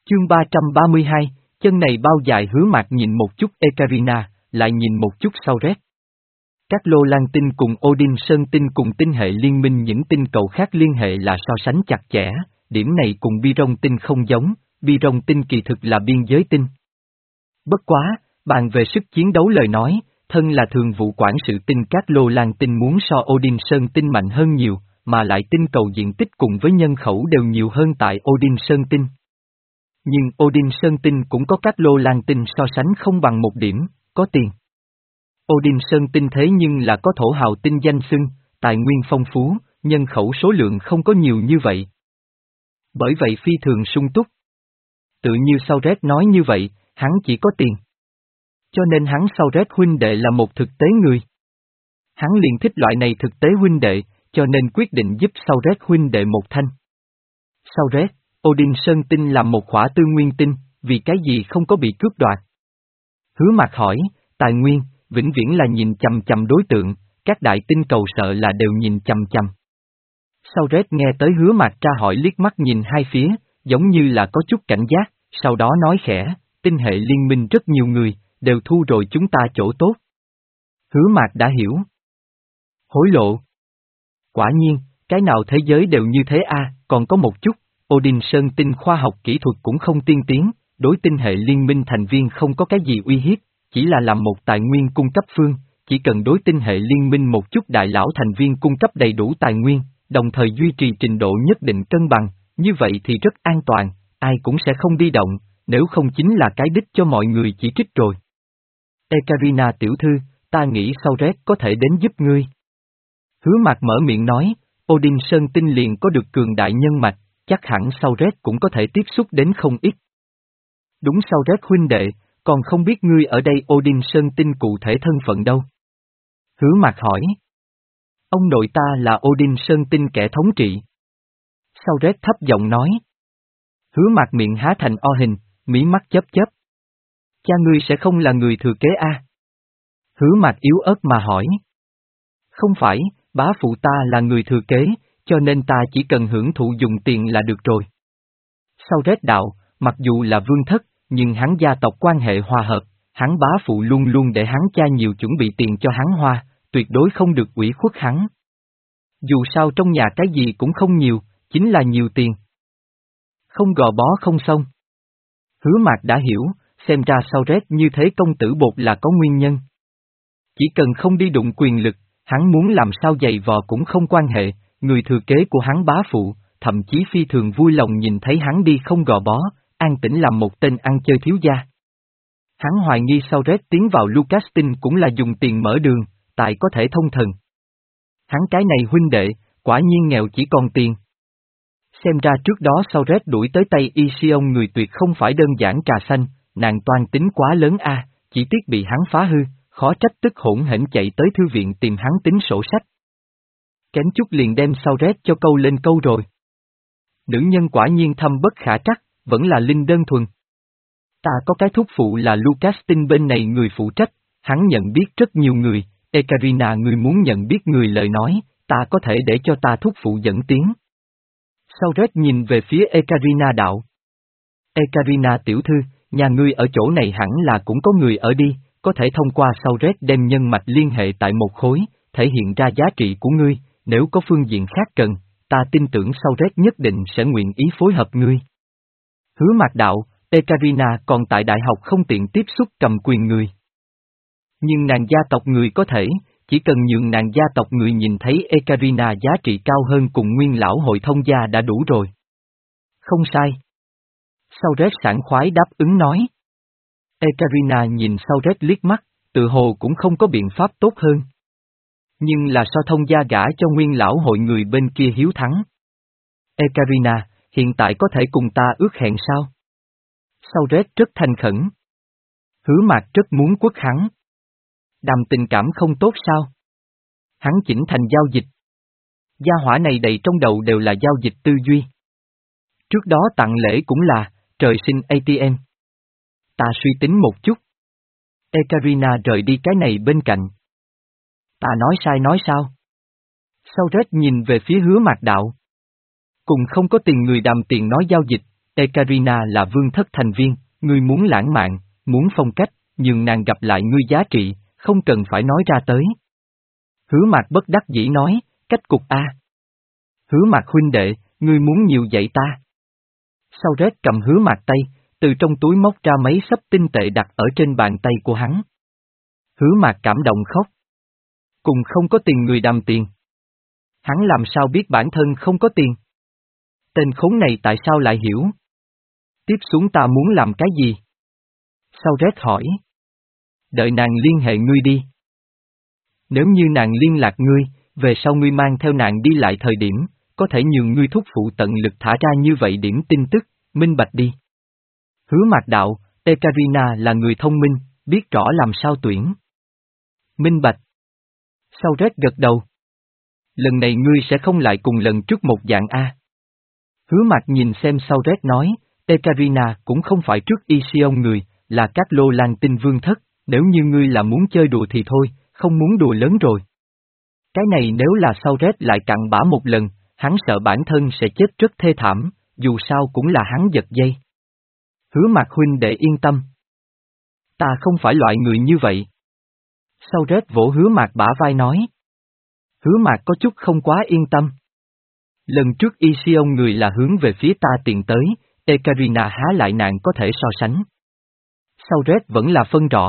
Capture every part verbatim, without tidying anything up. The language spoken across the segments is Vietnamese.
Chương ba trăm ba mươi hai, chân này bao dài. Hứa Mạc nhìn một chút Ekaterina, lại nhìn một chút Sauret. Các lô lan tinh cùng Odin Sơn tinh cùng tinh hệ liên minh, những tinh cầu khác liên hệ là so sánh chặt chẽ, điểm này cùng Biron tinh không giống, Biron tinh kỳ thực là biên giới tinh. Bất quá, bàn về sức chiến đấu lời nói, thân là thường vụ quản sự tinh các lô lan tinh muốn so Odin Sơn tinh mạnh hơn nhiều, mà lại tinh cầu diện tích cùng với nhân khẩu đều nhiều hơn tại Odin Sơn tinh. Nhưng Odin Sơn tinh cũng có các lô lan tinh so sánh không bằng một điểm, có tiền. Odin Sơn tinh thế nhưng là có thổ hào tinh danh xưng, tài nguyên phong phú, nhân khẩu số lượng không có nhiều như vậy. Bởi vậy phi thường sung túc. Tự như Sauret nói như vậy, hắn chỉ có tiền. Cho nên hắn Sauret huynh đệ là một thực tế người. Hắn liền thích loại này thực tế huynh đệ, cho nên quyết định giúp Sauret huynh đệ một thanh. Sauret, Odin Sơn tinh là một khỏa tư nguyên tinh, vì cái gì không có bị cướp đoạt? Hứa Mạc hỏi, tài nguyên, vĩnh viễn là nhìn chằm chằm đối tượng, các đại tinh cầu sợ là đều nhìn chằm chằm. Sauret nghe tới Hứa Mạc tra hỏi liếc mắt nhìn hai phía, giống như là có chút cảnh giác, sau đó nói khẽ, tinh hệ liên minh rất nhiều người, đều thu rồi chúng ta chỗ tốt. Hứa Mạc đã hiểu. Hối lộ. Quả nhiên, cái nào thế giới đều như thế a, à, còn có một chút, Odin Sơn tinh khoa học kỹ thuật cũng không tiên tiến, đối tinh hệ liên minh thành viên không có cái gì uy hiếp, chỉ là làm một tài nguyên cung cấp phương, chỉ cần đối tinh hệ liên minh một chút đại lão thành viên cung cấp đầy đủ tài nguyên, đồng thời duy trì trình độ nhất định cân bằng, như vậy thì rất an toàn, ai cũng sẽ không đi động, nếu không chính là cái đích cho mọi người chỉ trích rồi. Ekaterina tiểu thư, ta nghĩ Sauret có thể đến giúp ngươi. Hứa Mạc mở miệng nói, Odin Sơn tinh liền có được cường đại nhân mạch, chắc hẳn Sauret cũng có thể tiếp xúc đến không ít. Đúng, Sauret huynh đệ, còn không biết ngươi ở đây Odin Sơn tinh cụ thể thân phận đâu? Hứa Mạc hỏi. Ông nội ta là Odin Sơn tinh kẻ thống trị. Sauret thấp giọng nói. Hứa Mạc miệng há thành o hình, mí mắt chớp chớp. Cha ngươi sẽ không là người thừa kế a? À? Hứa Mạc yếu ớt mà hỏi. Không phải, bá phụ ta là người thừa kế, cho nên ta chỉ cần hưởng thụ dùng tiền là được rồi. Sauret đạo, mặc dù là vương thất, nhưng hắn gia tộc quan hệ hòa hợp, hắn bá phụ luôn luôn để hắn cha nhiều chuẩn bị tiền cho hắn hoa, tuyệt đối không được ủy khuất hắn. Dù sao trong nhà cái gì cũng không nhiều, chính là nhiều tiền. Không gò bó không xong. Hứa Mạc đã hiểu, xem ra Sauret như thế công tử bột là có nguyên nhân. Chỉ cần không đi đụng quyền lực, hắn muốn làm sao giày vò cũng không quan hệ, người thừa kế của hắn bá phụ, thậm chí phi thường vui lòng nhìn thấy hắn đi không gò bó, an tĩnh làm một tên ăn chơi thiếu gia. Hắn hoài nghi Sauret tiến vào Lucastin cũng là dùng tiền mở đường, tại có thể thông thần. Hắn cái này huynh đệ, quả nhiên nghèo chỉ còn tiền. Xem ra trước đó Sauret đuổi tới tay Ision người tuyệt không phải đơn giản trà xanh, nàng toan tính quá lớn a, chỉ tiếc bị hắn phá hư, khó trách tức hỗn hển chạy tới thư viện tìm hắn tính sổ sách. Kém chút liền đem Sauret cho câu lên câu rồi. Nữ nhân quả nhiên thâm bất khả trắc, vẫn là linh đơn thuần. Ta có cái thúc phụ là Lucastin bên này người phụ trách, hắn nhận biết rất nhiều người, Ekaterina người muốn nhận biết người lời nói, ta có thể để cho ta thúc phụ dẫn tiếng. Sauret nhìn về phía Ekaterina đạo. Ekaterina tiểu thư, nhà ngươi ở chỗ này hẳn là cũng có người ở đi, có thể thông qua Sauret đem nhân mạch liên hệ tại một khối, thể hiện ra giá trị của ngươi, nếu có phương diện khác cần, ta tin tưởng Sauret nhất định sẽ nguyện ý phối hợp ngươi. Hứa Mạc đạo, Ekaterina còn tại đại học không tiện tiếp xúc cầm quyền người. Nhưng nàng gia tộc người có thể, chỉ cần nhường nàng gia tộc người nhìn thấy Ekaterina giá trị cao hơn cùng nguyên lão hội thông gia đã đủ rồi. Không sai. Sauret sảng khoái đáp ứng nói. Ekaterina nhìn Sauret liếc mắt, tự hồ cũng không có biện pháp tốt hơn. Nhưng là so thông gia gả cho nguyên lão hội người bên kia hiếu thắng. Ekaterina, hiện tại có thể cùng ta ước hẹn sao? Sauret rất thành khẩn. Hứa Mạc rất muốn quất hắn. Đàm tình cảm không tốt sao? Hắn chỉnh thành giao dịch. Gia hỏa này đầy trong đầu đều là giao dịch tư duy. Trước đó tặng lễ cũng là, trời sinh a tê em. Ta suy tính một chút. Ekaterina rời đi cái này bên cạnh. Ta nói sai nói sao? Sauret nhìn về phía Hứa Mạc đạo. Cùng không có tiền người đàm tiền nói giao dịch, Ekaterina là vương thất thành viên, ngươi muốn lãng mạn, muốn phong cách, nhưng nàng gặp lại ngươi giá trị, không cần phải nói ra tới. Hứa Mạc bất đắc dĩ nói, cách cục a. Hứa Mạc huynh đệ, ngươi muốn nhiều dạy ta. Sau rét cầm Hứa Mạc tay, từ trong túi móc ra mấy xấp tinh tệ đặt ở trên bàn tay của hắn. Hứa Mạc cảm động khóc. Cùng không có tiền người đàm tiền. Hắn làm sao biết bản thân không có tiền? Tên khốn này tại sao lại hiểu? Tiếp xuống ta muốn làm cái gì? Sau rét hỏi. Đợi nàng liên hệ ngươi đi. Nếu như nàng liên lạc ngươi, về sau ngươi mang theo nàng đi lại thời điểm, có thể nhường ngươi thúc phụ tận lực thả ra như vậy điểm tin tức, minh bạch đi. Hứa Mạc đạo, Ekaterina là người thông minh, biết rõ làm sao tuyển. Minh bạch. Sau rét gật đầu. Lần này ngươi sẽ không lại cùng lần trước một dạng A. Hứa Mạc nhìn xem sau rét nói, Ekaterina cũng không phải trước Ision người, là các lô lan tinh vương thất, nếu như ngươi là muốn chơi đùa thì thôi, không muốn đùa lớn rồi. Cái này nếu là sau rét lại cặn bã một lần, hắn sợ bản thân sẽ chết rất thê thảm, dù sao cũng là hắn giật dây. Hứa Mạc huynh để yên tâm. Ta không phải loại người như vậy. Sau rét vỗ Hứa Mạc bả vai nói. Hứa Mạc có chút không quá yên tâm. Lần trước Ision người là hướng về phía ta tiền tới, Ekaterina há lại nạn có thể so sánh. Sau rét vẫn là phân rõ.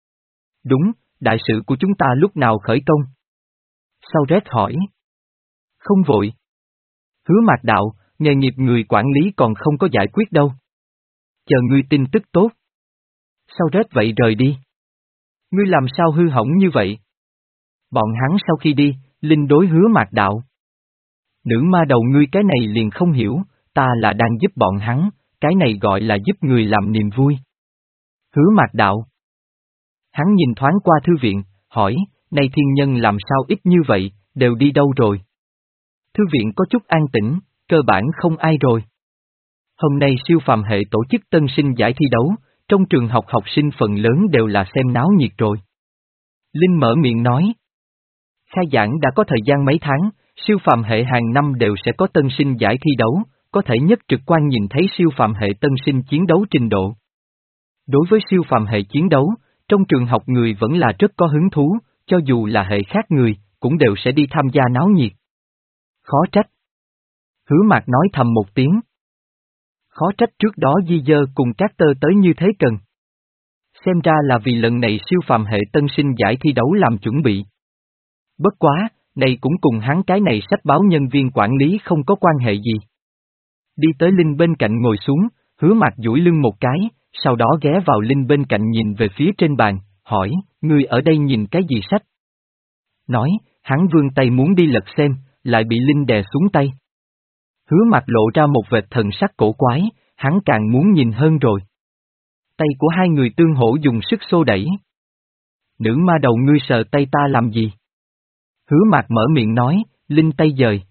Đúng, đại sự của chúng ta lúc nào khởi công? Sau rét hỏi. Không vội. Hứa Mạc đạo, nghề nghiệp người quản lý còn không có giải quyết đâu. Chờ ngươi tin tức tốt. Sau rét vậy rời đi. Ngươi làm sao hư hỏng như vậy? Bọn hắn sau khi đi, Linh đối Hứa Mạc đạo. Nữ ma đầu ngươi cái này liền không hiểu, ta là đang giúp bọn hắn, cái này gọi là giúp người làm niềm vui. Hứa Mạc đạo. Hắn nhìn thoáng qua thư viện, hỏi, này thiên nhân làm sao ít như vậy, đều đi đâu rồi? Thư viện có chút an tĩnh, cơ bản không ai rồi. Hôm nay siêu phàm hệ tổ chức tân sinh giải thi đấu, trong trường học học sinh phần lớn đều là xem náo nhiệt rồi. Linh mở miệng nói. Khai giảng đã có thời gian mấy tháng, siêu phàm hệ hàng năm đều sẽ có tân sinh giải thi đấu, có thể nhất trực quan nhìn thấy siêu phàm hệ tân sinh chiến đấu trình độ. Đối với siêu phàm hệ chiến đấu, trong trường học người vẫn là rất có hứng thú, cho dù là hệ khác người, cũng đều sẽ đi tham gia náo nhiệt. Khó trách. Hứa Mạc nói thầm một tiếng. Khó trách trước đó Di Dơ cùng các tơ tới như thế cần. Xem ra là vì lần này siêu phàm hệ tân sinh giải thi đấu làm chuẩn bị. Bất quá, này cũng cùng hắn cái này sách báo nhân viên quản lý không có quan hệ gì. Đi tới Linh bên cạnh ngồi xuống, Hứa Mạc duỗi lưng một cái, sau đó ghé vào Linh bên cạnh nhìn về phía trên bàn, hỏi, ngươi ở đây nhìn cái gì sách? Nói, hắn vươn tay muốn đi lật xem, lại bị Linh đè xuống tay. Hứa Mạc lộ ra một vệt thần sắc cổ quái, hắn càng muốn nhìn hơn rồi. Tay của hai người tương hỗ dùng sức xô đẩy. Nữ ma đầu ngươi sờ tay ta làm gì? Hứa Mạc mở miệng nói, Linh tay dời.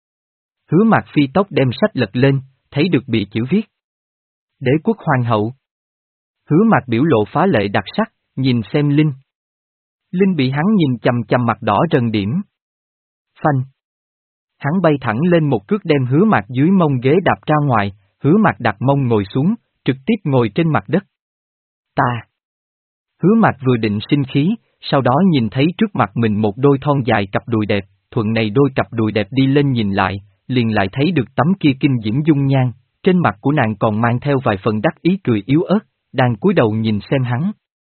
Hứa Mạc phi tốc đem sách lật lên, thấy được bị chữ viết. Đế quốc hoàng hậu. Hứa Mạc biểu lộ phá lệ đặc sắc, nhìn xem Linh. Linh bị hắn nhìn chằm chằm mặt đỏ rần điểm. Phanh. Hắn bay thẳng lên một cước đem Hứa Mạc dưới mông ghế đạp ra ngoài, Hứa Mạc đặt mông ngồi xuống, trực tiếp ngồi trên mặt đất. Ta. Hứa Mạc vừa định sinh khí, sau đó nhìn thấy trước mặt mình một đôi thon dài cặp đùi đẹp, thuận này đôi cặp đùi đẹp đi lên nhìn lại, liền lại thấy được tấm kia kinh diễm dung nhan, trên mặt của nàng còn mang theo vài phần đắc ý cười yếu ớt, đang cúi đầu nhìn xem hắn.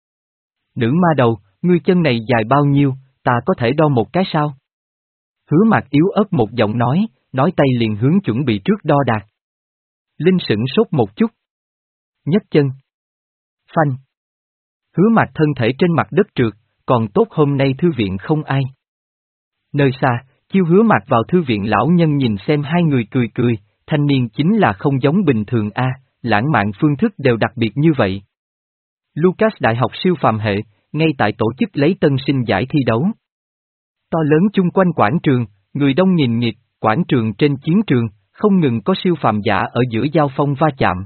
Nữ ma đầu, ngươi chân này dài bao nhiêu, ta có thể đo một cái sao? Hứa Mạc yếu ớt một giọng nói, nói tay liền hướng chuẩn bị trước đo đạc. Linh sửng sốt một chút. Nhấc chân. Phanh. Hứa Mạc thân thể trên mặt đất trượt, còn tốt hôm nay thư viện không ai. Nơi xa, chiêu Hứa Mạc vào thư viện lão nhân nhìn xem hai người cười cười, thanh niên chính là không giống bình thường a, lãng mạn phương thức đều đặc biệt như vậy. Lucas Đại học siêu phàm hệ, ngay tại tổ chức lấy tân sinh giải thi đấu. To lớn chung quanh quảng trường, người đông nghìn nghịt, quảng trường trên chiến trường, không ngừng có siêu phàm giả ở giữa giao phong va chạm.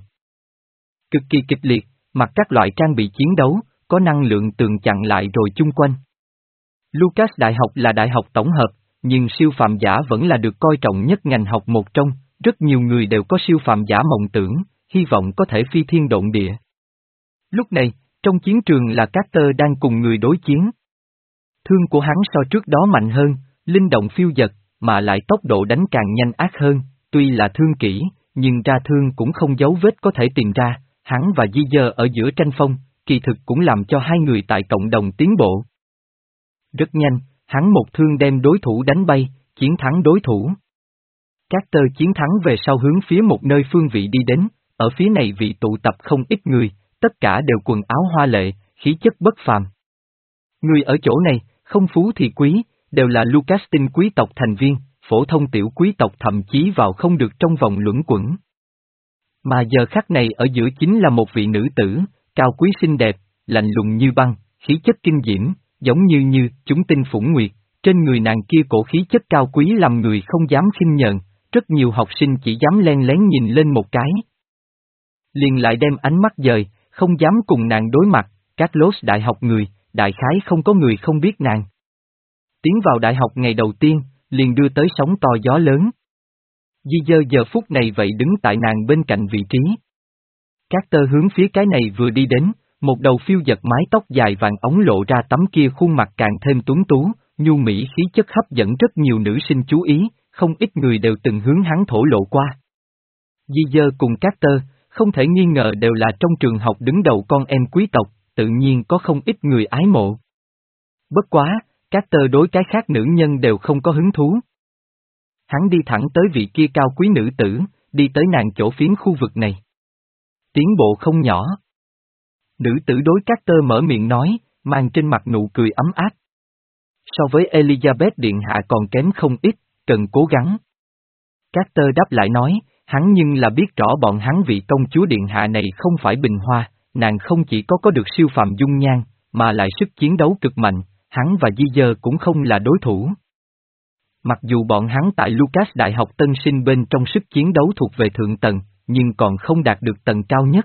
Cực kỳ kịch liệt, mặc các loại trang bị chiến đấu, có năng lượng tường chặn lại rồi chung quanh. Lucas Đại học là đại học tổng hợp, nhưng siêu phàm giả vẫn là được coi trọng nhất ngành học một trong, rất nhiều người đều có siêu phàm giả mộng tưởng, hy vọng có thể phi thiên độn địa. Lúc này, trong chiến trường là Carter đang cùng người đối chiến. Thương của hắn so trước đó mạnh hơn, linh động phiêu dật, mà lại tốc độ đánh càng nhanh ác hơn, tuy là thương kỹ, nhưng ra thương cũng không dấu vết có thể tìm ra, hắn và Di Dơ ở giữa tranh phong, kỳ thực cũng làm cho hai người tại cộng đồng tiến bộ. Rất nhanh, hắn một thương đem đối thủ đánh bay, chiến thắng đối thủ. Carter chiến thắng về sau hướng phía một nơi phương vị đi đến, ở phía này vị tụ tập không ít người, tất cả đều quần áo hoa lệ, khí chất bất phàm. Người ở chỗ này, không phú thì quý, đều là Lucastin quý tộc thành viên, phổ thông tiểu quý tộc thậm chí vào không được trong vòng luẩn quẩn. Mà giờ khắc này ở giữa chính là một vị nữ tử, cao quý xinh đẹp, lạnh lùng như băng, khí chất kinh diễm, giống như như chúng tinh phủng nguyệt, trên người nàng kia cổ khí chất cao quý làm người không dám khinh nhờn, rất nhiều học sinh chỉ dám len lén nhìn lên một cái. Liền lại đem ánh mắt dời, không dám cùng nàng đối mặt, các lốt đại học người, đại khái không có người không biết nàng. Tiến vào đại học ngày đầu tiên, liền đưa tới sóng to gió lớn. Di Dơ giờ phút này vậy đứng tại nàng bên cạnh vị trí. Carter hướng phía cái này vừa đi đến, một đầu phiêu giật mái tóc dài vàng ống lộ ra tấm kia khuôn mặt càng thêm tuấn tú, nhu mỹ khí chất hấp dẫn rất nhiều nữ sinh chú ý, không ít người đều từng hướng hắn thổ lộ qua. Di Dơ cùng Carter, không thể nghi ngờ đều là trong trường học đứng đầu con em quý tộc, tự nhiên có không ít người ái mộ. Bất quá, Carter đối cái khác nữ nhân đều không có hứng thú. Hắn đi thẳng tới vị kia cao quý nữ tử, đi tới nàng chỗ phiến khu vực này. Tiến bộ không nhỏ. Nữ tử đối Carter mở miệng nói, mang trên mặt nụ cười ấm áp. So với Elizabeth điện hạ còn kém không ít, cần cố gắng. Carter đáp lại nói, hắn nhưng là biết rõ bọn hắn vị công chúa điện hạ này không phải bình hoa, nàng không chỉ có có được siêu phàm dung nhan, mà lại sức chiến đấu cực mạnh, hắn và Di Dơ cũng không là đối thủ. Mặc dù bọn hắn tại Lucas Đại học tân sinh bên trong sức chiến đấu thuộc về thượng tầng, nhưng còn không đạt được tầng cao nhất.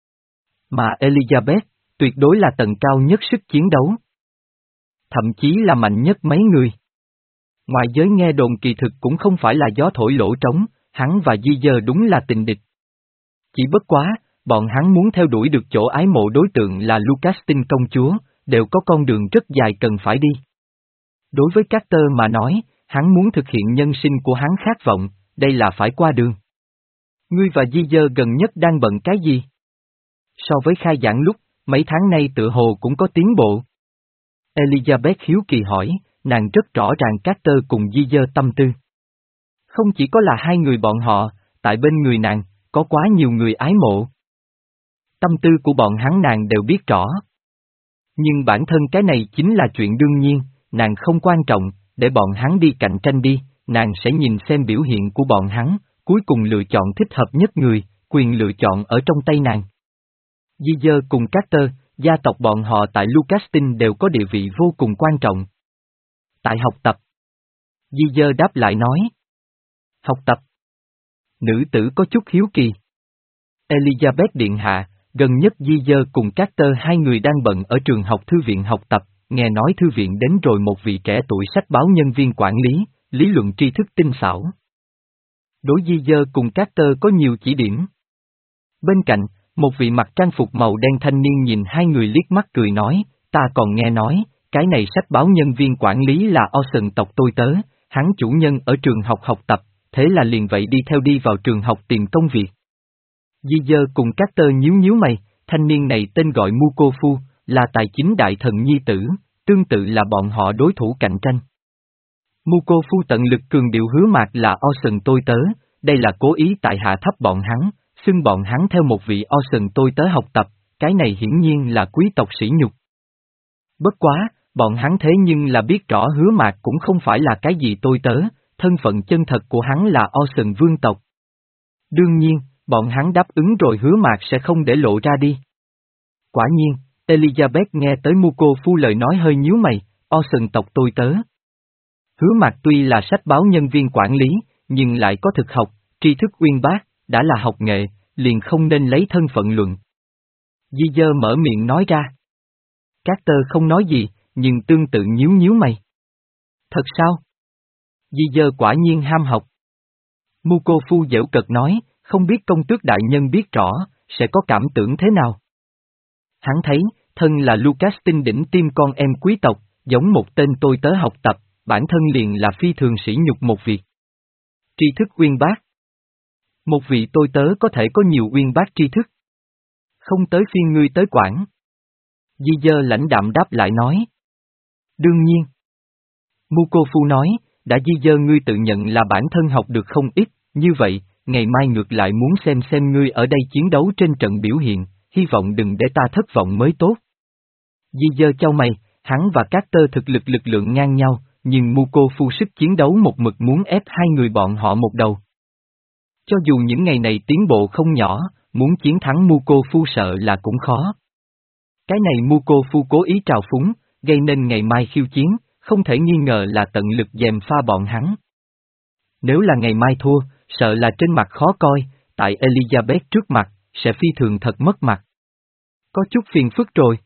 Mà Elizabeth, tuyệt đối là tầng cao nhất sức chiến đấu. Thậm chí là mạnh nhất mấy người. Ngoài giới nghe đồn kỳ thực cũng không phải là gió thổi lỗ trống, hắn và Di Dơ đúng là tình địch. Chỉ bất quá, bọn hắn muốn theo đuổi được chỗ ái mộ đối tượng là Lucastin công chúa, đều có con đường rất dài cần phải đi. Đối với Carter mà nói, hắn muốn thực hiện nhân sinh của hắn khát vọng, đây là phải qua đường. Ngươi và Di Dơ gần nhất đang bận cái gì? So với khai giảng lúc, mấy tháng nay tự hồ cũng có tiến bộ. Elizabeth hiếu kỳ hỏi, nàng rất rõ ràng Carter cùng Di Dơ tâm tư. Không chỉ có là hai người bọn họ, tại bên người nàng, có quá nhiều người ái mộ. Tâm tư của bọn hắn nàng đều biết rõ. Nhưng bản thân cái này chính là chuyện đương nhiên, nàng không quan trọng, để bọn hắn đi cạnh tranh đi, nàng sẽ nhìn xem biểu hiện của bọn hắn, cuối cùng lựa chọn thích hợp nhất người, quyền lựa chọn ở trong tay nàng. Di Dơ cùng Carter, gia tộc bọn họ tại Lucastin đều có địa vị vô cùng quan trọng. Tại học tập. Di Dơ đáp lại nói. Học tập. Nữ tử có chút hiếu kỳ. Elizabeth điện hạ, gần nhất Di Dơ cùng Carter hai người đang bận ở trường học thư viện học tập, nghe nói thư viện đến rồi một vị trẻ tuổi sách báo nhân viên quản lý, lý luận tri thức tinh xảo. Đối Di Dơ cùng Carter có nhiều chỉ điểm. Bên cạnh, một vị mặc trang phục màu đen thanh niên nhìn hai người liếc mắt cười nói, ta còn nghe nói, cái này sách báo nhân viên quản lý là Orson tộc tôi tớ, hắn chủ nhân ở trường học học tập, thế là liền vậy đi theo đi vào trường học tìm công việc. Di Dơ cùng Carter nhíu nhíu mày, thanh niên này tên gọi Mukofu, là tài chính đại thần nhi tử, tương tự là bọn họ đối thủ cạnh tranh. Mukofu tận lực cường điệu hứa mạc là Orson tôi tớ, đây là cố ý tại hạ thấp bọn hắn, xưng bọn hắn theo một vị Orson tôi tớ học tập, cái này hiển nhiên là quý tộc sỉ nhục. Bất quá, bọn hắn thế nhưng là biết rõ hứa mạc cũng không phải là cái gì tôi tớ, thân phận chân thật của hắn là Orson vương tộc. Đương nhiên, bọn hắn đáp ứng rồi hứa mạc sẽ không để lộ ra đi. Quả nhiên, Elizabeth nghe tới Mukofu lời nói hơi nhíu mày, Orson tộc tôi tớ. Hứa mạc tuy là sách báo nhân viên quản lý, nhưng lại có thực học, tri thức uyên bác, đã là học nghệ, liền không nên lấy thân phận luận. Di Dơ mở miệng nói ra. Carter không nói gì, nhưng tương tự nhíu nhíu mày. Thật sao? Di Dơ quả nhiên ham học. Mukofu giễu cợt nói, Không biết công tước đại nhân biết rõ, sẽ có cảm tưởng thế nào? Hắn thấy, thân là Lucas tinh đỉnh tim con em quý tộc, giống một tên tôi tớ học tập, bản thân liền là phi thường sỉ nhục một việc. Tri thức uyên bác. Một vị tôi tớ có thể có nhiều uyên bác tri thức. Không tới phiên ngươi tới quản. Di dơ lãnh đạm đáp lại nói. Đương nhiên. Mukofu nói, đã di dơ ngươi tự nhận là bản thân học được không ít, như vậy, ngày mai ngược lại muốn xem xem ngươi ở đây chiến đấu trên trận biểu hiện, hy vọng đừng để ta thất vọng mới tốt. Di dơ chau mày, hắn và Carter thực lực lực lượng ngang nhau, nhưng Mukofu sức chiến đấu một mực muốn ép hai người bọn họ một đầu. Cho dù những ngày này tiến bộ không nhỏ, muốn chiến thắng Mukofu sợ là cũng khó. Cái này Mukofu cố ý trào phúng, gây nên ngày mai khiêu chiến, không thể nghi ngờ là tận lực gièm pha bọn hắn. Nếu là ngày mai thua, sợ là trên mặt khó coi, tại Elizabeth trước mặt, sẽ phi thường thật mất mặt. Có chút phiền phức rồi.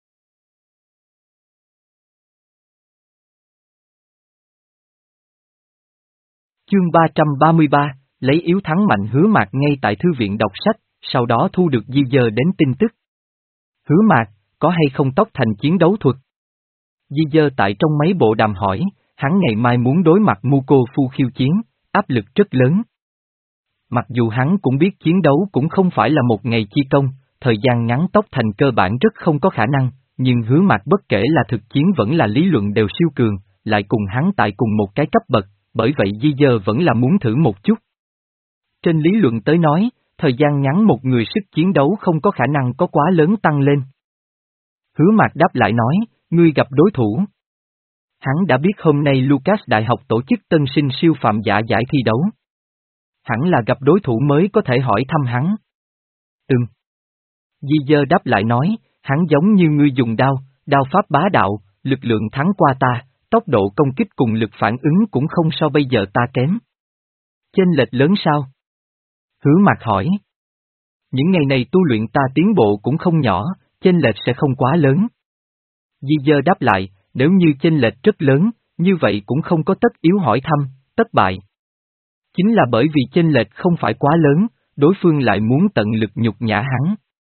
Chương ba trăm ba mươi ba, lấy yếu thắng mạnh Hứa Mạc ngay tại thư viện đọc sách, sau đó thu được di dơ đến tin tức. Hứa Mạc, có hay không tốc thành chiến đấu thuật? Di dơ tại trong mấy bộ đàm hỏi, hắn ngày mai muốn đối mặt Mukofu khiêu chiến, áp lực rất lớn. Mặc dù hắn cũng biết chiến đấu cũng không phải là một ngày chi công, thời gian ngắn tốc thành cơ bản rất không có khả năng, nhưng Hứa Mạc bất kể là thực chiến vẫn là lý luận đều siêu cường, lại cùng hắn tại cùng một cái cấp bậc, bởi vậy di dơ vẫn là muốn thử một chút. Trên lý luận tới nói, thời gian ngắn một người sức chiến đấu không có khả năng có quá lớn tăng lên. Hứa Mạc đáp lại nói, ngươi gặp đối thủ. Hắn đã biết hôm nay Lucas Đại học tổ chức tân sinh siêu phạm giả giải thi đấu. Hẳn là gặp đối thủ mới có thể hỏi thăm hắn. Ừm. Di dơ đáp lại nói, hắn giống như ngươi dùng đao, đao pháp bá đạo, lực lượng thắng qua ta, tốc độ công kích cùng lực phản ứng cũng không so bây giờ ta kém. Chênh lệch lớn sao? Hứa Mạc hỏi. Những ngày này tu luyện ta tiến bộ cũng không nhỏ, chênh lệch sẽ không quá lớn. Di dơ đáp lại, nếu như chênh lệch rất lớn, như vậy cũng không có tất yếu hỏi thăm, tất bại. Chính là bởi vì chênh lệch không phải quá lớn, đối phương lại muốn tận lực nhục nhã hắn.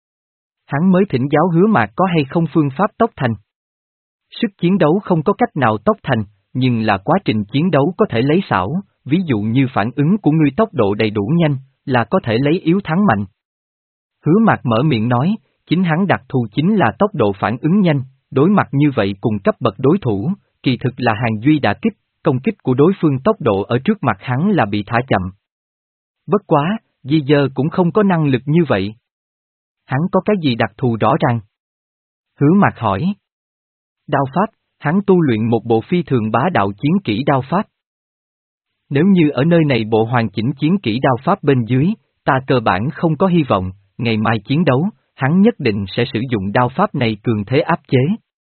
Hắn mới thỉnh giáo Hứa Mạc có hay không phương pháp tốc thành. Sức chiến đấu không có cách nào tốc thành, nhưng là quá trình chiến đấu có thể lấy xảo, ví dụ như phản ứng của ngươi tốc độ đầy đủ nhanh, là có thể lấy yếu thắng mạnh. Hứa Mạc mở miệng nói, chính hắn đặc thù chính là tốc độ phản ứng nhanh, đối mặt như vậy cùng cấp bậc đối thủ, kỳ thực là hàng duy đả kích, công kích của đối phương tốc độ ở trước mặt hắn là bị thả chậm. Bất quá, Di dơ cũng không có năng lực như vậy. Hắn có cái gì đặc thù rõ ràng? Hứa Mạc hỏi. Đao pháp, hắn tu luyện một bộ phi thường bá đạo chiến kỹ đao pháp. Nếu như ở nơi này bộ hoàn chỉnh chiến kỹ đao pháp bên dưới, ta cơ bản không có hy vọng, ngày mai chiến đấu, hắn nhất định sẽ sử dụng đao pháp này cường thế áp chế.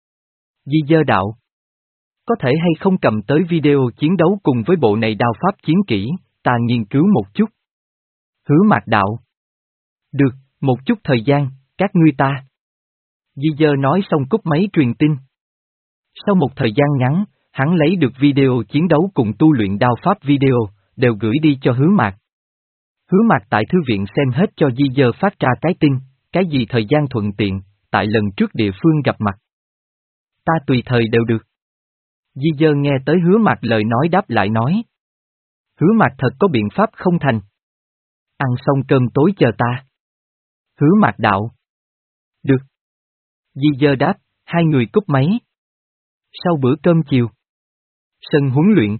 Di dơ đạo. Có thể hay không cầm tới video chiến đấu cùng với bộ này đao pháp chiến kỹ, ta nghiên cứu một chút. Hứa Mạc đạo. Được, một chút thời gian, các ngươi ta. Di dơ nói xong cúp máy truyền tin. Sau một thời gian ngắn, hắn lấy được video chiến đấu cùng tu luyện đao pháp video, đều gửi đi cho Hứa Mạc. Hứa Mạc tại thư viện xem hết cho Di dơ phát ra cái tin, cái gì thời gian thuận tiện, tại lần trước địa phương gặp mặt. Ta tùy thời đều được. Di dơ nghe tới Hứa Mạc lời nói đáp lại nói. Hứa Mạc thật có biện pháp không thành. Ăn xong cơm tối chờ ta. Hứa Mạc đạo. Được. Di dơ đáp, hai người cúp máy. Sau bữa cơm chiều. Sân huấn luyện.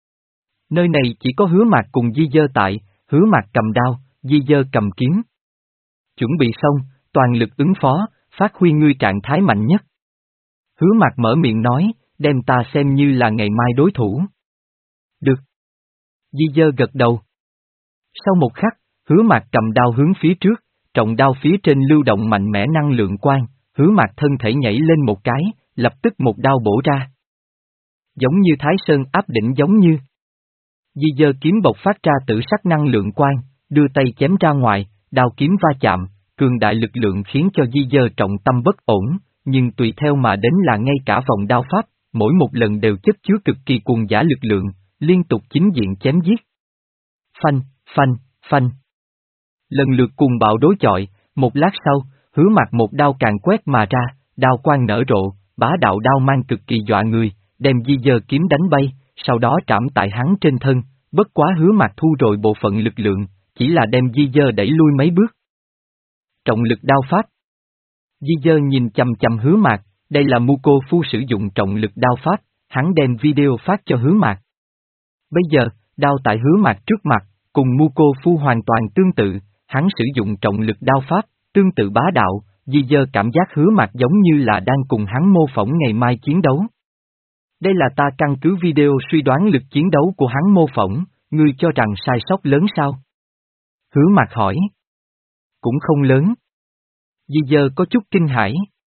Nơi này chỉ có Hứa Mạc cùng Di dơ tại, Hứa Mạc cầm đao, Di dơ cầm kiếm. Chuẩn bị xong, toàn lực ứng phó, phát huy ngươi trạng thái mạnh nhất. Hứa Mạc mở miệng nói, đem ta xem như là ngày mai đối thủ. Được. Di dơ gật đầu. Sau một khắc, Hứa Mạc cầm đao hướng phía trước, trọng đao phía trên lưu động mạnh mẽ năng lượng quang, Hứa Mạc thân thể nhảy lên một cái, lập tức một đao bổ ra. Giống như Thái Sơn áp đỉnh giống như. Di dơ kiếm bộc phát ra tử sắc năng lượng quang, đưa tay chém ra ngoài, đao kiếm va chạm, cường đại lực lượng khiến cho Di dơ trọng tâm bất ổn, nhưng tùy theo mà đến là ngay cả vòng đao pháp, mỗi một lần đều chất chứa cực kỳ cuồng dã lực lượng, liên tục chính diện chém giết. Phanh, phanh, phanh. Lần lượt cùng bạo đối chọi, một lát sau, Hứa Mạc một đao càng quét mà ra, đao quang nở rộ, bá đạo đao mang cực kỳ dọa người, đem Di Dơ kiếm đánh bay, sau đó trảm tại hắn trên thân, bất quá Hứa Mạc thu rồi bộ phận lực lượng, chỉ là đem Di Dơ đẩy lui mấy bước. Trọng lực đao pháp. Di Dơ nhìn chằm chằm Hứa Mạc, đây là Muko Phu sử dụng trọng lực đao pháp, hắn đem video phát cho Hứa Mạc. Bây giờ, đao tại Hứa Mạc trước mặt, cùng Muko Phu hoàn toàn tương tự, hắn sử dụng trọng lực đao pháp, tương tự bá đạo, Di Dơ cảm giác Hứa Mạc giống như là đang cùng hắn mô phỏng ngày mai chiến đấu. Đây là ta căn cứ video suy đoán lực chiến đấu của hắn mô phỏng, ngươi cho rằng sai sót lớn sao? Hứa Mạc hỏi. Cũng không lớn. Di Dơ có chút kinh hãi.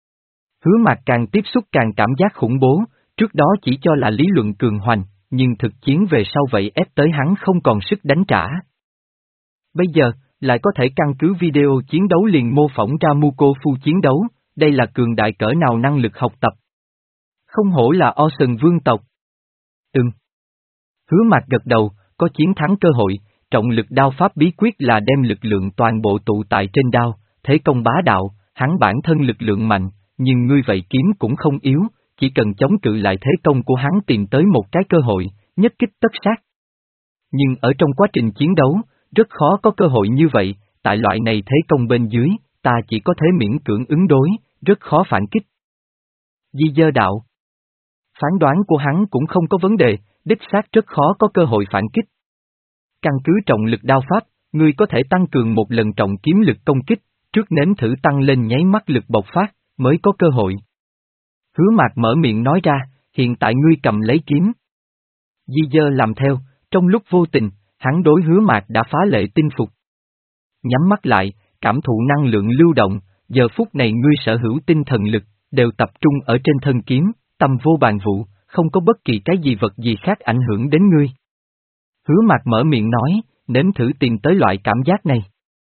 Hứa Mạc càng tiếp xúc càng cảm giác khủng bố, trước đó chỉ cho là lý luận cường hoành, nhưng thực chiến về sau vậy ép tới hắn không còn sức đánh trả. Bây giờ, lại có thể căn cứ video chiến đấu liền mô phỏng ra Muko Phu chiến đấu, đây là cường đại cỡ nào năng lực học tập. Không hổ là Ocean vương tộc. Ừm. Hứa Mạc gật đầu, có chiến thắng cơ hội, trọng lực đao pháp bí quyết là đem lực lượng toàn bộ tụ tại trên đao, thế công bá đạo, hắn bản thân lực lượng mạnh, nhưng ngươi vậy kiếm cũng không yếu, chỉ cần chống cự lại thế công của hắn tìm tới một cái cơ hội, nhất kích tất sát. Nhưng ở trong quá trình chiến đấu, rất khó có cơ hội như vậy, tại loại này thế công bên dưới, ta chỉ có thể miễn cưỡng ứng đối, rất khó phản kích. Di Dơ đạo. Phán đoán của hắn cũng không có vấn đề, đích xác rất khó có cơ hội phản kích. Căn cứ trọng lực đao pháp, ngươi có thể tăng cường một lần trọng kiếm lực công kích, trước nếm thử tăng lên nháy mắt lực bộc phát, mới có cơ hội. Hứa Mạc mở miệng nói ra, hiện tại ngươi cầm lấy kiếm. Di Dơ làm theo, trong lúc vô tình, hắn đối Hứa Mạc đã phá lệ tinh phục. Nhắm mắt lại, cảm thụ năng lượng lưu động, giờ phút này ngươi sở hữu tinh thần lực, đều tập trung ở trên thân kiếm, tâm vô bàn vụ, không có bất kỳ cái gì vật gì khác ảnh hưởng đến ngươi. Hứa Mạc mở miệng nói, nếm thử tìm tới loại cảm giác này.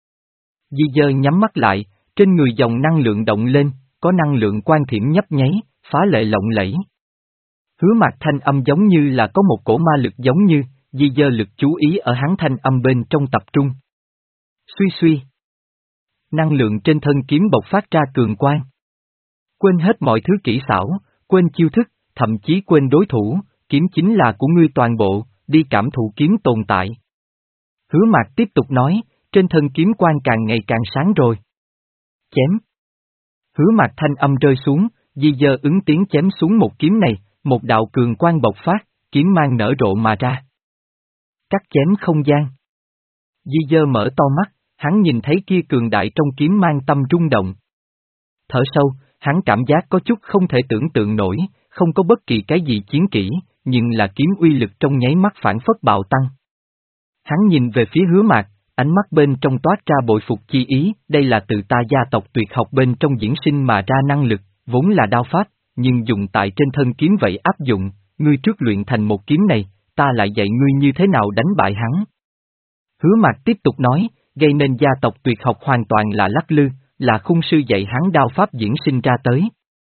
Di Dơ nhắm mắt lại, trên người dòng năng lượng động lên, có năng lượng quan thiểm nhấp nháy, phá lệ lộng lẫy. Hứa Mạc thanh âm giống như là có một cổ ma lực giống như, Di Dơ lực chú ý ở hắn thanh âm bên trong tập trung. Suy suy. Năng lượng trên thân kiếm bộc phát ra cường quang. Quên hết mọi thứ kỹ xảo, quên chiêu thức, thậm chí quên đối thủ, kiếm chính là của ngươi toàn bộ, đi cảm thụ kiếm tồn tại. Hứa Mạc tiếp tục nói, trên thân kiếm quang càng ngày càng sáng rồi. Chém. Hứa Mạc thanh âm rơi xuống, Di Dơ ứng tiếng chém xuống một kiếm này, một đạo cường quang bộc phát, kiếm mang nở rộ mà ra. Cắt chém không gian. Di Dơ mở to mắt, hắn nhìn thấy kia cường đại trong kiếm mang tâm rung động. Thở sâu, hắn cảm giác có chút không thể tưởng tượng nổi, không có bất kỳ cái gì chiến kỹ, nhưng là kiếm uy lực trong nháy mắt phản phất bạo tăng. Hắn nhìn về phía Hứa Mạc, ánh mắt bên trong toát ra bội phục chi ý, đây là từ ta gia tộc tuyệt học bên trong diễn sinh mà ra năng lực, vốn là đao pháp, nhưng dùng tại trên thân kiếm vậy áp dụng, ngươi trước luyện thành một kiếm này, ta lại dạy ngươi như thế nào đánh bại hắn. Hứa Mạc tiếp tục nói, gây nên gia tộc tuyệt học hoàn toàn là lắc lư, là khung sư dạy hắn đao pháp diễn sinh ra tới.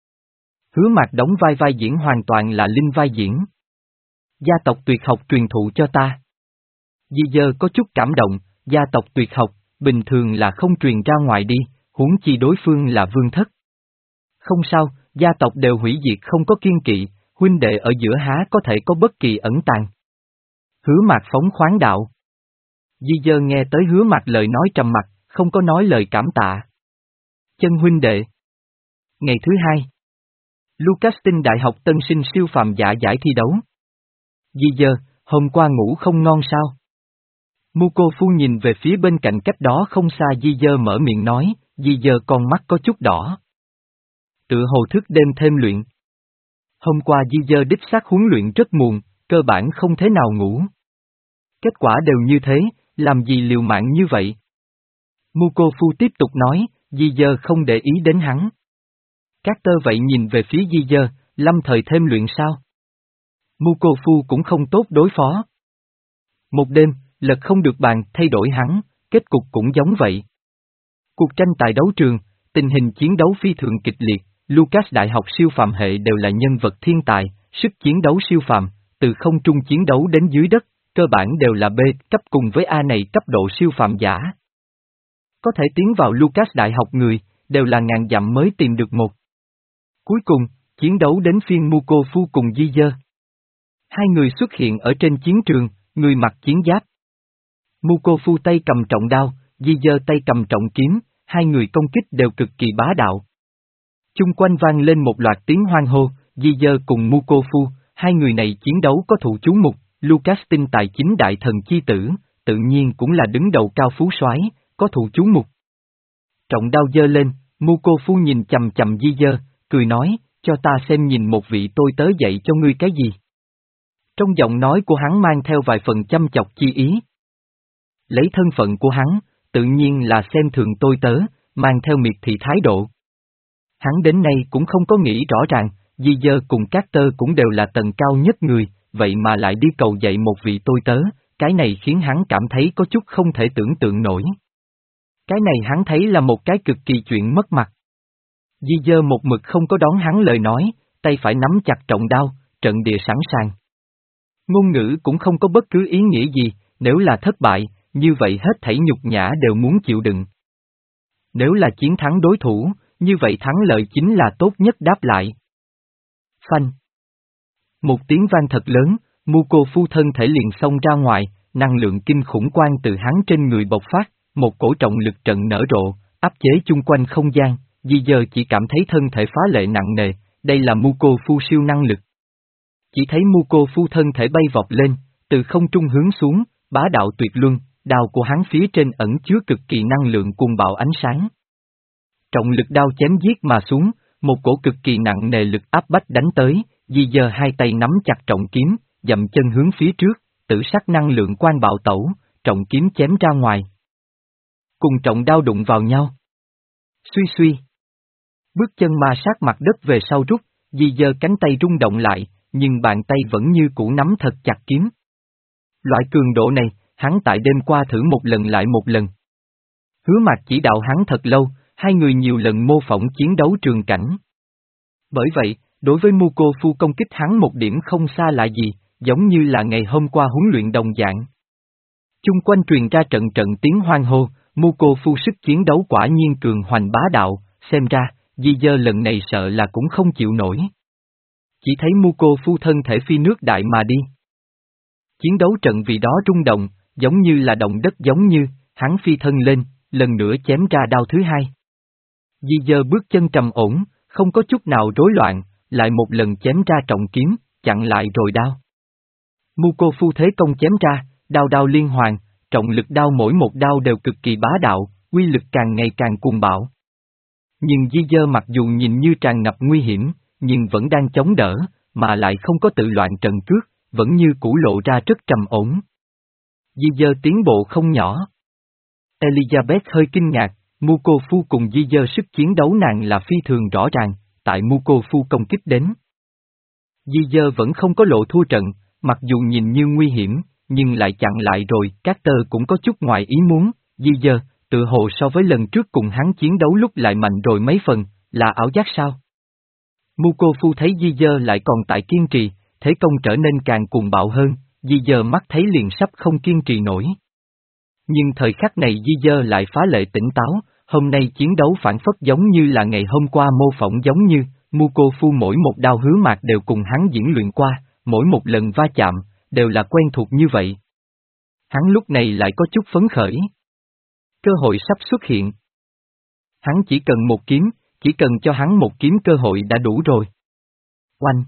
Hứa Mạc đóng vai vai diễn hoàn toàn là linh vai diễn. Gia tộc tuyệt học truyền thụ cho ta. Di Dơ có chút cảm động, gia tộc tuyệt học, bình thường là không truyền ra ngoài đi, huống chi đối phương là vương thất. Không sao, gia tộc đều hủy diệt không có kiên kỵ, huynh đệ ở giữa há có thể có bất kỳ ẩn tàng. Hứa Mạc phóng khoáng đạo. Di Dơ nghe tới Hứa Mạc lời nói trầm mặc, không có nói lời cảm tạ. Chân huynh đệ. Ngày thứ hai. Lucas Tinh Đại học tân sinh siêu phàm giả giải thi đấu. Di Dơ, hôm qua ngủ không ngon sao? Muko Phu nhìn về phía bên cạnh cách đó không xa Di Dơ mở miệng nói, Di Dơ con mắt có chút đỏ. Tựa hồ thức đêm thêm luyện. Hôm qua Di Dơ đích xác huấn luyện rất muộn, cơ bản không thế nào ngủ. Kết quả đều như thế, làm gì liều mạng như vậy? Muko Phu tiếp tục nói, Di Dơ không để ý đến hắn. Các tơ vậy nhìn về phía Di Dơ, lâm thời thêm luyện sao? Muko Phu cũng không tốt đối phó. Một đêm, lật không được bàn thay đổi hắn, kết cục cũng giống vậy. Cuộc tranh tài đấu trường, tình hình chiến đấu phi thường kịch liệt, Lucas Đại học siêu phàm hệ đều là nhân vật thiên tài, sức chiến đấu siêu phàm, từ không trung chiến đấu đến dưới đất, cơ bản đều là B cấp cùng với A này cấp độ siêu phàm giả. Có thể tiến vào Lucas Đại học người, đều là ngàn dặm mới tìm được một. Cuối cùng, chiến đấu đến phiên Mukofu cùng Di Dơ. Hai người xuất hiện ở trên chiến trường, người mặc chiến giáp. Mukofu tay cầm trọng đao, Di Dơ tay cầm trọng kiếm, hai người công kích đều cực kỳ bá đạo. Chung quanh vang lên một loạt tiếng hoan hô, Di Dơ cùng Mukofu, hai người này chiến đấu có thụ chú mục, Lucas tinh tài chính đại thần chi tử, tự nhiên cũng là đứng đầu cao phú soái, có thụ chú mục. Trọng đao giơ lên, Mukofu nhìn chầm chầm Di Dơ, cười nói, cho ta xem nhìn một vị tôi tớ dạy cho ngươi cái gì. Trong giọng nói của hắn mang theo vài phần chăm chọc chi ý. Lấy thân phận của hắn, tự nhiên là xem thường tôi tớ, mang theo miệt thị thái độ. Hắn đến nay cũng không có nghĩ rõ ràng, Di Dơ cùng Carter cũng đều là tầng cao nhất người, vậy mà lại đi cầu dạy một vị tôi tớ, cái này khiến hắn cảm thấy có chút không thể tưởng tượng nổi. Cái này hắn thấy là một cái cực kỳ chuyện mất mặt. Di Dơ một mực không có đón hắn lời nói, tay phải nắm chặt trọng đao, trận địa sẵn sàng. Ngôn ngữ cũng không có bất cứ ý nghĩa gì, nếu là thất bại, như vậy hết thảy nhục nhã đều muốn chịu đựng. Nếu là chiến thắng đối thủ, như vậy thắng lợi chính là tốt nhất đáp lại. Phanh. Một tiếng vang thật lớn, Mukofu thân thể liền xông ra ngoài, năng lượng kinh khủng quan từ hắn trên người bộc phát, một cổ trọng lực trận nở rộ, áp chế chung quanh không gian, Di Dơ chỉ cảm thấy thân thể phá lệ nặng nề, đây là Mukofu siêu năng lực. Chỉ thấy Mukofu thân thể bay vọt lên, từ không trung hướng xuống, bá đạo tuyệt luân, đao của hắn phía trên ẩn chứa cực kỳ năng lượng cuồng bạo ánh sáng. Trọng lực đao chém giết mà xuống, một cổ cực kỳ nặng nề lực áp bách đánh tới, Di Dơ hai tay nắm chặt trọng kiếm, dậm chân hướng phía trước, tử sắc năng lượng quan bạo tẩu, trọng kiếm chém ra ngoài. Cùng trọng đao đụng vào nhau. Suy suy. Bước chân ma sát mặt đất về sau rút, Di Dơ cánh tay rung động lại, nhưng bàn tay vẫn như cũ nắm thật chặt kiếm. Loại cường độ này, hắn tại đêm qua thử một lần lại một lần. Hứa Mạc chỉ đạo hắn thật lâu, hai người nhiều lần mô phỏng chiến đấu trường cảnh. Bởi vậy, đối với Mukofu công kích hắn một điểm không xa lạ gì, giống như là ngày hôm qua huấn luyện đồng dạng. Chung quanh truyền ra trận trận tiếng hoan hô, Mukofu sức chiến đấu quả nhiên cường hoành bá đạo, xem ra, Di Dơ lần này sợ là cũng không chịu nổi. Chỉ thấy Mukofu thân thể phi nước đại mà đi. Chiến đấu trận vì đó rung động, giống như là động đất giống như, hắn phi thân lên, lần nữa chém ra đao thứ hai. Di Dơ bước chân trầm ổn, không có chút nào rối loạn, lại một lần chém ra trọng kiếm, chặn lại rồi đao. Mukofu thế công chém ra, đao đao liên hoàn, trọng lực đao mỗi một đao đều cực kỳ bá đạo, uy lực càng ngày càng cuồng bạo. Nhưng Di Dơ mặc dù nhìn như tràn ngập nguy hiểm, nhưng vẫn đang chống đỡ, mà lại không có tự loạn trận cước, vẫn như cũ lộ ra rất trầm ổn. Di Dơ tiến bộ không nhỏ. Elizabeth hơi kinh ngạc, Mukofu cùng Di Dơ sức chiến đấu nàng là phi thường rõ ràng, tại Mukofu công kích đến. Di Dơ vẫn không có lộ thua trận, mặc dù nhìn như nguy hiểm, nhưng lại chặn lại rồi, Carter cũng có chút ngoài ý muốn, Di Dơ, tự hồ so với lần trước cùng hắn chiến đấu lúc lại mạnh rồi mấy phần, là ảo giác sao? Mukofu thấy Di Dơ lại còn tại kiên trì, thế công trở nên càng cuồng bạo hơn, Di Dơ mắt thấy liền sắp không kiên trì nổi. Nhưng thời khắc này Di Dơ lại phá lệ tỉnh táo, hôm nay chiến đấu phản phất giống như là ngày hôm qua mô phỏng giống như, Mukofu mỗi một đao hứa mạc đều cùng hắn diễn luyện qua, mỗi một lần va chạm, đều là quen thuộc như vậy. Hắn lúc này lại có chút phấn khởi. Cơ hội sắp xuất hiện. Hắn chỉ cần một kiếm, chỉ cần cho hắn một kiếm cơ hội đã đủ rồi. Oanh!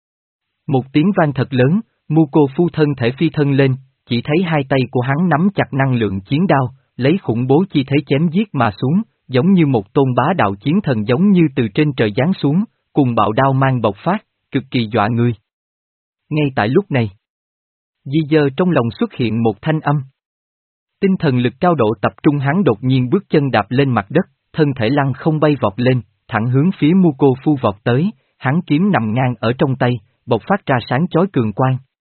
Một tiếng vang thật lớn, Mukofu thân thể phi thân lên, chỉ thấy hai tay của hắn nắm chặt năng lượng chiến đao, lấy khủng bố chi thế chém giết mà xuống, giống như một tôn bá đạo chiến thần giống như từ trên trời giáng xuống, cùng bạo đao mang bộc phát, cực kỳ dọa người. Ngay tại lúc này, Di Dơ trong lòng xuất hiện một thanh âm. Tinh thần lực cao độ tập trung hắn đột nhiên bước chân đạp lên mặt đất, thân thể lăng không bay vọt lên, thẳng hướng phía Mukofu vọt tới, hắn kiếm nằm ngang ở trong tay, bộc phát ra sáng chói cường quang.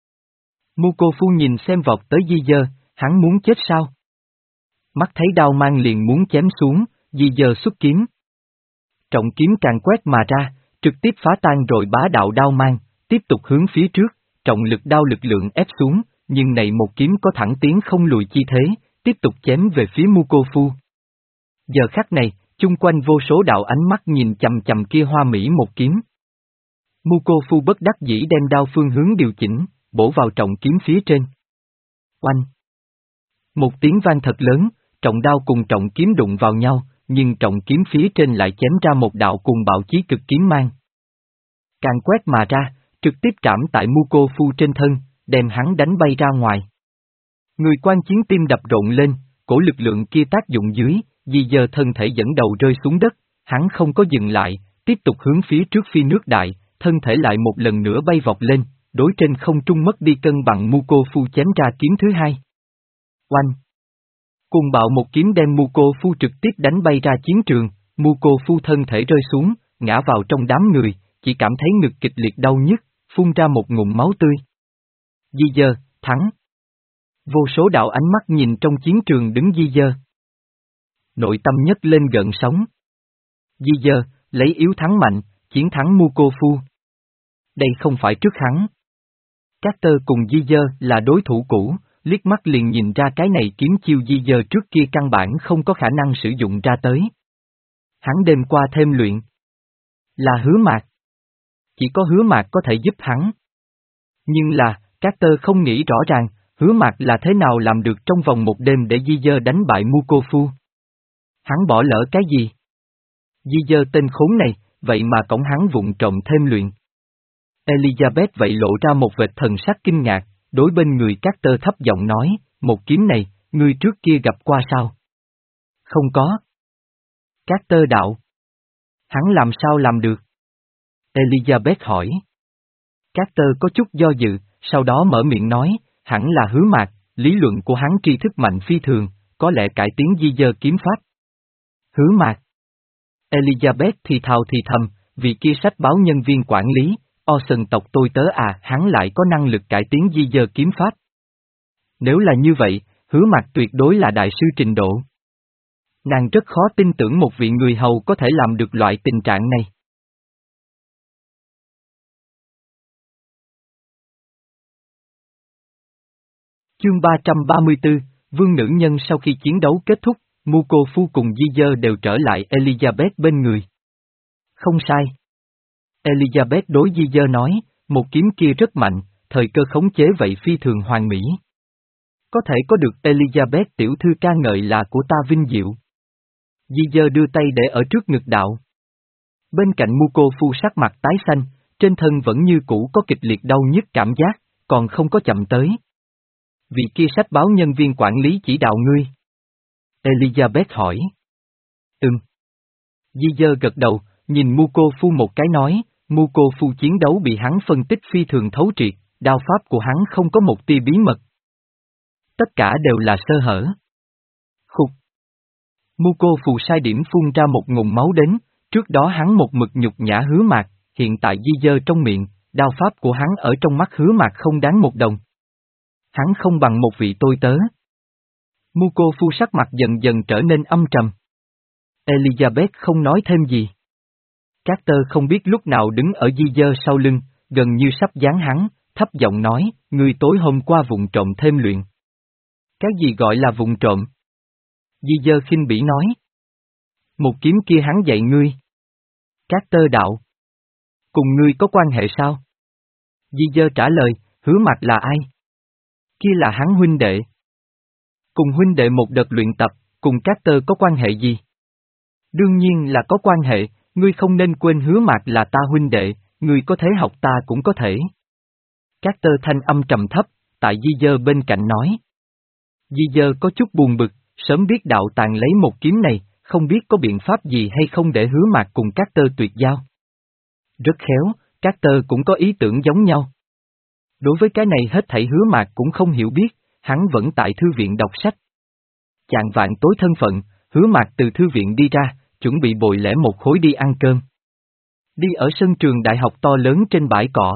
Mukofu nhìn xem vọt tới Di Dơ, hắn muốn chết sao? Mắt thấy đao mang liền muốn chém xuống, Di Dơ xuất kiếm. Trọng kiếm càng quét mà ra, trực tiếp phá tan rồi bá đạo đao mang, tiếp tục hướng phía trước, trọng lực đao lực lượng ép xuống, nhưng này một kiếm có thẳng tiến không lùi chi thế, tiếp tục chém về phía Mukofu. Giờ khắc này, chung quanh vô số đạo ánh mắt nhìn chằm chằm kia hoa mỹ một kiếm. Muko Phu bất đắc dĩ đem đao phương hướng điều chỉnh, bổ vào trọng kiếm phía trên. Oanh! Một tiếng vang thật lớn, trọng đao cùng trọng kiếm đụng vào nhau, nhưng trọng kiếm phía trên lại chém ra một đạo cùng bạo chí cực kiếm mang. Càng quét mà ra, trực tiếp trảm tại Muko Phu trên thân, đem hắn đánh bay ra ngoài. Người quan chiến tim đập rộn lên, cổ lực lượng kia tác dụng dưới, di dơ thân thể dẫn đầu rơi xuống đất, hắn không có dừng lại, tiếp tục hướng phía trước phi nước đại, thân thể lại một lần nữa bay vọt lên, đối trên không trung mất đi cân bằng Muko Phu chém ra kiếm thứ hai. Oanh! Cùng bạo một kiếm đem Muko Phu trực tiếp đánh bay ra chiến trường, Muko Phu thân thể rơi xuống, ngã vào trong đám người, chỉ cảm thấy ngực kịch liệt đau nhức, phun ra một ngụm máu tươi. Di dơ, thắng. Vô số đạo ánh mắt nhìn trong chiến trường đứng Di dơ. Nội tâm nhất lên gợn sóng. Di dơ, lấy yếu thắng mạnh, chiến thắng Muko Phu. Đây không phải trước hắn. Carter cùng Di dơ là đối thủ cũ, liếc mắt liền nhìn ra cái này kiếm chiêu Di dơ trước kia căn bản không có khả năng sử dụng ra tới. Hắn đêm qua thêm luyện. Là Hứa Mạc. Chỉ có Hứa Mạc có thể giúp hắn. Nhưng là, Carter không nghĩ rõ ràng, Hứa Mạc là thế nào làm được trong vòng một đêm để Di dơ đánh bại Muko Phu. Hắn bỏ lỡ cái gì? Di dơ tên khốn này, vậy mà cổng hắn vụng trộm thêm luyện. Elizabeth vậy lộ ra một vệt thần sắc kinh ngạc, đối bên người Carter thấp giọng nói, một kiếm này, ngươi trước kia gặp qua sao? Không có. Carter đạo. Hắn làm sao làm được? Elizabeth hỏi. Carter có chút do dự, sau đó mở miệng nói, hẳn là Hứa Mạc, lý luận của hắn tri thức mạnh phi thường, có lẽ cải tiến Di dơ kiếm pháp. Hứa Mạc. Elizabeth thì thào thì thầm, vì kia sách báo nhân viên quản lý, Orson tộc tôi tớ à, hắn lại có năng lực cải tiến Di dơ kiếm pháp. Nếu là như vậy, Hứa Mạc tuyệt đối là đại sư trình độ. Nàng rất khó tin tưởng một vị người hầu có thể làm được loại tình trạng này. Chương ba trăm ba mươi tư, Vương Nữ Nhân. Sau khi chiến đấu kết thúc, Muko Phu cùng Di dơ đều trở lại Elizabeth bên người. Không sai. Elizabeth đối Di dơ nói, một kiếm kia rất mạnh, thời cơ khống chế vậy phi thường hoàn mỹ. Có thể có được Elizabeth tiểu thư ca ngợi là của ta vinh diệu. Di dơ đưa tay để ở trước ngực đạo. Bên cạnh Muko Phu sắc mặt tái xanh, trên thân vẫn như cũ có kịch liệt đau nhức cảm giác, còn không có chậm tới. Vị kia sách báo nhân viên quản lý chỉ đạo ngươi. Elizabeth hỏi. Ừm. Di dơ gật đầu, nhìn Muko Phu một cái nói, Muko Phu chiến đấu bị hắn phân tích phi thường thấu triệt, đao pháp của hắn không có một tia bí mật. Tất cả đều là sơ hở. Khục. Muko Phu sai điểm phun ra một ngụm máu đến, trước đó hắn một mực nhục nhã Hứa Mạc, hiện tại Di dơ trong miệng, đao pháp của hắn ở trong mắt Hứa Mạc không đáng một đồng. Hắn không bằng một vị tôi tớ. Muko Phu sắc mặt dần dần trở nên âm trầm. Elizabeth không nói thêm gì. Carter không biết lúc nào đứng ở Di dơ sau lưng, gần như sắp giáng hắn, thấp giọng nói, ngươi tối hôm qua vụng trộm thêm luyện. Cái gì gọi là vụng trộm? Di dơ khinh bỉ nói. Một kiếm kia hắn dạy ngươi. Carter đạo. Cùng ngươi có quan hệ sao? Di dơ trả lời, Hứa Mạc là ai? Kia là hắn huynh đệ. Cùng huynh đệ một đợt luyện tập, cùng Carter có quan hệ gì? Đương nhiên là có quan hệ, ngươi không nên quên Hứa Mạc là ta huynh đệ, ngươi có thể học ta cũng có thể. Carter thanh âm trầm thấp, tại Di dơ bên cạnh nói. Di dơ có chút buồn bực, sớm biết đạo tàng lấy một kiếm này, không biết có biện pháp gì hay không để Hứa Mạc cùng Carter tuyệt giao. Rất khéo, Carter cũng có ý tưởng giống nhau. Đối với cái này hết thảy Hứa Mạc cũng không hiểu biết, hắn vẫn tại thư viện đọc sách. Chạng vạn tối thân phận, Hứa Mạc từ thư viện đi ra, chuẩn bị bồi lẻ một khối đi ăn cơm. Đi ở sân trường đại học to lớn trên bãi cỏ.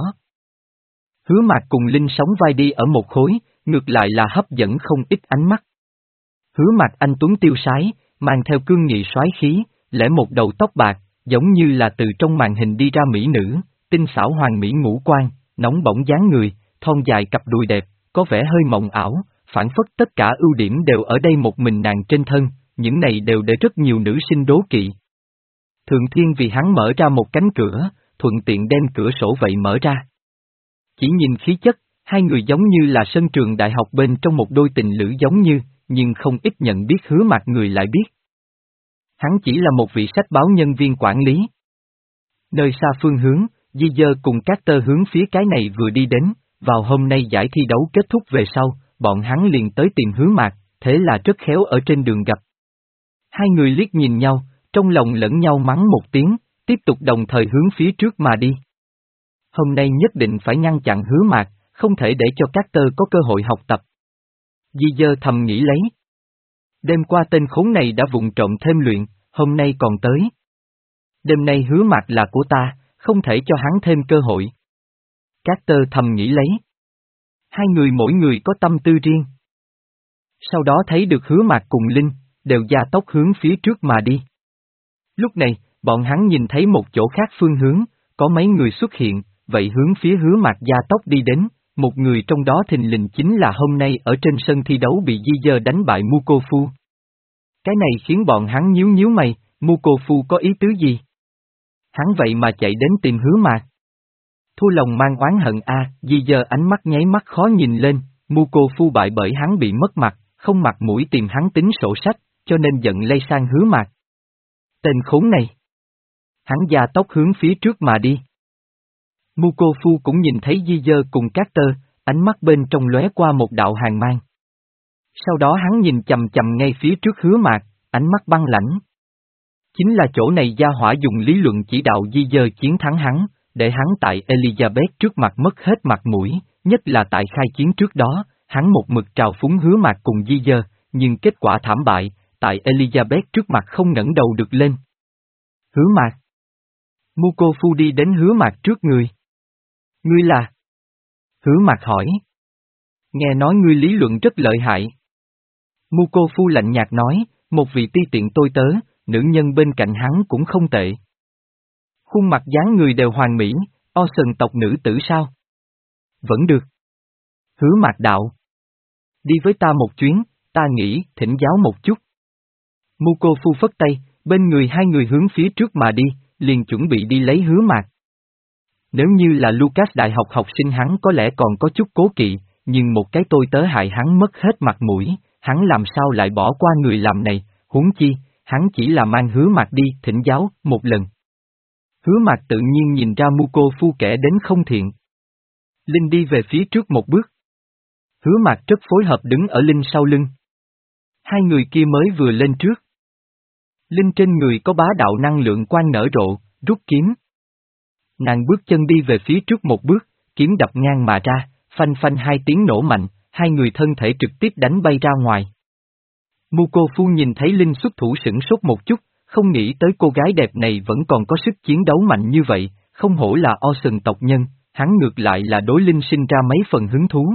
Hứa Mạc cùng Linh sóng vai đi ở một khối, ngược lại là hấp dẫn không ít ánh mắt. Hứa Mạc anh tuấn tiêu sái, mang theo cương nghị soái khí, lẻ một đầu tóc bạc, giống như là từ trong màn hình đi ra mỹ nữ, tinh xảo hoàng mỹ ngũ quan, nóng bỏng dáng người, thon dài cặp đùi đẹp, có vẻ hơi mộng ảo, phản phất tất cả ưu điểm đều ở đây một mình nàng trên thân, những này đều để rất nhiều nữ sinh đố kỵ. Thượng Thiên vì hắn mở ra một cánh cửa, thuận tiện đem cửa sổ vậy mở ra. Chỉ nhìn khí chất, hai người giống như là sân trường đại học bên trong một đôi tình lữ giống như, nhưng không ít nhận biết Hứa Mạc người lại biết. Hắn chỉ là một vị sách báo nhân viên quản lý. Nơi xa phương hướng, Di Dơ cùng các tơ hướng phía cái này vừa đi đến, vào hôm nay giải thi đấu kết thúc về sau, bọn hắn liền tới tìm Hứa Mạc, thế là rất khéo ở trên đường gặp. Hai người liếc nhìn nhau, trong lòng lẫn nhau mắng một tiếng, tiếp tục đồng thời hướng phía trước mà đi. Hôm nay nhất định phải ngăn chặn Hứa Mạc, không thể để cho các tơ có cơ hội học tập. Di Dơ thầm nghĩ lấy. Đêm qua tên khốn này đã vụng trộm thêm luyện, hôm nay còn tới. Đêm nay Hứa Mạc là của ta, không thể cho hắn thêm cơ hội. Các tơ thầm nghĩ lấy. Hai người mỗi người có tâm tư riêng. Sau đó thấy được Hứa Mạc cùng Linh, đều gia tốc hướng phía trước mà đi. Lúc này, bọn hắn nhìn thấy một chỗ khác phương hướng, có mấy người xuất hiện, vậy hướng phía Hứa Mạc gia tốc đi đến, một người trong đó thình lình chính là hôm nay ở trên sân thi đấu bị Di Dơ đánh bại Mukofu. Cái này khiến bọn hắn nhíu nhíu mày, Mukofu có ý tứ gì? Hắn vậy mà chạy đến tìm Hứa Mạc. Thu lòng mang oán hận a, à, Di Dơ ánh mắt nháy mắt khó nhìn lên, Mukofu bại bởi hắn bị mất mặt, không mặt mũi tìm hắn tính sổ sách, cho nên giận lây sang Hứa Mạc. Tên khốn này. Hắn gia tốc hướng phía trước mà đi. Mukofu cũng nhìn thấy Di Dơ cùng các tơ, ánh mắt bên trong lóe qua một đạo hàn mang. Sau đó hắn nhìn chầm chầm ngay phía trước Hứa Mạc, ánh mắt băng lãnh. Chính là chỗ này gia hỏa dùng lý luận chỉ đạo Di Dơ chiến thắng hắn, để hắn tại Elizabeth trước mặt mất hết mặt mũi, nhất là tại khai chiến trước đó, hắn một mực trào phúng Hứa Mạc cùng Di Dơ, nhưng kết quả thảm bại, tại Elizabeth trước mặt không ngẩng đầu được lên. Hứa Mạc. Mukofu đi đến Hứa Mạc trước người. Ngươi là? Hứa Mạc hỏi. Nghe nói ngươi lý luận rất lợi hại. Mukofu lạnh nhạt nói, một vị ti tiện tôi tớ, nữ nhân bên cạnh hắn cũng không tệ. Khuôn mặt dáng người đều hoàn mỹ, Ocean tộc nữ tử sao? Vẫn được. Hứa Mạc đạo. Đi với ta một chuyến, ta nghĩ, thỉnh giáo một chút. Mukofu phất tay, bên người hai người hướng phía trước mà đi, liền chuẩn bị đi lấy Hứa Mạc. Nếu như là Lucas đại học học sinh hắn có lẽ còn có chút cố kỵ, nhưng một cái tôi tớ hại hắn mất hết mặt mũi, hắn làm sao lại bỏ qua người làm này, huống chi, hắn chỉ là mang Hứa Mạc đi thỉnh giáo một lần. Hứa Mạc tự nhiên nhìn ra Mukofu kẻ đến không thiện. Linh đi về phía trước một bước. Hứa Mạc rất phối hợp đứng ở Linh sau lưng. Hai người kia mới vừa lên trước. Linh trên người có bá đạo năng lượng quang nở rộ, rút kiếm. Nàng bước chân đi về phía trước một bước, kiếm đập ngang mà ra, phanh phanh hai tiếng nổ mạnh, hai người thân thể trực tiếp đánh bay ra ngoài. Mukofu nhìn thấy Linh xuất thủ sửng sốt một chút, không nghĩ tới cô gái đẹp này vẫn còn có sức chiến đấu mạnh như vậy, không hổ là Ocean tộc nhân, hắn ngược lại là đối Linh sinh ra mấy phần hứng thú.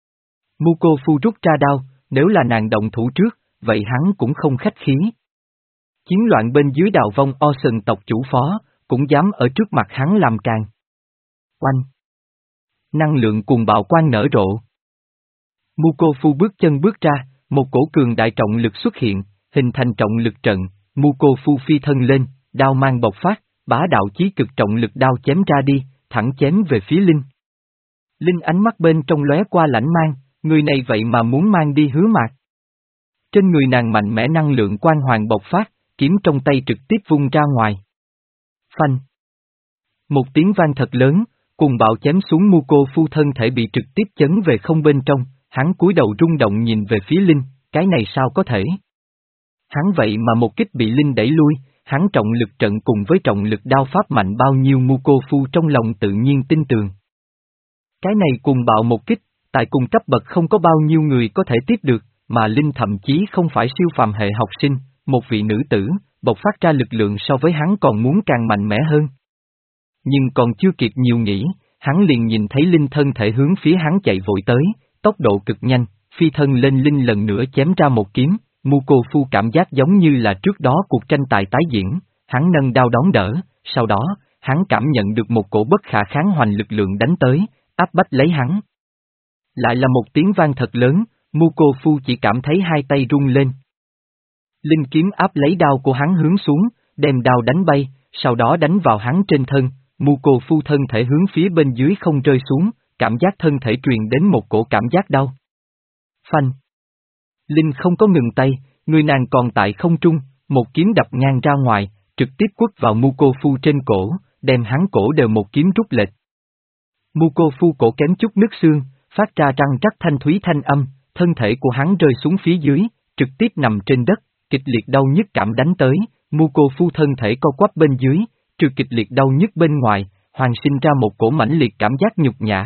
Mukofu rút ra đao, nếu là nàng động thủ trước, vậy hắn cũng không khách khí. Chiến loạn bên dưới đào vong Ocean tộc chủ phó, cũng dám ở trước mặt hắn làm càng. Oanh! Năng lượng cuồng bạo quang nở rộ. Mukofu bước chân bước ra, một cổ cường đại trọng lực xuất hiện, hình thành trọng lực trận, Mukofu phi thân lên, đao mang bộc phát, bá đạo chí cực trọng lực đao chém ra đi, thẳng chém về phía Linh. Linh ánh mắt bên trong lóe qua lãnh mang, người này vậy mà muốn mang đi Hứa Mạc. Trên người nàng mạnh mẽ năng lượng quang hoàng bộc phát, kiếm trong tay trực tiếp vung ra ngoài. Phanh! Một tiếng vang thật lớn, cùng bạo chém xuống Mukofu thân thể bị trực tiếp chấn về không bên trong, hắn cúi đầu rung động nhìn về phía Linh, cái này sao có thể? Hắn vậy mà một kích bị Linh đẩy lui, hắn trọng lực trận cùng với trọng lực đao pháp mạnh bao nhiêu Mukofu trong lòng tự nhiên tin tường. Cái này cùng bạo một kích, tại cùng cấp bậc không có bao nhiêu người có thể tiếp được, mà Linh thậm chí không phải siêu phàm hệ học sinh, một vị nữ tử, bộc phát ra lực lượng so với hắn còn muốn càng mạnh mẽ hơn. Nhưng còn chưa kịp nhiều nghĩ, hắn liền nhìn thấy Linh thân thể hướng phía hắn chạy vội tới, tốc độ cực nhanh, phi thân lên Linh lần nữa chém ra một kiếm, Mukofu cảm giác giống như là trước đó cuộc tranh tài tái diễn, hắn nâng đao đón đỡ, sau đó, hắn cảm nhận được một cổ bất khả kháng hoành lực lượng đánh tới, áp bách lấy hắn. Lại là một tiếng vang thật lớn, Mukofu chỉ cảm thấy hai tay rung lên. Linh kiếm áp lấy đao của hắn hướng xuống, đem đao đánh bay, sau đó đánh vào hắn trên thân, Muko Phu thân thể hướng phía bên dưới không rơi xuống, cảm giác thân thể truyền đến một cổ cảm giác đau. Phanh. Linh không có ngừng tay, người nàng còn tại không trung, một kiếm đập ngang ra ngoài, trực tiếp quất vào Muko Phu trên cổ, đem hắn cổ đều một kiếm rút lệch. Muko Phu cổ kém chút nứt xương, phát ra răng rắc thanh thúy thanh âm, thân thể của hắn rơi xuống phía dưới, trực tiếp nằm trên đất, kịch liệt đau nhức cảm đánh tới, Muko Phu thân thể co quắp bên dưới, trừ kịch liệt đau nhức bên ngoài, hoàn sinh ra một cổ mãnh liệt cảm giác nhục nhã.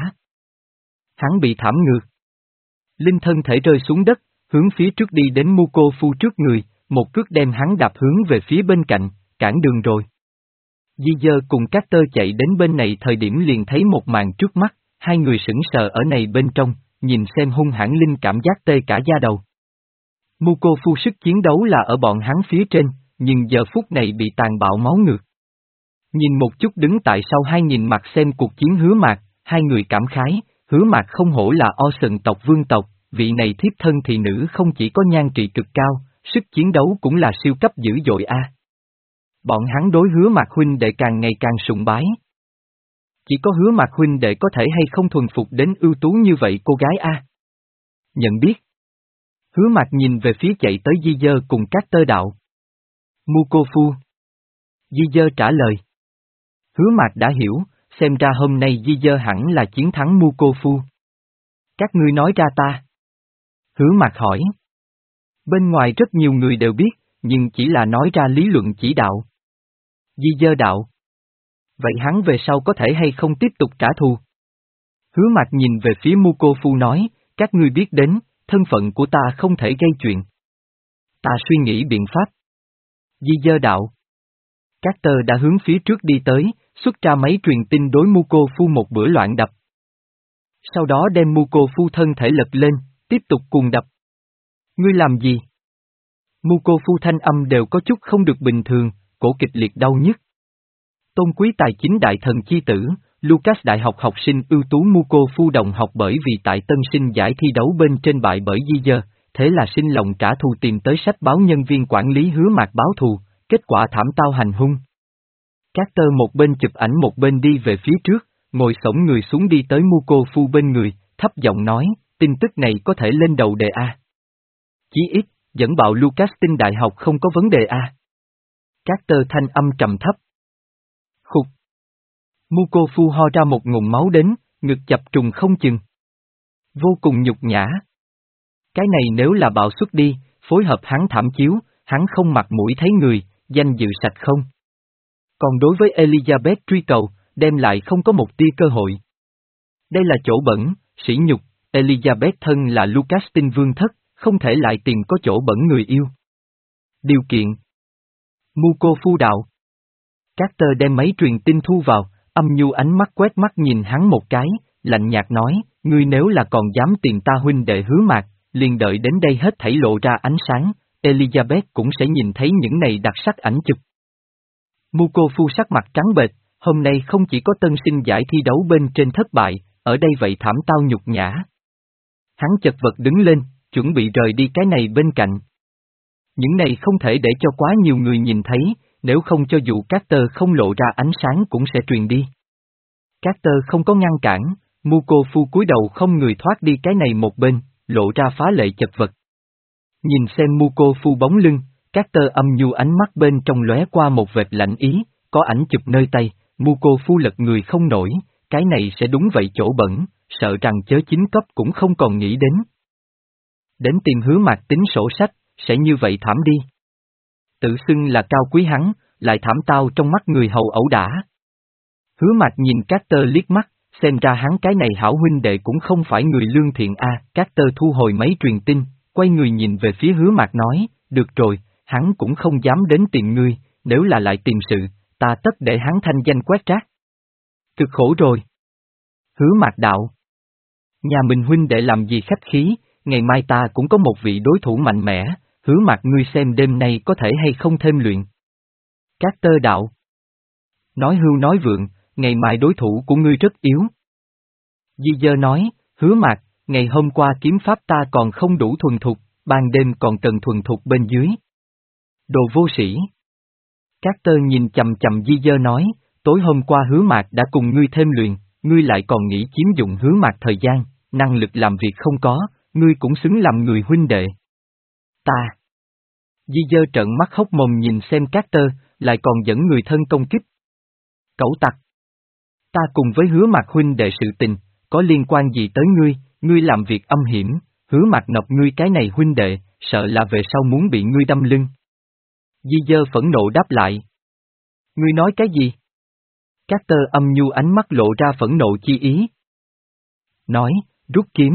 Hắn bị thảm ngược. Linh thân thể rơi xuống đất, hướng phía trước đi đến Muko Phu trước người, một cước đem hắn đạp hướng về phía bên cạnh, cản đường rồi. Di Dơ cùng các tơ chạy đến bên này thời điểm liền thấy một màn trước mắt, hai người sững sờ ở này bên trong, nhìn xem hung hãn Linh cảm giác tê cả da đầu. Muko Phu sức chiến đấu là ở bọn hắn phía trên, nhưng giờ phút này bị tàn bạo máu ngược. Nhìn một chút đứng tại sau hai nhìn mặt xem cuộc chiến Hứa Mạc, hai người cảm khái, Hứa Mạc không hổ là Ocean tộc vương tộc, vị này thiếp thân thị nữ không chỉ có nhan trị cực cao, sức chiến đấu cũng là siêu cấp dữ dội a. Bọn hắn đối Hứa Mạc huynh đệ càng ngày càng sùng bái. Chỉ có Hứa Mạc huynh đệ có thể hay không thuần phục đến ưu tú như vậy cô gái a. Nhận biết. Hứa Mạc nhìn về phía chạy tới Di Dơ cùng các tơ đạo. Muko Phu. Di Dơ trả lời. Hứa Mạc đã hiểu, xem ra hôm nay Di Dơ hẳn là chiến thắng Muko Phu. Các ngươi nói ra ta. Hứa Mạc hỏi. Bên ngoài rất nhiều người đều biết, nhưng chỉ là nói ra lý luận chỉ đạo. Di Dơ đạo. Vậy hắn về sau có thể hay không tiếp tục trả thù? Hứa Mạc nhìn về phía Muko Phu nói, các ngươi biết đến, thân phận của ta không thể gây chuyện. Ta suy nghĩ biện pháp. Di Dơ đạo. Các tơ đã hướng phía trước đi tới, xuất ra máy truyền tin đối Muko Phu một bữa loạn đập. Sau đó đem Muko Phu thân thể lật lên, tiếp tục cuồng đập. Ngươi làm gì? Muko Phu thanh âm đều có chút không được bình thường, cổ kịch liệt đau nhức. Tôn quý tài chính đại thần chi tử, Lucas đại học học sinh ưu tú Muko Phu đồng học bởi vì tại tân sinh giải thi đấu bên trên bại bởi Di Dơ, thế là sinh lòng trả thù tìm tới sách báo nhân viên quản lý Hứa Mạc báo thù, kết quả thảm tao hành hung. Các tơ một bên chụp ảnh một bên đi về phía trước, ngồi xổm người xuống đi tới Muko Phu bên người, thấp giọng nói, tin tức này có thể lên đầu đề A. Chí ít, dẫn bạo Lucas tin đại học không có vấn đề A. Các tơ thanh âm trầm thấp. Khục. Muko Phu ho ra một ngụm máu đến, ngực chập trùng không chừng. Vô cùng nhục nhã. Cái này nếu là bạo xuất đi, phối hợp hắn thảm chiếu, hắn không mặt mũi thấy người, danh dự sạch không. Còn đối với Elizabeth truy cầu, đem lại không có một tia cơ hội. Đây là chỗ bẩn, sỉ nhục, Elizabeth thân là Lucas tin vương thất, không thể lại tìm có chỗ bẩn người yêu. Điều kiện. Muko Phu đạo. Các tơ đem máy truyền tin thu vào, âm nhu ánh mắt quét mắt nhìn hắn một cái, lạnh nhạt nói, ngươi nếu là còn dám tìm ta huynh đệ Hứa Mạc, liền đợi đến đây hết thảy lộ ra ánh sáng, Elizabeth cũng sẽ nhìn thấy những này đặc sắc ảnh chụp. Muko Phu sắc mặt trắng bệch, hôm nay không chỉ có tân sinh giải thi đấu bên trên thất bại, ở đây vậy thảm tao nhục nhã. Hắn chật vật đứng lên, chuẩn bị rời đi cái này bên cạnh. Những này không thể để cho quá nhiều người nhìn thấy, nếu không cho dù các tơ không lộ ra ánh sáng cũng sẽ truyền đi. Các tơ không có ngăn cản, Muko Phu cúi đầu không người thoát đi cái này một bên, lộ ra phá lệ chật vật. Nhìn xem Muko Phu bóng lưng, các tơ âm nhu ánh mắt bên trong lóe qua một vệt lạnh ý, có ảnh chụp nơi tay, Muko Phu lật người không nổi, cái này sẽ đúng vậy chỗ bẩn, sợ rằng chớ chính cấp cũng không còn nghĩ đến. Đến tìm Hứa Mạc tính sổ sách, sẽ như vậy thảm đi. Tự xưng là cao quý hắn, lại thảm tao trong mắt người hầu ẩu đả. Hứa Mạc nhìn các tơ liếc mắt, xem ra hắn cái này hảo huynh đệ cũng không phải người lương thiện a. Các tơ thu hồi máy truyền tin, quay người nhìn về phía Hứa Mạc nói, được rồi, hắn cũng không dám đến tìm ngươi, nếu là lại tìm sự, ta tất để hắn thanh danh quét rác. Cực khổ rồi. Hứa Mạc đạo. Nhà mình huynh đệ làm gì khách khí, ngày mai ta cũng có một vị đối thủ mạnh mẽ, Hứa Mạc ngươi xem đêm nay có thể hay không thêm luyện. Các tơ đạo. Nói hưu nói vượng, ngày mai đối thủ của ngươi rất yếu. Di Dơ nói, Hứa Mạc, ngày hôm qua kiếm pháp ta còn không đủ thuần thục, ban đêm còn cần thuần thục bên dưới. Đồ vô sĩ. Carter nhìn chầm chầm Di Dơ nói, tối hôm qua Hứa Mạc đã cùng ngươi thêm luyện, ngươi lại còn nghĩ chiếm dụng Hứa Mạc thời gian, năng lực làm việc không có, ngươi cũng xứng làm người huynh đệ. Ta. Di Dơ trợn mắt hốc mồm nhìn xem Carter, lại còn dẫn người thân công kích. Cẩu tặc. Ta cùng với Hứa Mạc huynh đệ sự tình, có liên quan gì tới ngươi, ngươi làm việc âm hiểm, Hứa Mạc nộp ngươi cái này huynh đệ, sợ là về sau muốn bị ngươi đâm lưng. Di Dơ phẫn nộ đáp lại. Ngươi nói cái gì? Carter âm nhu ánh mắt lộ ra phẫn nộ chi ý. Nói, rút kiếm.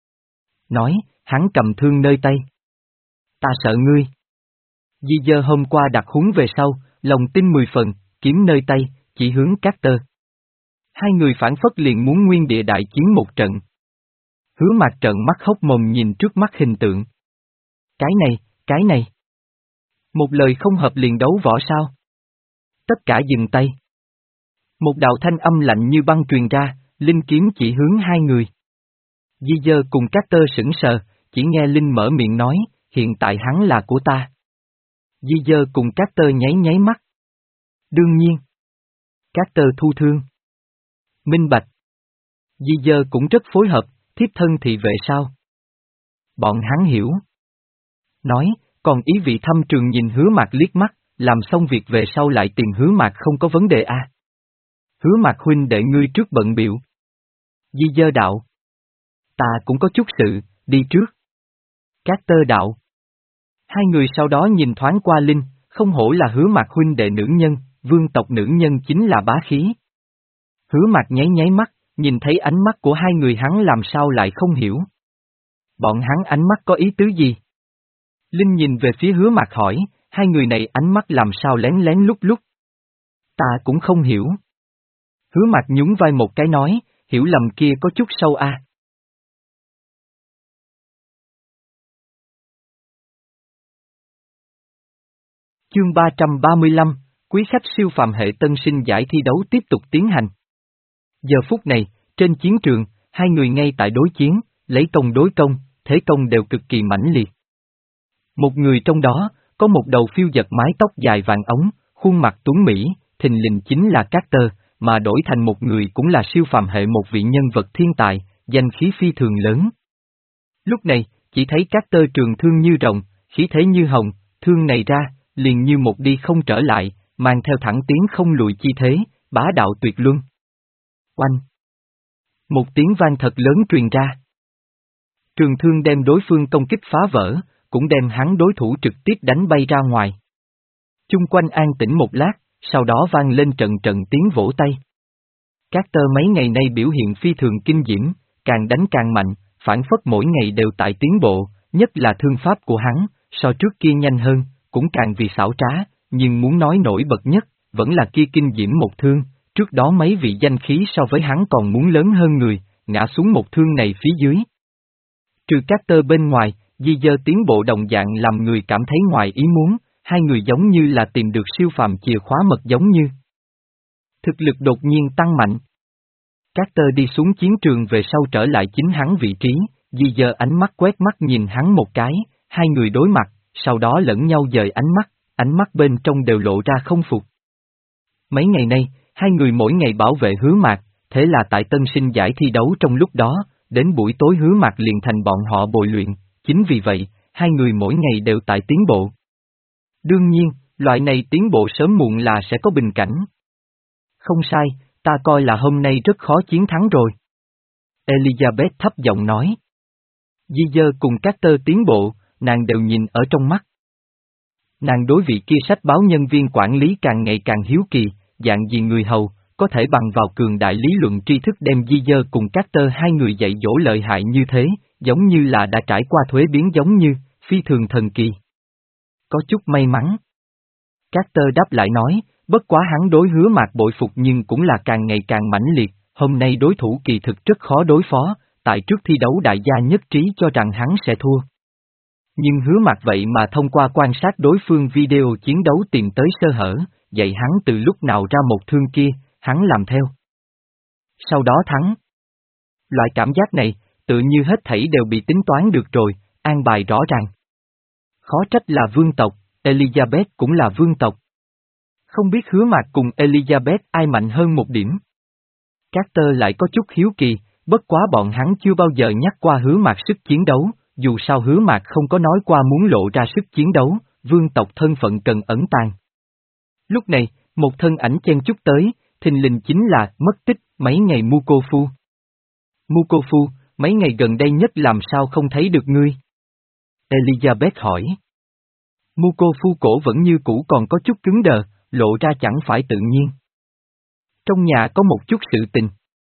Nói, hắn cầm thương nơi tay. Ta sợ ngươi. Di Dơ hôm qua đặt húng về sau, lòng tin mười phần, kiếm nơi tay, chỉ hướng Carter. Hai người phản phất liền muốn nguyên địa đại chiến một trận. Hứa Mạc trợn mắt hốc mồm nhìn trước mắt hình tượng. Cái này, cái này. Một lời không hợp liền đấu võ sao? Tất cả dừng tay. Một đạo thanh âm lạnh như băng truyền ra, Linh kiếm chỉ hướng hai người. Di Dơ cùng Carter sững sờ, chỉ nghe Linh mở miệng nói, hiện tại hắn là của ta. Di Dơ cùng Carter nháy nháy mắt. Đương nhiên. Carter thu thương. Minh bạch. Di Dơ cũng rất phối hợp, thiếp thân thì về sao? Bọn hắn hiểu. Nói, còn ý vị thâm trường nhìn Hứa Mạc liếc mắt, làm xong việc về sau lại tìm Hứa Mạc không có vấn đề à? Hứa Mạc huynh đệ ngươi trước bận biểu. Di Dơ đạo. Ta cũng có chút sự, đi trước. Carter đạo. Hai người sau đó nhìn thoáng qua Linh, không hổ là Hứa Mạc huynh đệ nữ nhân, vương tộc nữ nhân chính là bá khí. Hứa Mạc nháy nháy mắt, nhìn thấy ánh mắt của hai người hắn làm sao lại không hiểu. Bọn hắn ánh mắt có ý tứ gì? Linh nhìn về phía Hứa Mạc hỏi, hai người này ánh mắt làm sao lén lén lúc lúc. Ta cũng không hiểu. Hứa Mạc nhún vai một cái nói, hiểu lầm kia có chút sâu a. À. Chương ba trăm ba mươi lăm, quý khách siêu phàm hệ tân sinh giải thi đấu tiếp tục tiến hành. Giờ phút này, trên chiến trường, hai người ngay tại đối chiến, lấy công đối công, thế công đều cực kỳ mãnh liệt. Một người trong đó, có một đầu phiêu giật mái tóc dài vàng ống, khuôn mặt tuấn mỹ, thình lình chính là Carter, mà đổi thành một người cũng là siêu phàm hệ một vị nhân vật thiên tài, danh khí phi thường lớn. Lúc này, chỉ thấy Carter trường thương như rồng, khí thế như hồng, thương này ra, liền như một đi không trở lại, mang theo thẳng tiến không lùi chi thế, bá đạo tuyệt luân. Oanh! Một tiếng vang thật lớn truyền ra. Trường thương đem đối phương công kích phá vỡ, cũng đem hắn đối thủ trực tiếp đánh bay ra ngoài. Chung quanh an tĩnh một lát, sau đó vang lên trận trận tiếng vỗ tay. Carter mấy ngày nay biểu hiện phi thường kinh diễm, càng đánh càng mạnh, phản phất mỗi ngày đều tại tiến bộ, nhất là thương pháp của hắn, so trước kia nhanh hơn, cũng càng vì xảo trá, nhưng muốn nói nổi bật nhất, vẫn là kia kinh diễm một thương, trước đó mấy vị danh khí so với hắn còn muốn lớn hơn người, ngã xuống một thương này phía dưới. Trừ Carter bên ngoài, Di Dơ tiến bộ đồng dạng làm người cảm thấy ngoài ý muốn, hai người giống như là tìm được siêu phàm chìa khóa mật giống như. Thực lực đột nhiên tăng mạnh. Carter đi xuống chiến trường về sau trở lại chính hắn vị trí, Di Dơ ánh mắt quét mắt nhìn hắn một cái, hai người đối mặt, sau đó lẫn nhau dời ánh mắt, ánh mắt bên trong đều lộ ra không phục. Mấy ngày nay, hai người mỗi ngày bảo vệ Hứa Mạc, thế là tại tân sinh giải thi đấu trong lúc đó, đến buổi tối Hứa Mạc liền thành bọn họ bồi luyện, chính vì vậy, hai người mỗi ngày đều tại tiến bộ. Đương nhiên, loại này tiến bộ sớm muộn là sẽ có bình cảnh. Không sai, ta coi là hôm nay rất khó chiến thắng rồi. Elizabeth thấp giọng nói. Di Dơ cùng Carter tiến bộ, nàng đều nhìn ở trong mắt. Nàng đối vị kia sách báo nhân viên quản lý càng ngày càng hiếu kỳ, dạng gì người hầu, có thể bằng vào cường đại lý luận tri thức đem Di Dơ cùng Carter hai người dạy dỗ lợi hại như thế, giống như là đã trải qua thuế biến giống như, phi thường thần kỳ. Có chút may mắn. Carter đáp lại nói, bất quá hắn đối Hứa Mạc bội phục nhưng cũng là càng ngày càng mãnh liệt, hôm nay đối thủ kỳ thực rất khó đối phó, tại trước thi đấu đại gia nhất trí cho rằng hắn sẽ thua. Nhưng Hứa Mạc vậy mà thông qua quan sát đối phương video chiến đấu tìm tới sơ hở, dạy hắn từ lúc nào ra một thương kia, hắn làm theo. Sau đó thắng. Loại cảm giác này, tự như hết thảy đều bị tính toán được rồi, an bài rõ ràng. Khó trách là vương tộc, Elizabeth cũng là vương tộc. Không biết Hứa Mạc cùng Elizabeth ai mạnh hơn một điểm. Carter lại có chút hiếu kỳ, bất quá bọn hắn chưa bao giờ nhắc qua Hứa Mạc sức chiến đấu, dù sao Hứa Mạc không có nói qua muốn lộ ra sức chiến đấu, vương tộc thân phận cần ẩn tàng. Lúc này, một thân ảnh chen chúc tới, thình lình chính là mất tích mấy ngày Mukofu. Mukofu, mấy ngày gần đây nhất làm sao không thấy được ngươi? Elizabeth hỏi. Mukofu cổ vẫn như cũ còn có chút cứng đờ, lộ ra chẳng phải tự nhiên. Trong nhà có một chút sự tình.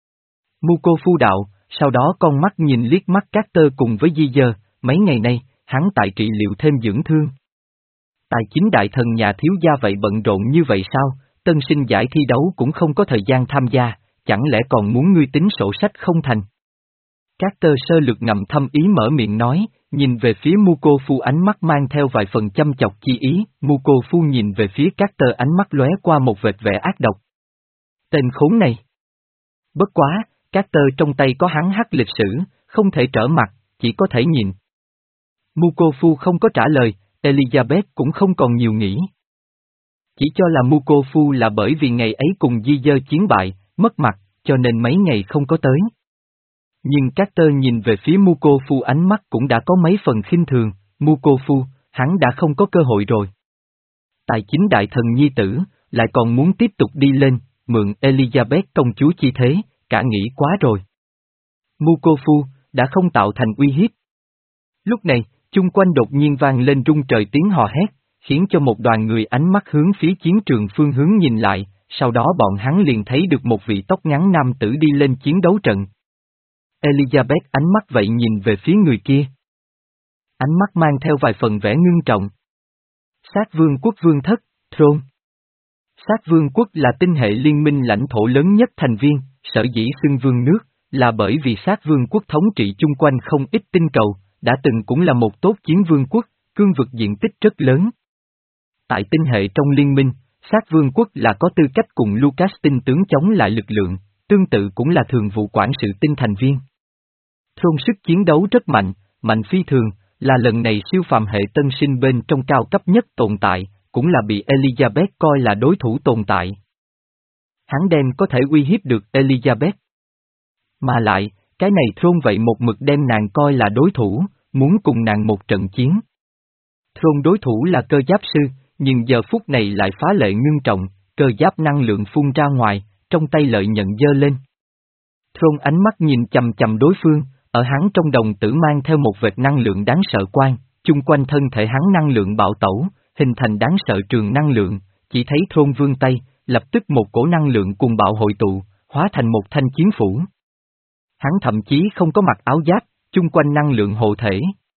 Mukofu đạo, sau đó con mắt nhìn liếc mắt Carter cùng với Di Dơ, mấy ngày nay, hắn tại trị liệu thêm dưỡng thương. Tài chính đại thần nhà thiếu gia vậy bận rộn như vậy sao, tân sinh giải thi đấu cũng không có thời gian tham gia, chẳng lẽ còn muốn ngươi tính sổ sách không thành? Carter sơ lược ngầm thâm ý mở miệng nói, nhìn về phía Mukofu ánh mắt mang theo vài phần chăm chọc chi ý, Mukofu nhìn về phía Carter ánh mắt lóe qua một vệt vẻ ác độc. Tên khốn này! Bất quá, Carter trong tay có hắn hắc lịch sử, không thể trở mặt, chỉ có thể nhìn. Mukofu không có trả lời, Elizabeth cũng không còn nhiều nghĩ. Chỉ cho là Mukofu là bởi vì ngày ấy cùng Di Dơ chiến bại, mất mặt, cho nên mấy ngày không có tới. Nhưng Carter nhìn về phía Mukofu ánh mắt cũng đã có mấy phần khinh thường, Mukofu, hắn đã không có cơ hội rồi. Tài chính đại thần nhi tử, lại còn muốn tiếp tục đi lên, mượn Elizabeth công chúa chi thế, cả nghĩ quá rồi. Mukofu, đã không tạo thành uy hiếp. Lúc này, chung quanh đột nhiên vang lên rung trời tiếng hò hét, khiến cho một đoàn người ánh mắt hướng phía chiến trường phương hướng nhìn lại, sau đó bọn hắn liền thấy được một vị tóc ngắn nam tử đi lên chiến đấu trận. Elizabeth ánh mắt vậy nhìn về phía người kia. Ánh mắt mang theo vài phần vẻ ngưng trọng. Sát vương quốc vương thất, Throne. Sát vương quốc là tinh hệ liên minh lãnh thổ lớn nhất thành viên, sở dĩ xưng vương nước, là bởi vì sát vương quốc thống trị chung quanh không ít tinh cầu, đã từng cũng là một tốt chiến vương quốc, cương vực diện tích rất lớn. Tại tinh hệ trong liên minh, sát vương quốc là có tư cách cùng Lucas tinh tướng chống lại lực lượng, tương tự cũng là thường vụ quản sự tinh thành viên. Throne sức chiến đấu rất mạnh, mạnh phi thường, là lần này siêu phàm hệ tân sinh bên trong cao cấp nhất tồn tại, cũng là bị Elizabeth coi là đối thủ tồn tại. Hắn đem có thể uy hiếp được Elizabeth. Mà lại, cái này Throne vậy một mực đem nàng coi là đối thủ, muốn cùng nàng một trận chiến. Throne đối thủ là cơ giáp sư, nhưng giờ phút này lại phá lệ ngưng trọng, cơ giáp năng lượng phun ra ngoài, trong tay lợi nhận dơ lên. Throne ánh mắt nhìn chầm chầm đối phương, ở hắn trong đồng tử mang theo một vệt năng lượng đáng sợ quan, chung quanh thân thể hắn năng lượng bạo tẩu, hình thành đáng sợ trường năng lượng, chỉ thấy Throne vươn tay, lập tức một cổ năng lượng cuồng bạo hội tụ, hóa thành một thanh chiến phủ. Hắn thậm chí không có mặc áo giáp, chung quanh năng lượng hộ thể.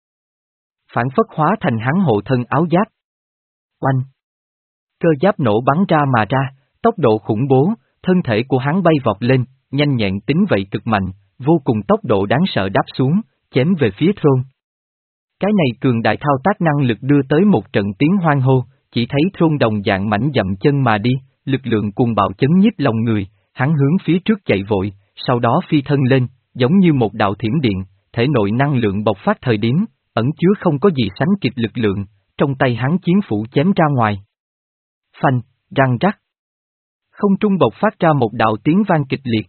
Phản phất hóa thành hắn hộ thân áo giáp. Oanh! Cơ giáp nổ bắn ra mà ra, tốc độ khủng bố, thân thể của hắn bay vọt lên, nhanh nhẹn tính vậy cực mạnh, vô cùng tốc độ đáng sợ đáp xuống, chém về phía Throne. Cái này cường đại thao tác năng lực đưa tới một trận tiếng hoan hô, chỉ thấy Throne đồng dạng mảnh dậm chân mà đi, lực lượng cuồng bạo chấn nhiếp lòng người, hắn hướng phía trước chạy vội, sau đó phi thân lên, giống như một đạo thiểm điện, thể nội năng lượng bộc phát thời điểm, ẩn chứa không có gì sánh kịp lực lượng, trong tay hắn chiến phủ chém ra ngoài. Phanh, răng rắc. Không trung bộc phát ra một đạo tiếng vang kịch liệt.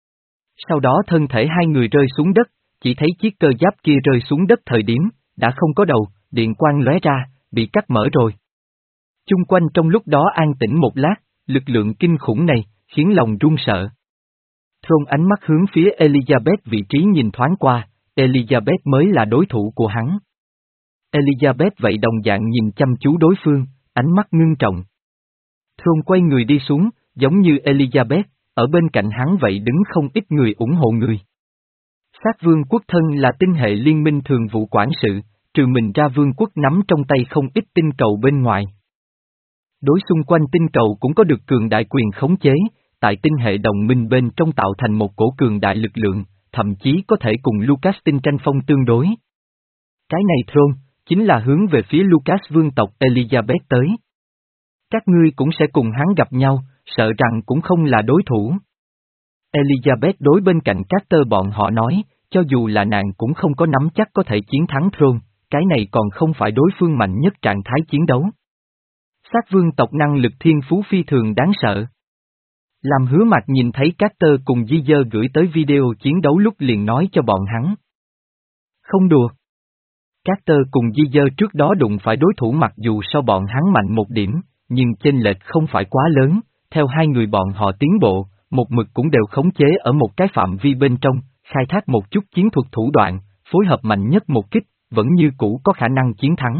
Sau đó thân thể hai người rơi xuống đất, chỉ thấy chiếc cơ giáp kia rơi xuống đất thời điểm, đã không có đầu, điện quang lóe ra, bị cắt mở rồi. Chung quanh trong lúc đó an tĩnh một lát, lực lượng kinh khủng này, khiến lòng run sợ. Throne ánh mắt hướng phía Elizabeth vị trí nhìn thoáng qua, Elizabeth mới là đối thủ của hắn. Elizabeth vậy đồng dạng nhìn chăm chú đối phương, ánh mắt ngưng trọng. Throne quay người đi xuống, giống như Elizabeth, ở bên cạnh hắn vậy đứng không ít người ủng hộ người. Sát vương quốc thân là tinh hệ liên minh thường vụ quản sự, trừ mình ra vương quốc nắm trong tay không ít tinh cầu bên ngoài. Đối xung quanh tinh cầu cũng có được cường đại quyền khống chế, tại tinh hệ đồng minh bên trong tạo thành một cổ cường đại lực lượng, thậm chí có thể cùng Lucas tinh tranh phong tương đối. Cái này Throne, chính là hướng về phía Lucas vương tộc Elizabeth tới. Các ngươi cũng sẽ cùng hắn gặp nhau, sợ rằng cũng không là đối thủ. Elizabeth đối bên cạnh Carter bọn họ nói, cho dù là nàng cũng không có nắm chắc có thể chiến thắng Throne, cái này còn không phải đối phương mạnh nhất trạng thái chiến đấu. Sát vương tộc năng lực thiên phú phi thường đáng sợ. Làm Hứa Mạc nhìn thấy Carter cùng Di Dơ gửi tới video chiến đấu lúc liền nói cho bọn hắn. Không đùa. Carter cùng Di Dơ trước đó đụng phải đối thủ mặc dù so bọn hắn mạnh một điểm, nhưng chênh lệch không phải quá lớn, theo hai người bọn họ tiến bộ, một mực cũng đều khống chế ở một cái phạm vi bên trong, khai thác một chút chiến thuật thủ đoạn, phối hợp mạnh nhất một kích, vẫn như cũ có khả năng chiến thắng.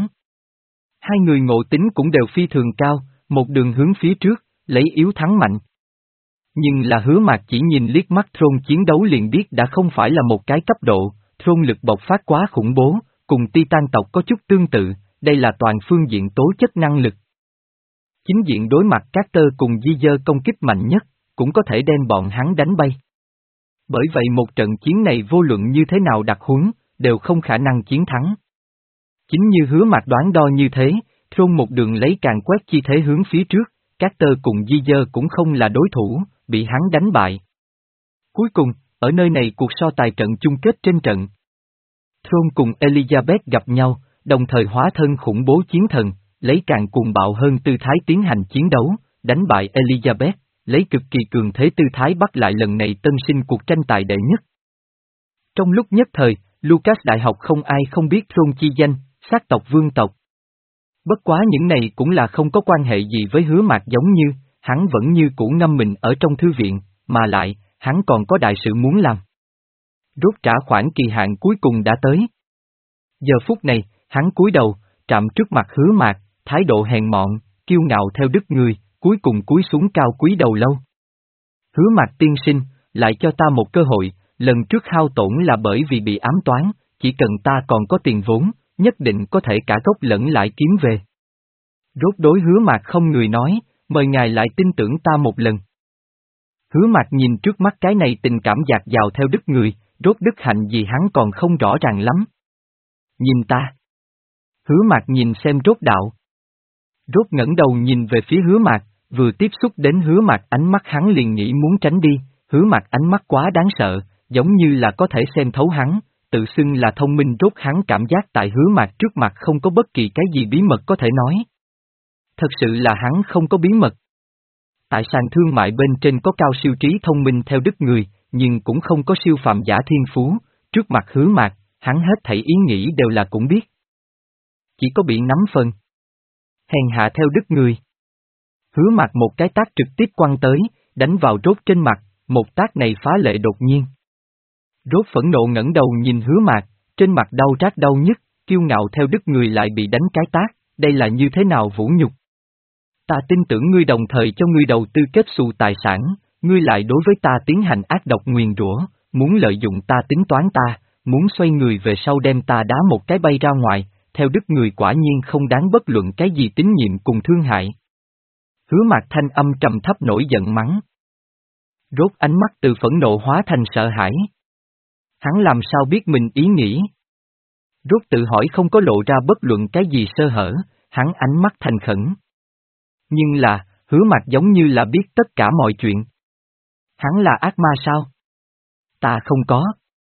Hai người ngộ tính cũng đều phi thường cao, một đường hướng phía trước, lấy yếu thắng mạnh. Nhưng là Hứa Mạc chỉ nhìn liếc mắt Throne chiến đấu liền biết đã không phải là một cái cấp độ, Throne lực bộc phát quá khủng bố, cùng Titan tộc có chút tương tự, đây là toàn phương diện tố chất năng lực. Chính diện đối mặt Carter cùng Di Dơ công kích mạnh nhất, cũng có thể đem bọn hắn đánh bay. Bởi vậy một trận chiến này vô luận như thế nào đặc huống, đều không khả năng chiến thắng. Chính như Hứa Mạc đoán đo như thế, Throne một đường lấy càng quét chi thế hướng phía trước, Carter cùng Di Dơ cũng không là đối thủ, bị hắn đánh bại. Cuối cùng, ở nơi này cuộc so tài trận chung kết trên trận. Throne cùng Elizabeth gặp nhau, đồng thời hóa thân khủng bố chiến thần, lấy càng cuồng bạo hơn tư thái tiến hành chiến đấu, đánh bại Elizabeth, lấy cực kỳ cường thế tư thái bắt lại lần này tân sinh cuộc tranh tài đệ nhất. Trong lúc nhất thời, Lucas Đại học không ai không biết Throne chi danh, sát tộc vương tộc. Bất quá những này cũng là không có quan hệ gì với Hứa Mạc, giống như, hắn vẫn như cũ ngâm mình ở trong thư viện, mà lại, hắn còn có đại sự muốn làm. Rốt trả khoản kỳ hạn cuối cùng đã tới. Giờ phút này, hắn cúi đầu, chạm trước mặt Hứa Mạc, thái độ hèn mọn, kiêu ngạo theo đức người, cuối cùng cúi xuống cao quý đầu lâu. Hứa Mạc tiên sinh, lại cho ta một cơ hội, lần trước hao tổn là bởi vì bị ám toán, chỉ cần ta còn có tiền vốn, nhất định có thể cả gốc lẫn lãi kiếm về. Rốt đối Hứa Mạc không người nói, mời ngài lại tin tưởng ta một lần. Hứa Mạc nhìn trước mắt cái này tình cảm dạt dào theo đức người, rốt đức hạnh gì hắn còn không rõ ràng lắm. Nhìn ta. Hứa Mạc nhìn xem rốt đạo. Rốt ngẩng đầu nhìn về phía Hứa Mạc, vừa tiếp xúc đến Hứa Mạc ánh mắt hắn liền nghĩ muốn tránh đi, Hứa Mạc ánh mắt quá đáng sợ, giống như là có thể xem thấu hắn, tự xưng là thông minh, rốt hắn cảm giác tại Hứa Mạc trước mặt không có bất kỳ cái gì bí mật có thể nói. Thật sự là hắn không có bí mật. Tại sàn thương mại bên trên có cao siêu trí thông minh theo đức người, nhưng cũng không có siêu phàm giả thiên phú, trước mặt Hứa Mạc, hắn hết thảy ý nghĩ đều là cũng biết. Chỉ có bị nắm phần. Hèn hạ theo đức người. Hứa Mạc một cái tát trực tiếp quăng tới, đánh vào rốt trên mặt, một tát này phá lệ đột nhiên. Rốt phẫn nộ ngẩng đầu nhìn Hứa Mạc, trên mặt đau rát đau nhất, kiêu ngạo theo đức người lại bị đánh cái tát, đây là như thế nào vũ nhục. Ta tin tưởng ngươi đồng thời cho ngươi đầu tư kết xù tài sản, ngươi lại đối với ta tiến hành ác độc nguyền rủa, muốn lợi dụng ta tính toán ta, muốn xoay người về sau đem ta đá một cái bay ra ngoài, theo đức người quả nhiên không đáng bất luận cái gì tín nhiệm cùng thương hại. Hứa Mạc thanh âm trầm thấp nổi giận mắng. Rốt ánh mắt từ phẫn nộ hóa thành sợ hãi. Hắn làm sao biết mình ý nghĩ? Rốt tự hỏi không có lộ ra bất luận cái gì sơ hở, hắn ánh mắt thành khẩn. Nhưng là, Hứa Mạc giống như là biết tất cả mọi chuyện. Hắn là ác ma sao? Ta không có.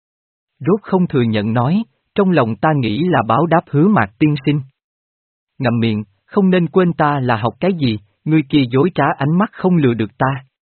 Rốt không thừa nhận nói, trong lòng ta nghĩ là báo đáp Hứa Mạc tiên sinh. Ngậm miệng, không nên quên ta là học cái gì, người kia dối trá ánh mắt không lừa được ta.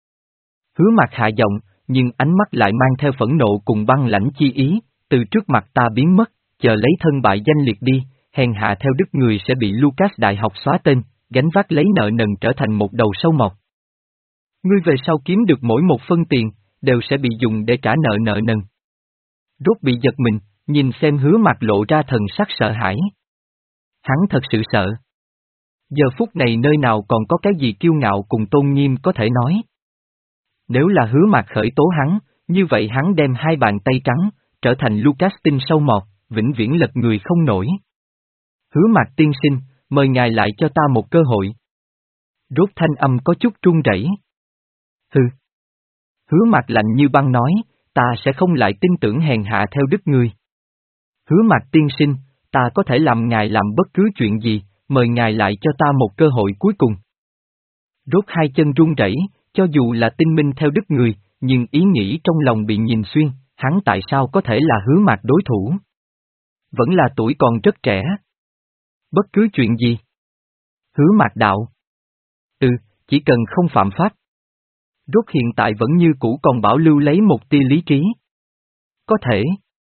Hứa Mạc hạ giọng, nhưng ánh mắt lại mang theo phẫn nộ cùng băng lãnh chi ý, từ trước mặt ta biến mất, chờ lấy thân bại danh liệt đi, hèn hạ theo đức người sẽ bị Lucas Đại học xóa tên, gánh vác lấy nợ nần trở thành một đầu sâu mọt. Ngươi về sau kiếm được mỗi một phân tiền, đều sẽ bị dùng để trả nợ nợ nần. Rốt bị giật mình, nhìn xem Hứa Mạc lộ ra thần sắc sợ hãi. Hắn thật sự sợ. Giờ phút này nơi nào còn có cái gì kiêu ngạo cùng tôn nghiêm có thể nói. Nếu là Hứa Mạc khởi tố hắn, như vậy hắn đem hai bàn tay trắng, trở thành Lucas tinh sâu mọt, vĩnh viễn lật người không nổi. Hứa Mạc tiên sinh, mời ngài lại cho ta một cơ hội. Rốt thanh âm có chút run rẩy. Hừ. Hứa Mạc lạnh như băng nói, ta sẽ không lại tin tưởng hèn hạ theo đức ngươi. Hứa Mạc tiên sinh, ta có thể làm ngài làm bất cứ chuyện gì, mời ngài lại cho ta một cơ hội cuối cùng. Rốt hai chân run rẩy, cho dù là tinh minh theo đức người, nhưng ý nghĩ trong lòng bị nhìn xuyên, hắn tại sao có thể là Hứa Mạc đối thủ? Vẫn là tuổi còn rất trẻ. Bất cứ chuyện gì. Hứa Mạc đạo. Ừ, chỉ cần không phạm pháp. Rốt hiện tại vẫn như cũ còn bảo lưu lấy một tia lý trí. Có thể.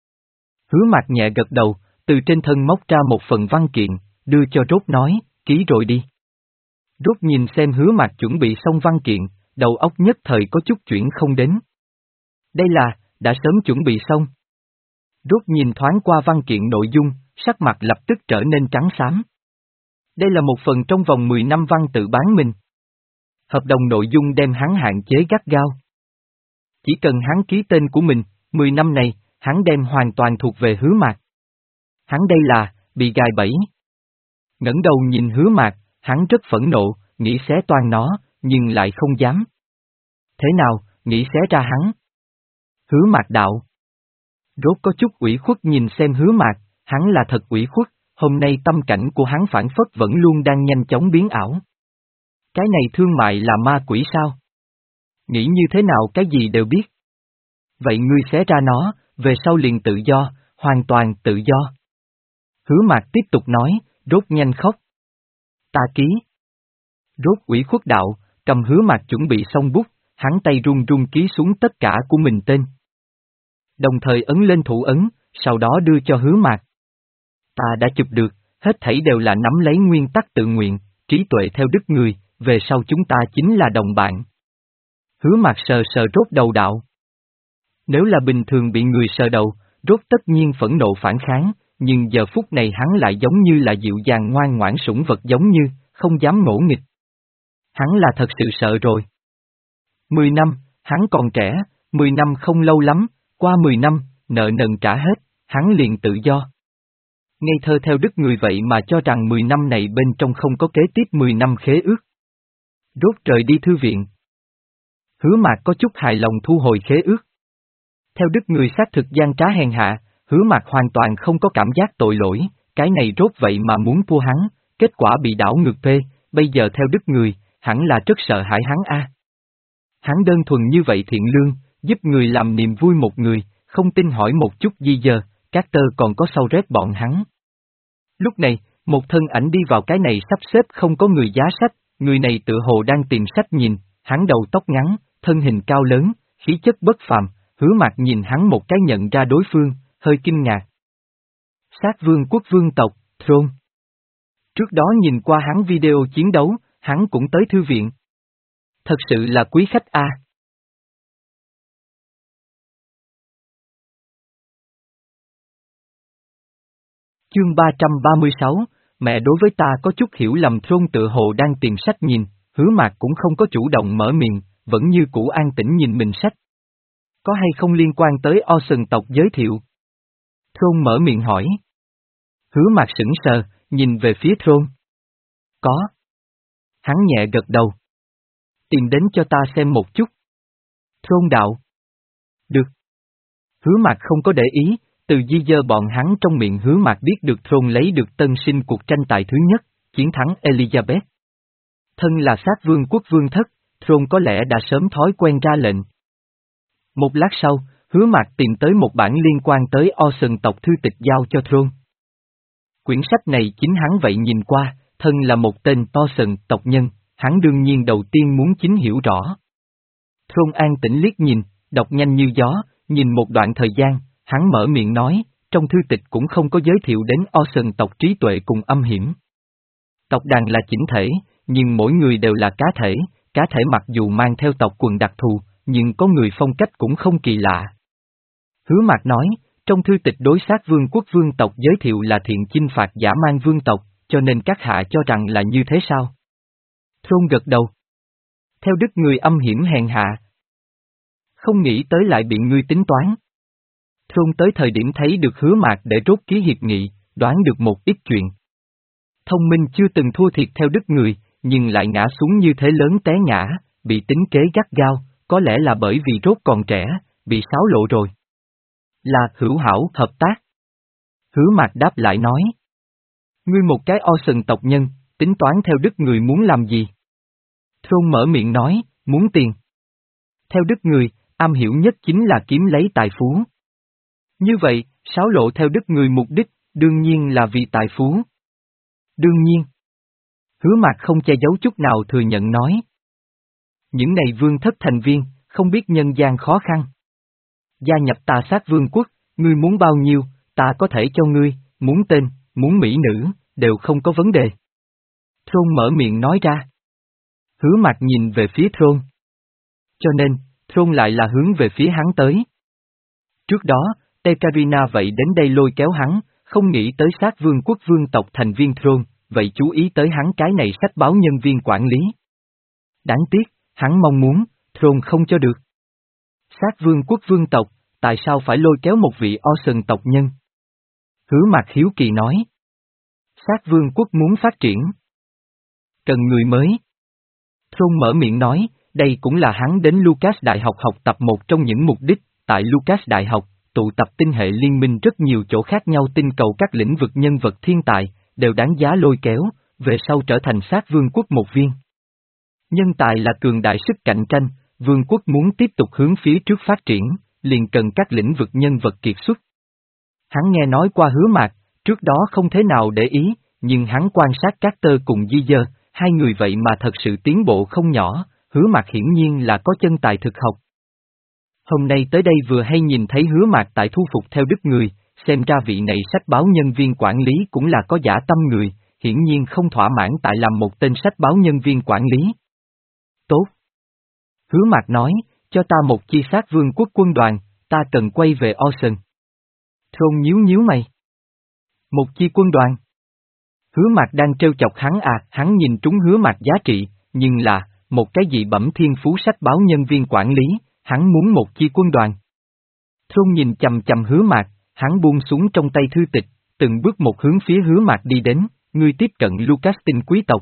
Hứa Mạc nhẹ gật đầu, từ trên thân móc ra một phần văn kiện, đưa cho Rốt nói, ký rồi đi. Rốt nhìn xem Hứa Mạc chuẩn bị xong văn kiện, đầu óc nhất thời có chút chuyển không đến. Đây là, đã sớm chuẩn bị xong. Rốt nhìn thoáng qua văn kiện nội dung, sắc mặt lập tức trở nên trắng xám. Đây là một phần trong vòng mười năm văn tự bán mình. Hợp đồng nội dung đem hắn hạn chế gắt gao. Chỉ cần hắn ký tên của mình, mười năm này, hắn đem hoàn toàn thuộc về Hứa Mạc. Hắn đây là, bị gài bẫy. Ngẩng đầu nhìn Hứa Mạc, hắn rất phẫn nộ, nghĩ xé toan nó, nhưng lại không dám. Thế nào, nghĩ xé ra hắn? Hứa Mạc đạo. Rốt có chút ủy khuất nhìn xem Hứa Mạc, hắn là thật ủy khuất, hôm nay tâm cảnh của hắn phản phất vẫn luôn đang nhanh chóng biến ảo. Cái này thương mại là ma quỷ sao? Nghĩ như thế nào cái gì đều biết. Vậy ngươi xé ra nó, về sau liền tự do, hoàn toàn tự do. Hứa Mạc tiếp tục nói, Rốt nhanh khóc. Ta ký. Rốt ủy khuất đạo, cầm Hứa Mạc chuẩn bị xong bút, hắn tay run run ký xuống tất cả của mình tên. Đồng thời ấn lên thủ ấn, sau đó đưa cho Hứa Mạc. Ta đã chụp được, hết thảy đều là nắm lấy nguyên tắc tự nguyện, trí tuệ theo đức người, về sau chúng ta chính là đồng bạn. Hứa Mạc sờ sờ Rốt đầu đạo. Nếu là bình thường bị người sờ đầu, Rốt tất nhiên phẫn nộ phản kháng, nhưng giờ phút này hắn lại giống như là dịu dàng ngoan ngoãn sủng vật giống như, không dám ngỗ nghịch. Hắn là thật sự sợ rồi. Mười năm, hắn còn trẻ, mười năm không lâu lắm, qua mười năm, nợ nần trả hết, hắn liền tự do. Ngây thơ theo đức người vậy mà cho rằng mười năm này bên trong không có kế tiếp mười năm khế ước. Rốt rời đi thư viện. Hứa Mạc có chút hài lòng thu hồi khế ước. Theo đức người xác thực gian trá hèn hạ, Hứa Mạc hoàn toàn không có cảm giác tội lỗi, cái này Rốt vậy mà muốn thua hắn, kết quả bị đảo ngược phê, bây giờ theo đức người, hẳn là rất sợ hãi hắn a. Hắn đơn thuần như vậy thiện lương, giúp người làm niềm vui một người, không tin hỏi một chút gì giờ, các tơ còn có sau rét bọn hắn. Lúc này, một thân ảnh đi vào cái này sắp xếp không có người giá sách, người này tựa hồ đang tìm sách nhìn, hắn đầu tóc ngắn, thân hình cao lớn, khí chất bất phàm, Hứa Mạc nhìn hắn một cái nhận ra đối phương, hơi kinh ngạc. Sát vương quốc vương tộc, Throne. Trước đó nhìn qua hắn video chiến đấu, hắn cũng tới thư viện. Thật sự là quý khách a. Chương ba trăm ba mươi sáu, mẹ đối với ta có chút hiểu lầm. Throne tự hồ đang tìm sách nhìn, Hứa Mạc cũng không có chủ động mở miệng, vẫn như cũ an tĩnh nhìn mình sách. Có hay không liên quan tới Ocean tộc giới thiệu? Throne mở miệng hỏi. Hứa Mạc sững sờ, nhìn về phía Throne. Có. Hắn nhẹ gật đầu. Tìm đến cho ta xem một chút. Throne đạo. Được. Hứa Mạc không có để ý, từ di dơ bọn hắn trong miệng Hứa Mạc biết được Throne lấy được tân sinh cuộc tranh tài thứ nhất, chiến thắng Elizabeth. Thân là sát vương quốc vương thất, Throne có lẽ đã sớm thói quen ra lệnh. Một lát sau, Hứa Mạc tìm tới một bản liên quan tới Ocean tộc thư tịch giao cho Throne. Quyển sách này chính hắn vậy nhìn qua, thân là một tên Ocean tộc nhân, hắn đương nhiên đầu tiên muốn chính hiểu rõ. Throne an tĩnh liếc nhìn, đọc nhanh như gió, nhìn một đoạn thời gian, hắn mở miệng nói, trong thư tịch cũng không có giới thiệu đến Ocean tộc trí tuệ cùng âm hiểm. Tộc đàn là chỉnh thể, nhưng mỗi người đều là cá thể, cá thể mặc dù mang theo tộc quần đặc thù, nhưng có người phong cách cũng không kỳ lạ. Hứa Mạc nói, trong thư tịch đối sát vương quốc vương tộc giới thiệu là thiện chinh phạt dã man vương tộc, cho nên các hạ cho rằng là như thế sao? Throne gật đầu. Theo đức người âm hiểm hèn hạ. Không nghĩ tới lại bị ngươi tính toán. Throne tới thời điểm thấy được Hứa Mạc để rốt ký hiệp nghị, đoán được một ít chuyện. Thông minh chưa từng thua thiệt theo đức người, nhưng lại ngã xuống như thế lớn té ngã, bị tính kế gắt gao, có lẽ là bởi vì rốt còn trẻ, bị xáo lộ rồi. Là hữu hảo hợp tác. Hứa Mạc đáp lại nói. Ngươi một cái Ocean tộc nhân, tính toán theo đức người muốn làm gì? Throne mở miệng nói, muốn tiền. Theo đức người, am hiểu nhất chính là kiếm lấy tài phú. Như vậy, xáo lộ theo đức người mục đích, đương nhiên là vì tài phú. Đương nhiên. Hứa Mạc không che giấu chút nào thừa nhận nói. Những này vương thất thành viên, không biết nhân gian khó khăn. Gia nhập ta sát vương quốc, ngươi muốn bao nhiêu, ta có thể cho ngươi, muốn tên, muốn mỹ nữ, đều không có vấn đề. Thron mở miệng nói ra. Hứa Mạc nhìn về phía Thron. Cho nên, Thron lại là hướng về phía hắn tới. Trước đó, Ekaterina vậy đến đây lôi kéo hắn, không nghĩ tới sát vương quốc vương tộc thành viên Thron, vậy chú ý tới hắn cái này sách báo nhân viên quản lý. Đáng tiếc, hắn mong muốn, Thron không cho được. Sát vương quốc vương tộc, tại sao phải lôi kéo một vị Ocean tộc nhân? Hứa Mạc hiếu kỳ nói. Sát vương quốc muốn phát triển. Cần người mới. Thron mở miệng nói, đây cũng là hắn đến Lucas Đại học học tập một trong những mục đích, tại Lucas Đại học, tụ tập tinh hệ liên minh rất nhiều chỗ khác nhau tinh cầu các lĩnh vực nhân vật thiên tài, đều đáng giá lôi kéo, về sau trở thành sát vương quốc một viên. Nhân tài là cường đại sức cạnh tranh, vương quốc muốn tiếp tục hướng phía trước phát triển, liền cần các lĩnh vực nhân vật kiệt xuất. Hắn nghe nói qua Hứa Mạc, trước đó không thế nào để ý, nhưng hắn quan sát Carter cùng Di Dơ, hai người vậy mà thật sự tiến bộ không nhỏ, Hứa Mạc hiển nhiên là có chân tài thực học. Hôm nay tới đây vừa hay nhìn thấy Hứa Mạc tại thu phục theo đức người, xem ra vị này sách báo nhân viên quản lý cũng là có dã tâm người, hiển nhiên không thỏa mãn tại làm một tên sách báo nhân viên quản lý. Tốt. Hứa Mạc nói, cho ta một chi sát vương quốc quân đoàn, ta cần quay về Ocean. Thron nhíu nhíu mày. Một chi quân đoàn. Hứa Mạc đang trêu chọc hắn à, hắn nhìn trúng Hứa Mạc giá trị, nhưng là, một cái gì bẩm thiên phú sách báo nhân viên quản lý, hắn muốn một chi quân đoàn. Thron nhìn chầm chầm Hứa Mạc, hắn buông xuống trong tay thư tịch, từng bước một hướng phía Hứa Mạc đi đến, ngươi tiếp cận Lucas tinh quý tộc.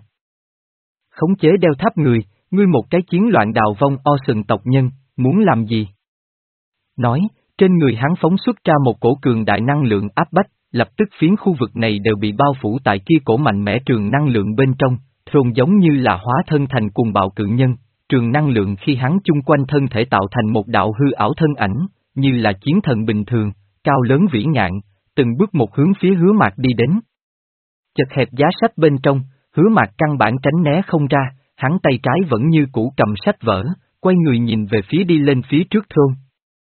Khống chế đeo tháp người, ngươi một cái chiến loạn đào vong Ocean tộc nhân, muốn làm gì? Nói, trên người hắn phóng xuất ra một cổ cường đại năng lượng áp bách, lập tức phiến khu vực này đều bị bao phủ tại kia cổ mạnh mẽ trường năng lượng bên trong, Thron giống như là hóa thân thành cuồng bạo cự nhân, trường năng lượng khi hắn chung quanh thân thể tạo thành một đạo hư ảo thân ảnh, như là chiến thần bình thường, cao lớn vĩ ngạn, từng bước một hướng phía Hứa Mạc đi đến. Chật hẹp giá sách bên trong, Hứa Mạc căn bản tránh né không ra, hắn tay trái vẫn như cũ cầm sách vở, quay người nhìn về phía đi lên phía trước Thron.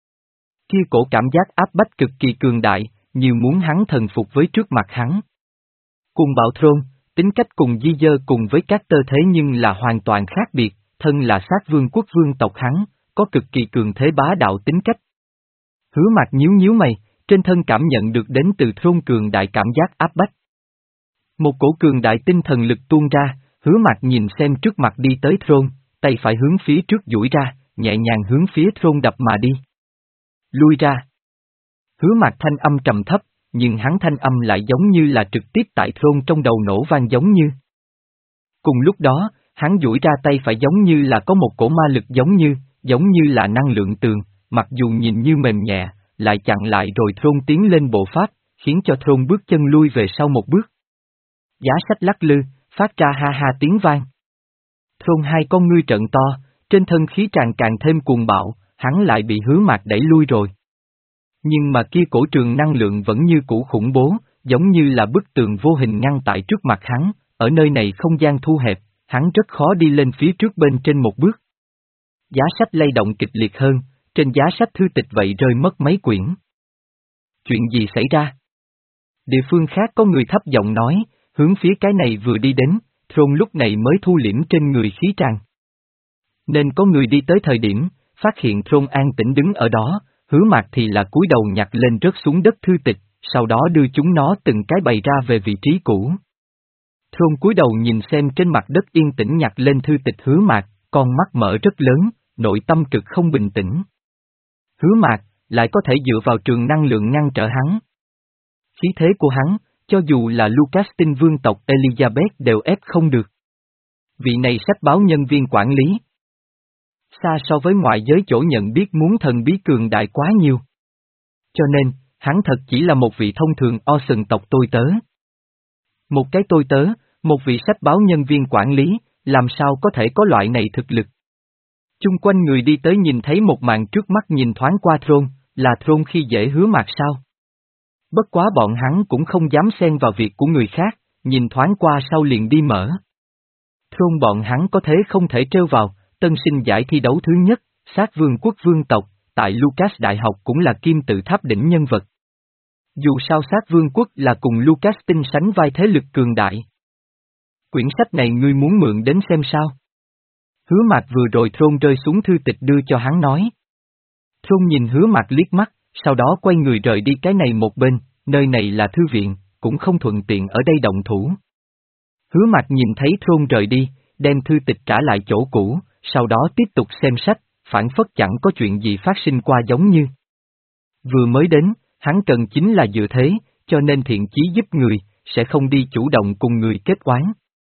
Kia cổ cảm giác áp bách cực kỳ cường đại, nhiều muốn hắn thần phục với trước mặt hắn. Cùng bạo Thron, tính cách cùng Di Dơ cùng với các tơ thế nhưng là hoàn toàn khác biệt, thân là sát vương quốc vương tộc hắn, có cực kỳ cường thế bá đạo tính cách. Hứa Mạc nhíu nhíu mày, trên thân cảm nhận được đến từ Thron cường đại cảm giác áp bách. Một cổ cường đại tinh thần lực tuôn ra, Hứa Mạc nhìn xem trước mặt đi tới Thron, tay phải hướng phía trước duỗi ra, nhẹ nhàng hướng phía Thron đập mà đi. Lui ra. Hứa Mạc thanh âm trầm thấp, nhưng hắn thanh âm lại giống như là trực tiếp tại Thron trong đầu nổ vang giống như. Cùng lúc đó, hắn duỗi ra tay phải giống như là có một cổ ma lực giống như, giống như là năng lượng tường, mặc dù nhìn như mềm nhẹ, lại chặn lại rồi Thron tiến lên bộ pháp, khiến cho Thron bước chân lui về sau một bước. Giá sách lắc lư, phát ra ha ha tiếng vang. Thron hai con ngươi trợn to, trên thân khí tràn càng thêm cuồng bạo, hắn lại bị Hứa Mạc đẩy lui rồi. Nhưng mà kia cổ trường năng lượng vẫn như cũ khủng bố, giống như là bức tường vô hình ngăn tại trước mặt hắn, ở nơi này không gian thu hẹp, hắn rất khó đi lên phía trước bên trên một bước. Giá sách lay động kịch liệt hơn, trên giá sách thư tịch vậy rơi mất mấy quyển. Chuyện gì xảy ra? Địa phương khác có người thấp giọng nói, hướng phía cái này vừa đi đến, Thron lúc này mới thu liễm trên người khí tràn. Nên có người đi tới thời điểm, phát hiện Thron an tĩnh đứng ở đó, Hứa Mạc thì là cúi đầu nhặt lên rớt xuống đất thư tịch, sau đó đưa chúng nó từng cái bày ra về vị trí cũ. Thron cúi đầu nhìn xem trên mặt đất yên tĩnh nhặt lên thư tịch Hứa Mạc, con mắt mở rất lớn, nội tâm cực không bình tĩnh. Hứa Mạc, lại có thể dựa vào trường năng lượng ngăn trở hắn. Khí thế của hắn, cho dù là Lucas tinh vương tộc Elizabeth đều ép không được. Vị này sách báo nhân viên quản lý. Xa so với ngoại giới chỗ nhận biết muốn thần bí cường đại quá nhiều. Cho nên, hắn thật chỉ là một vị thông thường Ocean tộc tôi tớ. Một cái tôi tớ, một vị sách báo nhân viên quản lý, làm sao có thể có loại này thực lực. Chung quanh người đi tới nhìn thấy một màn trước mắt nhìn thoáng qua Thron, là Thron khi dễ Hứa Mạc sao. Bất quá bọn hắn cũng không dám xen vào việc của người khác, nhìn thoáng qua sau liền đi mở. Throne bọn hắn có thế không thể trêu vào, tân sinh giải thi đấu thứ nhất, sát vương quốc vương tộc, tại Lucas Đại học cũng là kim tự tháp đỉnh nhân vật. Dù sao sát vương quốc là cùng Lucas tinh sánh vai thế lực cường đại. Quyển sách này ngươi muốn mượn đến xem sao? Hứa Mạc vừa rồi Throne rơi xuống thư tịch đưa cho hắn nói. Throne nhìn Hứa Mạc liếc mắt, sau đó quay người rời đi cái này một bên, nơi này là thư viện, cũng không thuận tiện ở đây động thủ. Hứa Mạc nhìn thấy Throne rời đi, đem thư tịch trả lại chỗ cũ, sau đó tiếp tục xem sách, phản phất chẳng có chuyện gì phát sinh qua giống như. Vừa mới đến, hắn cần chính là dựa thế, cho nên thiện chí giúp người, sẽ không đi chủ động cùng người kết oán.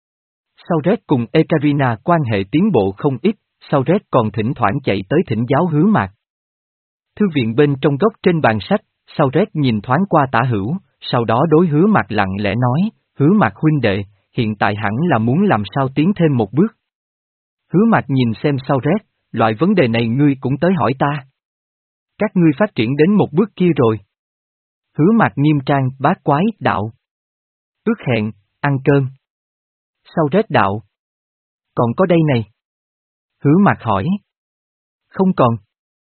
Sauret cùng Ekaterina quan hệ tiến bộ không ít, Sauret còn thỉnh thoảng chạy tới thỉnh giáo Hứa Mạc. Thư viện bên trong góc trên bàn sách, Sauret nhìn thoáng qua Tả Hữu, sau đó đối Hứa Mạc lặng lẽ nói, Hứa Mạc huynh đệ, hiện tại hẳn là muốn làm sao tiến thêm một bước. Hứa Mạc nhìn xem Sauret, loại vấn đề này ngươi cũng tới hỏi ta. Các ngươi phát triển đến một bước kia rồi. Hứa Mạc nghiêm trang, bát quái, đạo. Ước hẹn, ăn cơm. Sauret đạo. Còn có đây này. Hứa Mạc hỏi. Không còn.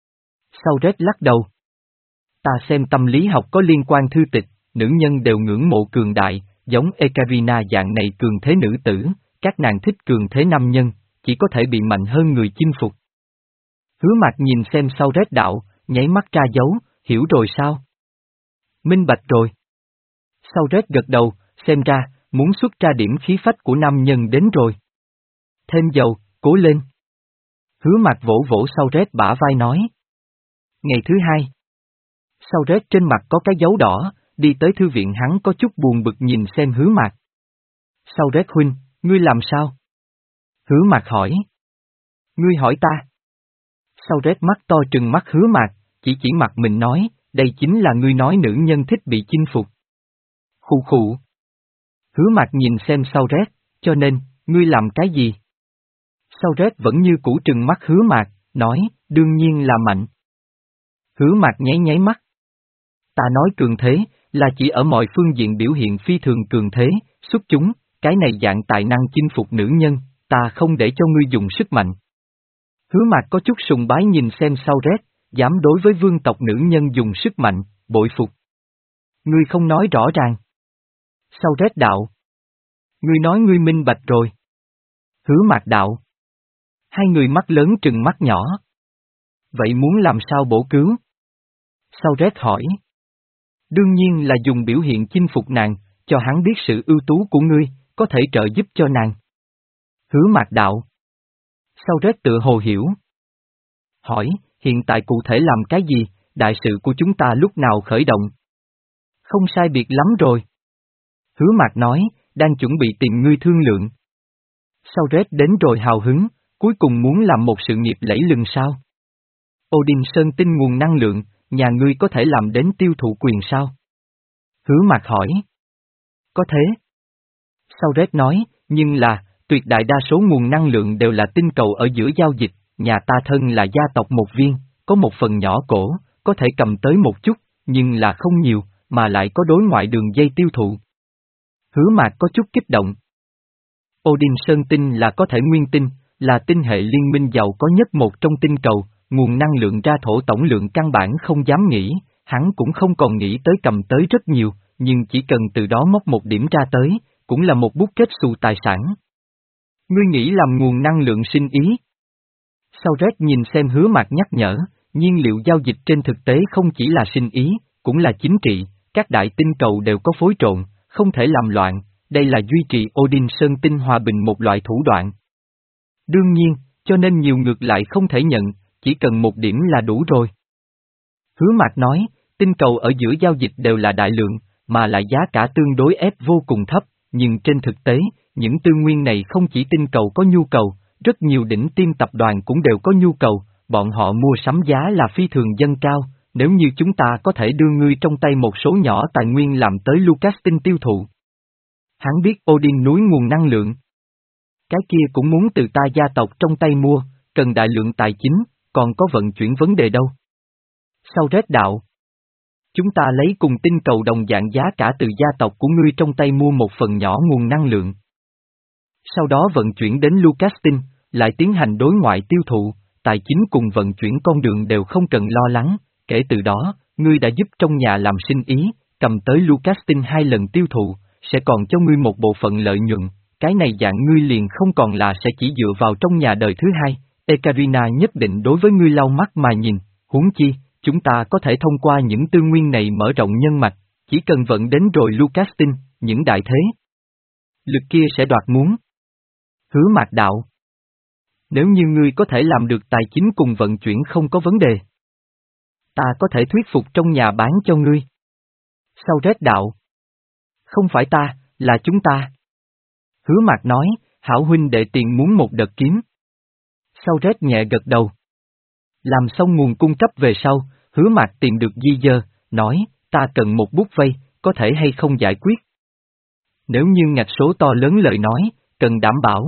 Sauret lắc đầu. Ta xem tâm lý học có liên quan thư tịch, nữ nhân đều ngưỡng mộ cường đại, giống Ekaterina dạng này cường thế nữ tử, các nàng thích cường thế nam nhân, chỉ có thể bị mạnh hơn người chinh phục. Hứa Mạc nhìn xem Sauret đạo, nháy mắt ra dấu, hiểu rồi sao? Minh bạch rồi. Sauret gật đầu, xem ra, muốn xuất ra điểm khí phách của nam nhân đến rồi. Thêm dầu, cố lên. Hứa Mạc vỗ vỗ Sauret bả vai nói. Ngày thứ hai. Sauret trên mặt có cái dấu đỏ, đi tới thư viện hắn có chút buồn bực nhìn xem Hứa Mạc. Sauret huynh, ngươi làm sao? Hứa Mạc hỏi. Ngươi hỏi ta. Sauret mắt to trừng mắt Hứa Mạc, chỉ chỉ mặt mình nói, đây chính là ngươi nói nữ nhân thích bị chinh phục. Khụ khụ. Hứa Mạc nhìn xem Sauret, cho nên, ngươi làm cái gì? Sauret vẫn như cũ trừng mắt Hứa Mạc, nói, đương nhiên là mạnh. Hứa Mạc nháy nháy mắt. Ta nói cường thế, là chỉ ở mọi phương diện biểu hiện phi thường cường thế, xuất chúng, cái này dạng tài năng chinh phục nữ nhân, ta không để cho ngươi dùng sức mạnh. Hứa Mạc có chút sùng bái nhìn xem Sauret, dám đối với vương tộc nữ nhân dùng sức mạnh, bội phục. Ngươi không nói rõ ràng. Sauret đạo. Ngươi nói ngươi minh bạch rồi. Hứa Mạc đạo. Hai người mắt lớn trừng mắt nhỏ. Vậy muốn làm sao bổ cứu? Sauret hỏi. Đương nhiên là dùng biểu hiện chinh phục nàng, cho hắn biết sự ưu tú của ngươi, có thể trợ giúp cho nàng. Hứa Mạc đạo. Sauret tự hồ hiểu. Hỏi, hiện tại cụ thể làm cái gì, đại sự của chúng ta lúc nào khởi động? Không sai biệt lắm rồi. Hứa Mạc nói, đang chuẩn bị tìm ngươi thương lượng. Sauret đến rồi hào hứng, cuối cùng muốn làm một sự nghiệp lẫy lừng sao? Odin Sơn tinh nguồn năng lượng, nhà ngươi có thể làm đến tiêu thụ quyền sao? Hứa Mạc hỏi. Có thế. Sauret nói, nhưng là, tuyệt đại đa số nguồn năng lượng đều là tinh cầu ở giữa giao dịch, nhà ta thân là gia tộc một viên, có một phần nhỏ cổ, có thể cầm tới một chút, nhưng là không nhiều, mà lại có đối ngoại đường dây tiêu thụ. Hứa Mạc có chút kích động. Odin Sơn tinh là có thể nguyên tinh, là tinh hệ liên minh giàu có nhất một trong tinh cầu, nguồn năng lượng ra thổ tổng lượng căn bản không dám nghĩ, hắn cũng không còn nghĩ tới cầm tới rất nhiều, nhưng chỉ cần từ đó móc một điểm ra tới, cũng là một bút kết xù tài sản. Ngươi nghĩ làm nguồn năng lượng sinh ý? Sauret nhìn xem Hứa Mạc nhắc nhở, nhiên liệu giao dịch trên thực tế không chỉ là sinh ý, cũng là chính trị, các đại tinh cầu đều có phối trộn, không thể làm loạn, đây là duy trì Odin Sơn tinh hòa bình một loại thủ đoạn. Đương nhiên, cho nên nhiều ngược lại không thể nhận, chỉ cần một điểm là đủ rồi. Hứa Mạc nói, tinh cầu ở giữa giao dịch đều là đại lượng, mà lại giá cả tương đối ép vô cùng thấp, nhưng trên thực tế, những tư nguyên này không chỉ tinh cầu có nhu cầu, rất nhiều đỉnh tiêm tập đoàn cũng đều có nhu cầu, bọn họ mua sắm giá là phi thường dâng cao, nếu như chúng ta có thể đưa ngươi trong tay một số nhỏ tài nguyên làm tới Lucas tinh tiêu thụ. Hắn biết Odin núi nguồn năng lượng. Cái kia cũng muốn từ ta gia tộc trong tay mua, cần đại lượng tài chính, còn có vận chuyển vấn đề đâu. Sauret đạo. Chúng ta lấy cùng tinh cầu đồng dạng giá cả từ gia tộc của ngươi trong tay mua một phần nhỏ nguồn năng lượng. Sau đó vận chuyển đến Lucastin, lại tiến hành đối ngoại tiêu thụ, tài chính cùng vận chuyển con đường đều không cần lo lắng, kể từ đó, ngươi đã giúp trong nhà làm sinh ý, cầm tới Lucastin hai lần tiêu thụ, sẽ còn cho ngươi một bộ phận lợi nhuận, cái này dạng ngươi liền không còn là sẽ chỉ dựa vào trong nhà đời thứ hai, Ekaterina nhất định đối với ngươi lau mắt mà nhìn, huống chi, chúng ta có thể thông qua những tư nguyên này mở rộng nhân mạch, chỉ cần vận đến rồi Lucastin, những đại thế lực kia sẽ đoạt muốn. Hứa Mạc đạo. Nếu như ngươi có thể làm được tài chính cùng vận chuyển không có vấn đề, ta có thể thuyết phục trong nhà bán cho ngươi. Sau rét đạo. Không phải ta, là chúng ta. Hứa Mạc nói, hảo huynh đệ tiền muốn một đợt kiếm. Sau rét nhẹ gật đầu. Làm xong nguồn cung cấp về sau, Hứa Mạc tìm được Di Dơ, nói, ta cần một bút vay, có thể hay không giải quyết. Nếu như ngạch số to lớn lời nói, cần đảm bảo.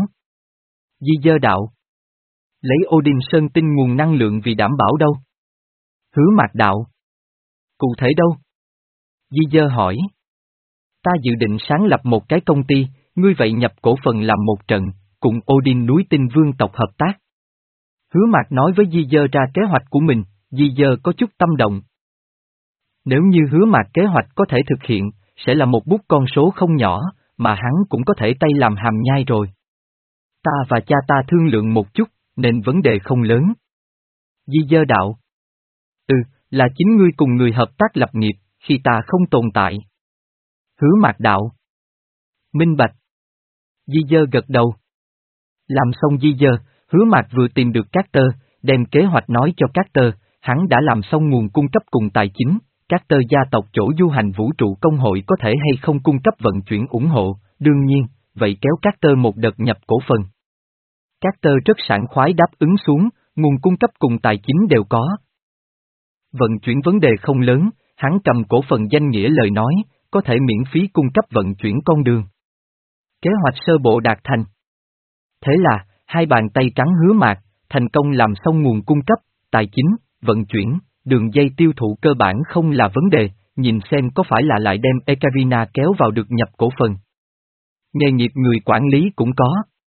Di Dơ đạo. Lấy Odin Sơn tinh nguồn năng lượng vì đảm bảo đâu? Hứa Mạc đạo. Cụ thể đâu? Di Dơ hỏi. Ta dự định sáng lập một cái công ty, ngươi vậy nhập cổ phần làm một trận, cùng Odin núi tinh vương tộc hợp tác. Hứa Mạc nói với Di Dơ ra kế hoạch của mình, Di Dơ có chút tâm động. Nếu như Hứa Mạc kế hoạch có thể thực hiện, sẽ là một bút con số không nhỏ, mà hắn cũng có thể tay làm hàm nhai rồi. Ta và cha ta thương lượng một chút, nên vấn đề không lớn. Di Dơ đạo. Ừ, là chính ngươi cùng người hợp tác lập nghiệp, khi ta không tồn tại. Hứa Mạc đạo. Minh bạch. Di Dơ gật đầu. Làm xong Di Dơ, Hứa Mạc vừa tìm được Carter, đem kế hoạch nói cho Carter, hắn đã làm xong nguồn cung cấp cùng tài chính, Carter gia tộc chỗ du hành vũ trụ công hội có thể hay không cung cấp vận chuyển ủng hộ, đương nhiên, vậy kéo Carter một đợt nhập cổ phần. Carter rất sảng khoái đáp ứng xuống, nguồn cung cấp cùng tài chính đều có. Vận chuyển vấn đề không lớn, hắn cầm cổ phần danh nghĩa lời nói, có thể miễn phí cung cấp vận chuyển con đường. Kế hoạch sơ bộ đạt thành. Thế là, hai bàn tay trắng Hứa Mạc, thành công làm xong nguồn cung cấp, tài chính, vận chuyển, đường dây tiêu thụ cơ bản không là vấn đề, nhìn xem có phải là lại đem Ekaterina kéo vào được nhập cổ phần. Nghề nghiệp người quản lý cũng có.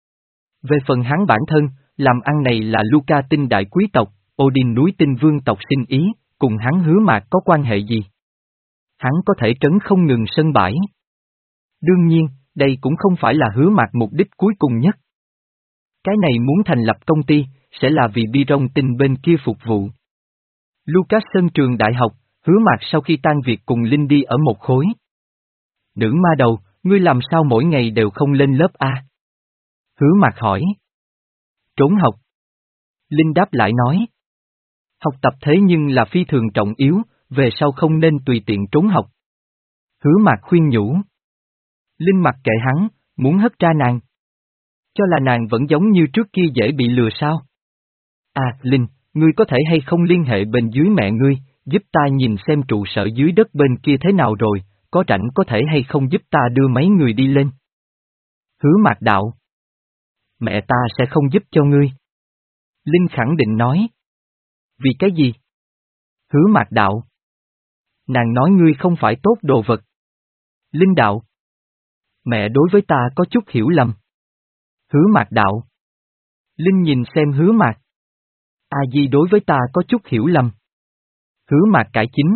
Về phần hắn bản thân, làm ăn này là Luca tinh đại quý tộc, Odin núi tinh vương tộc sinh ý, cùng hắn Hứa Mạc có quan hệ gì? Hắn có thể trấn không ngừng sân bãi. Đương nhiên, đây cũng không phải là Hứa Mạc mục đích cuối cùng nhất. Cái này muốn thành lập công ty, sẽ là vì Biron tinh bên kia phục vụ. Lucas Sơn trường đại học, Hứa Mạc sau khi tan việc cùng Linh đi ở một khối. Nữ ma đầu, ngươi làm sao mỗi ngày đều không lên lớp A? Hứa Mạc hỏi. Trốn học. Linh đáp lại nói. Học tập thế nhưng là phi thường trọng yếu, về sau không nên tùy tiện trốn học. Hứa Mạc khuyên nhủ. Linh mặc kệ hắn, muốn hất ra nàng. Cho là nàng vẫn giống như trước kia dễ bị lừa sao? À, Linh, ngươi có thể hay không liên hệ bên dưới mẹ ngươi, giúp ta nhìn xem trụ sở dưới đất bên kia thế nào rồi, có rảnh có thể hay không giúp ta đưa mấy người đi lên? Hứa Mạc đạo. Mẹ ta sẽ không giúp cho ngươi. Linh khẳng định nói. Vì cái gì? Hứa Mạc đạo. Nàng nói ngươi không phải tốt đồ vật. Linh đạo. Mẹ đối với ta có chút hiểu lầm. Hứa Mạc đạo. Linh nhìn xem Hứa Mạc. A Di đối với ta có chút hiểu lầm. Hứa Mạc cải chính.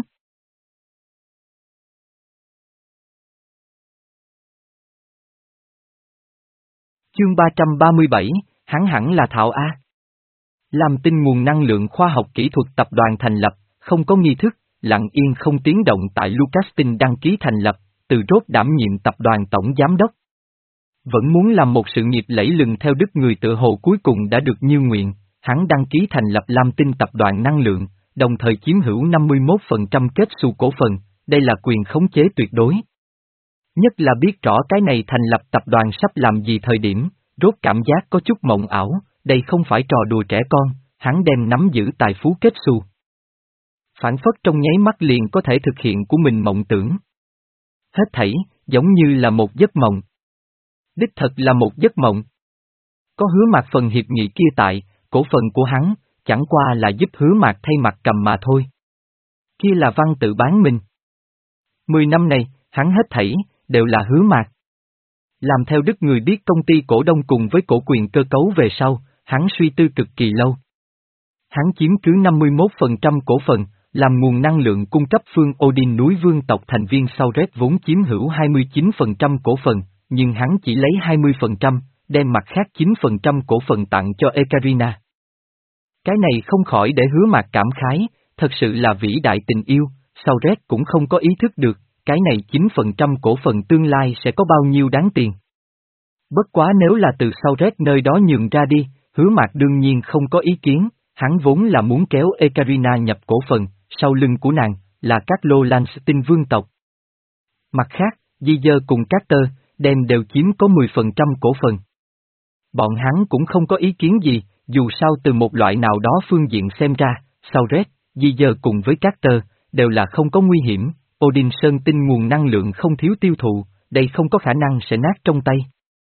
Chương ba trăm ba mươi bảy, hắn hẳn là Thảo A. Làm tinh nguồn năng lượng khoa học kỹ thuật tập đoàn thành lập, không có nghi thức, lặng yên không tiếng động tại Lucastin đăng ký thành lập, từ rốt đảm nhiệm tập đoàn tổng giám đốc. Vẫn muốn làm một sự nghiệp lẫy lừng theo đức người tự hồ cuối cùng đã được như nguyện, hắn đăng ký thành lập Lam Tinh tập đoàn năng lượng, đồng thời chiếm hữu năm mươi mốt phần trăm kết xu cổ phần, đây là quyền khống chế tuyệt đối. Nhất là biết rõ cái này thành lập tập đoàn sắp làm gì thời điểm, rốt cảm giác có chút mộng ảo, đây không phải trò đùa trẻ con, hắn đem nắm giữ tài phú kết xu. Phản phất trong nháy mắt liền có thể thực hiện của mình mộng tưởng. Hết thảy, giống như là một giấc mộng. Đích thật là một giấc mộng. Có Hứa Mạc phần hiệp nghị kia tại, cổ phần của hắn, chẳng qua là giúp Hứa Mạc thay mặt cầm mà thôi. Kia là văn tự bán mình. Mười năm này, hắn hết thảy, đều là Hứa Mạc. Làm theo đức người biết công ty cổ đông cùng với cổ quyền cơ cấu về sau, hắn suy tư cực kỳ lâu. Hắn chiếm cứ năm mươi mốt phần trăm cổ phần, làm nguồn năng lượng cung cấp phương Odin núi vương tộc thành viên Sauret vốn chiếm hữu hai mươi chín phần trăm cổ phần, nhưng hắn chỉ lấy hai mươi phần trăm, đem mặt khác chín phần trăm cổ phần tặng cho Ekaterina. Cái này không khỏi để Hứa Mạc cảm khái, thật sự là vĩ đại tình yêu, Sauret cũng không có ý thức được, cái này chín phần trăm cổ phần tương lai sẽ có bao nhiêu đáng tiền. Bất quá nếu là từ Sauret nơi đó nhường ra đi, Hứa Mạc đương nhiên không có ý kiến, hắn vốn là muốn kéo Ekaterina nhập cổ phần, sau lưng của nàng, là các lô Lanstin vương tộc. Mặt khác, Di Dơ cùng Carter, đem đều chiếm có mười phần trăm cổ phần. Bọn hắn cũng không có ý kiến gì, dù sao từ một loại nào đó phương diện xem ra, Sauret, Di Dơ cùng với Carter, đều là không có nguy hiểm, Odin Sơn tinh nguồn năng lượng không thiếu tiêu thụ, đây không có khả năng sẽ nát trong tay.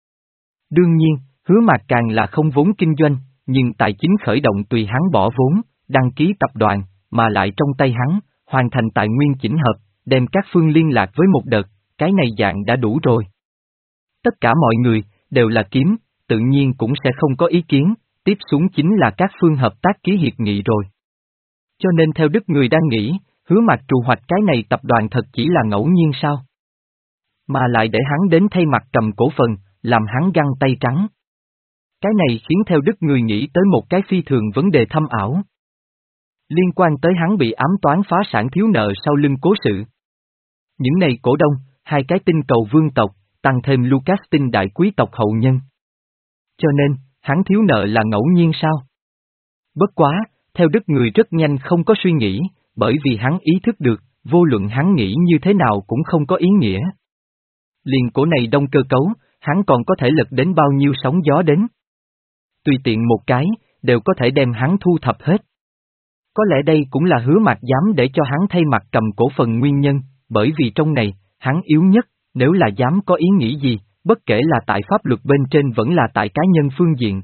Đương nhiên, Hứa Mạc càng là không vốn kinh doanh, nhưng tài chính khởi động tùy hắn bỏ vốn, đăng ký tập đoàn, mà lại trong tay hắn, hoàn thành tài nguyên chỉnh hợp, đem các phương liên lạc với một đợt, cái này dạng đã đủ rồi. Tất cả mọi người, đều là kiếm, tự nhiên cũng sẽ không có ý kiến, tiếp xuống chính là các phương hợp tác ký hiệp nghị rồi. Cho nên theo đức người đang nghĩ, Hứa Mạc trù hoạch cái này tập đoàn thật chỉ là ngẫu nhiên sao? Mà lại để hắn đến thay mặt cầm cổ phần, làm hắn găng tay trắng. Cái này khiến theo đức người nghĩ tới một cái phi thường vấn đề thâm ảo. Liên quan tới hắn bị ám toán phá sản thiếu nợ sau lưng cố sự. Những này cổ đông, hai cái tinh cầu vương tộc, tăng thêm Lucas tinh đại quý tộc hậu nhân. Cho nên, hắn thiếu nợ là ngẫu nhiên sao? Bất quá, theo đức người rất nhanh không có suy nghĩ, bởi vì hắn ý thức được, vô luận hắn nghĩ như thế nào cũng không có ý nghĩa. Liền cổ này đông cơ cấu, hắn còn có thể lật đến bao nhiêu sóng gió đến. Tùy tiện một cái, đều có thể đem hắn thu thập hết. Có lẽ đây cũng là Hứa Mạc dám để cho hắn thay mặt cầm cổ phần nguyên nhân, bởi vì trong này, hắn yếu nhất, nếu là dám có ý nghĩ gì, bất kể là tại pháp luật bên trên vẫn là tại cá nhân phương diện.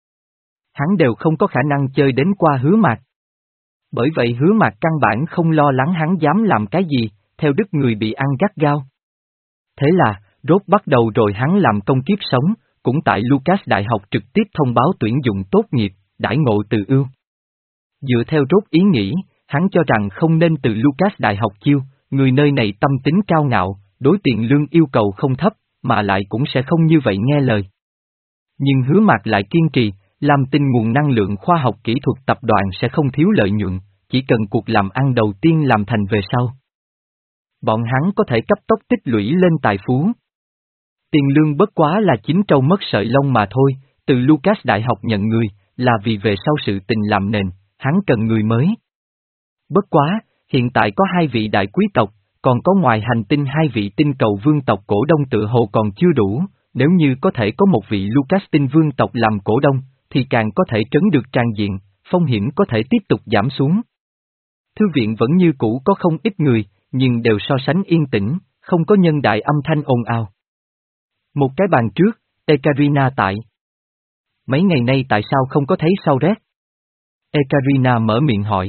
Hắn đều không có khả năng chơi đến qua Hứa Mạc. Bởi vậy Hứa Mạc căn bản không lo lắng hắn dám làm cái gì, theo đức người bị ăn gắt gao. Thế là, rốt bắt đầu rồi hắn làm công kiếp sống, cũng tại Lucas Đại học trực tiếp thông báo tuyển dụng tốt nghiệp, đãi ngộ từ ưu. Dựa theo rốt ý nghĩ, hắn cho rằng không nên từ Lucas Đại học chiêu, người nơi này tâm tính cao ngạo, đối tiền lương yêu cầu không thấp, mà lại cũng sẽ không như vậy nghe lời. Nhưng Hứa Mạc lại kiên trì, làm tin nguồn năng lượng khoa học kỹ thuật tập đoàn sẽ không thiếu lợi nhuận, chỉ cần cuộc làm ăn đầu tiên làm thành về sau. Bọn hắn có thể cấp tốc tích lũy lên tài phú. Tiền lương bất quá là chín trâu mất sợi lông mà thôi, từ Lucas Đại học nhận người, là vì về sau sự tình làm nền, hắn cần người mới. Bất quá, hiện tại có hai vị đại quý tộc, còn có ngoài hành tinh hai vị tinh cầu vương tộc cổ đông tự hồ còn chưa đủ, nếu như có thể có một vị Lucas tinh vương tộc làm cổ đông, thì càng có thể trấn được trang diện, phong hiểm có thể tiếp tục giảm xuống. Thư viện vẫn như cũ có không ít người, nhưng đều so sánh yên tĩnh, không có nhân đại âm thanh ồn ào. Một cái bàn trước, Ekaterina tại. Mấy ngày nay tại sao không có thấy Sauret? Ekaterina mở miệng hỏi.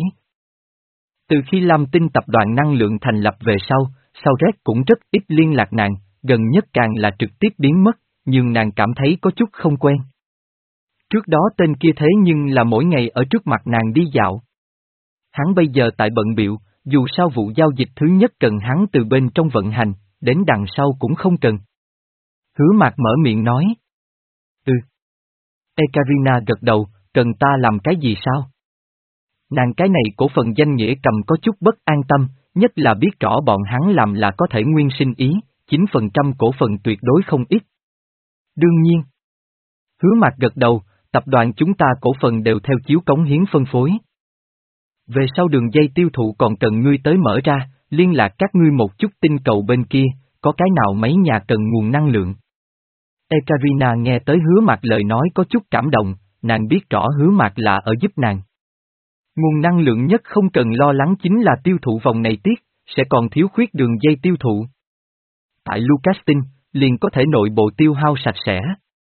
Từ khi Lam Tinh tập đoàn năng lượng thành lập về sau, Sauret cũng rất ít liên lạc nàng, gần nhất càng là trực tiếp biến mất, nhưng nàng cảm thấy có chút không quen. Trước đó tên kia thế nhưng là mỗi ngày ở trước mặt nàng đi dạo. Hắn bây giờ tại bận bịu, dù sao vụ giao dịch thứ nhất cần hắn từ bên trong vận hành, đến đằng sau cũng không cần. Hứa Mạc mở miệng nói. Ừ. Ekaterina gật đầu, cần ta làm cái gì sao? Nàng cái này cổ phần danh nghĩa cầm có chút bất an tâm, nhất là biết rõ bọn hắn làm là có thể nguyên sinh ý, chín phần trăm cổ phần tuyệt đối không ít. Đương nhiên. Hứa Mạc gật đầu, tập đoàn chúng ta cổ phần đều theo chiếu cống hiến phân phối. Về sau đường dây tiêu thụ còn cần ngươi tới mở ra, liên lạc các ngươi một chút tinh cầu bên kia, có cái nào mấy nhà cần nguồn năng lượng. Ekaterina nghe tới Hứa Mạc lời nói có chút cảm động, nàng biết rõ Hứa Mạc là ở giúp nàng. Nguồn năng lượng nhất không cần lo lắng chính là tiêu thụ vòng này tiết, sẽ còn thiếu khuyết đường dây tiêu thụ. Tại Lucastin, liền có thể nội bộ tiêu hao sạch sẽ.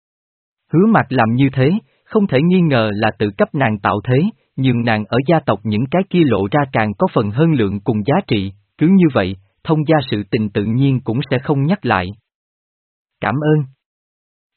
Hứa Mạc làm như thế, không thể nghi ngờ là tự cấp nàng tạo thế, nhưng nàng ở gia tộc những cái kia lộ ra càng có phần hơn lượng cùng giá trị, cứ như vậy, thông gia sự tình tự nhiên cũng sẽ không nhắc lại. Cảm ơn.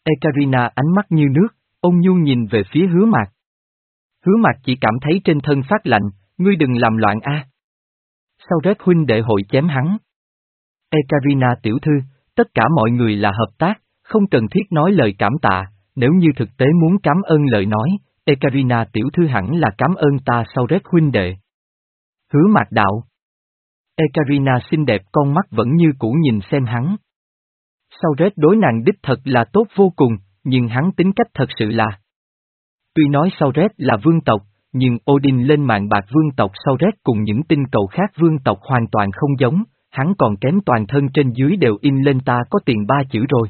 Ekaterina ánh mắt như nước, ôn nhu nhìn về phía Hứa Mạc. Hứa Mạc chỉ cảm thấy trên thân phát lạnh, ngươi đừng làm loạn a. Sau rét huynh đệ hội chém hắn. Ekaterina tiểu thư, tất cả mọi người là hợp tác, không cần thiết nói lời cảm tạ, nếu như thực tế muốn cảm ơn lời nói, Ekaterina tiểu thư hẳn là cảm ơn ta sau rét huynh đệ. Hứa Mạc đạo. Ekaterina xinh đẹp con mắt vẫn như cũ nhìn xem hắn. Sau rét đối nàng đích thật là tốt vô cùng, nhưng hắn tính cách thật sự là. Tuy nói sau rét là vương tộc, nhưng Odin lên mạng bạc vương tộc sau rét cùng những tinh cầu khác vương tộc hoàn toàn không giống, hắn còn kém toàn thân trên dưới đều in lên ta có tiền ba chữ rồi.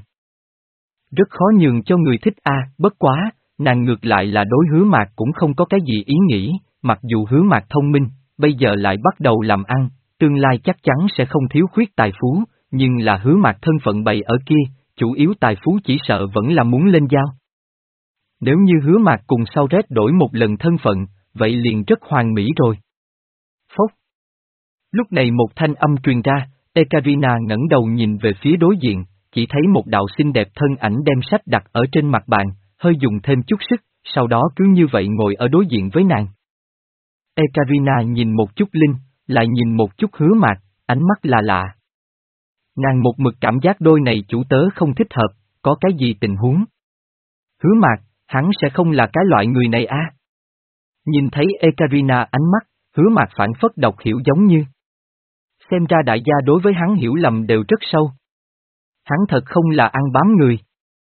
Rất khó nhường cho người thích a, bất quá, nàng ngược lại là đối Hứa Mạc cũng không có cái gì ý nghĩ, mặc dù Hứa Mạc thông minh, bây giờ lại bắt đầu làm ăn, tương lai chắc chắn sẽ không thiếu khuyết tài phú, nhưng là Hứa Mạc thân phận bày ở kia, chủ yếu tài phú chỉ sợ vẫn là muốn lên giao. Nếu như Hứa Mạc cùng sau rét đổi một lần thân phận, vậy liền rất hoàn mỹ rồi. Phốc. Lúc này một thanh âm truyền ra, Ekaterina ngẩng đầu nhìn về phía đối diện, chỉ thấy một đạo xinh đẹp thân ảnh đem sách đặt ở trên mặt bàn, hơi dùng thêm chút sức, sau đó cứ như vậy ngồi ở đối diện với nàng. Ekaterina nhìn một chút Linh, lại nhìn một chút Hứa Mạc, ánh mắt là lạ. Nàng một mực cảm giác đôi này chủ tớ không thích hợp, có cái gì tình huống. Hứa Mạc, hắn sẽ không là cái loại người này à? Nhìn thấy Ekaterina ánh mắt, Hứa Mạc phản phất đọc hiểu giống như. Xem ra đại gia đối với hắn hiểu lầm đều rất sâu. Hắn thật không là ăn bám người.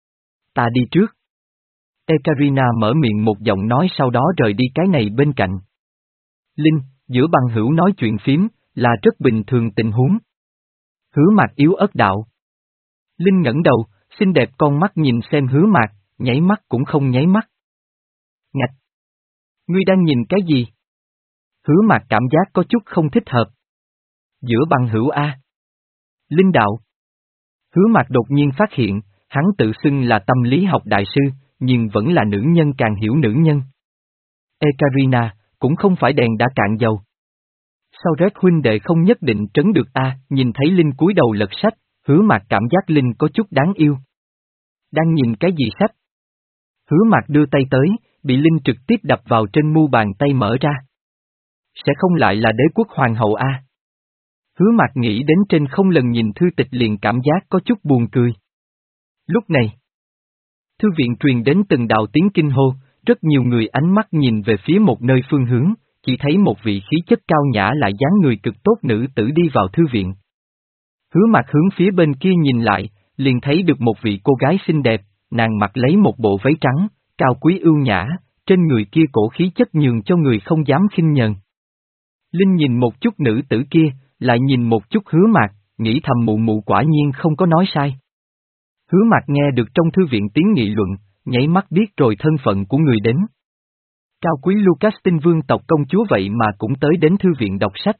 Ta đi trước. Ekaterina mở miệng một giọng nói sau đó rời đi cái này bên cạnh. Linh, giữa bằng hữu nói chuyện phím, là rất bình thường tình huống. Hứa Mạc yếu ớt đạo. Linh ngẩng đầu, xinh đẹp con mắt nhìn xem Hứa Mạc, nháy mắt cũng không nháy mắt. Ngạch! Ngươi đang nhìn cái gì? Hứa Mạc cảm giác có chút không thích hợp. Giữa bằng hữu A. Linh đạo. Hứa Mạc đột nhiên phát hiện, hắn tự xưng là tâm lý học đại sư, nhưng vẫn là nữ nhân càng hiểu nữ nhân. Ekaterina, cũng không phải đèn đã cạn dầu. Sau rét huynh đệ không nhất định trấn được A, nhìn thấy Linh cúi đầu lật sách, Hứa Mạc cảm giác Linh có chút đáng yêu. Đang nhìn cái gì sách? Hứa Mạc đưa tay tới, bị Linh trực tiếp đập vào trên mu bàn tay mở ra. Sẽ không lại là đế quốc hoàng hậu A. Hứa Mạc nghĩ đến trên không lần nhìn thư tịch liền cảm giác có chút buồn cười. Lúc này, thư viện truyền đến từng đạo tiếng kinh hô, rất nhiều người ánh mắt nhìn về phía một nơi phương hướng, chỉ thấy một vị khí chất cao nhã lại dáng người cực tốt nữ tử đi vào thư viện. Hứa Mạc hướng phía bên kia nhìn lại, liền thấy được một vị cô gái xinh đẹp, nàng mặc lấy một bộ váy trắng, cao quý ưu nhã, trên người kia cổ khí chất nhường cho người không dám khinh nhờn. Linh nhìn một chút nữ tử kia, lại nhìn một chút Hứa Mạc, nghĩ thầm mụ mụ quả nhiên không có nói sai. Hứa Mạc nghe được trong thư viện tiếng nghị luận, nháy mắt biết rồi thân phận của người đến. Cao quý Lucas tinh vương tộc công chúa vậy mà cũng tới đến thư viện đọc sách.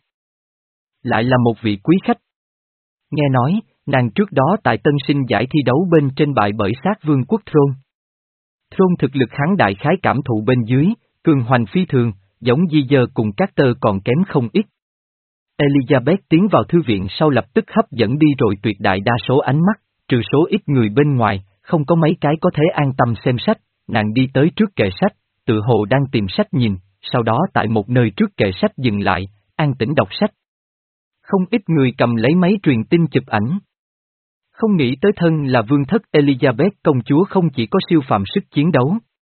Lại là một vị quý khách. Nghe nói, nàng trước đó tại tân sinh giải thi đấu bên trên bại bởi sát vương quốc Thron. Thron thực lực hắn đại khái cảm thụ bên dưới, cường hoành phi thường, giống di dơ cùng các tơ còn kém không ít. Elizabeth tiến vào thư viện sau lập tức hấp dẫn đi rồi tuyệt đại đa số ánh mắt, trừ số ít người bên ngoài, không có mấy cái có thể an tâm xem sách, nàng đi tới trước kệ sách, tự hồ đang tìm sách nhìn, sau đó tại một nơi trước kệ sách dừng lại, an tĩnh đọc sách. Không ít người cầm lấy máy truyền tin chụp ảnh. Không nghĩ tới thân là vương thất Elizabeth công chúa không chỉ có siêu phàm sức chiến đấu.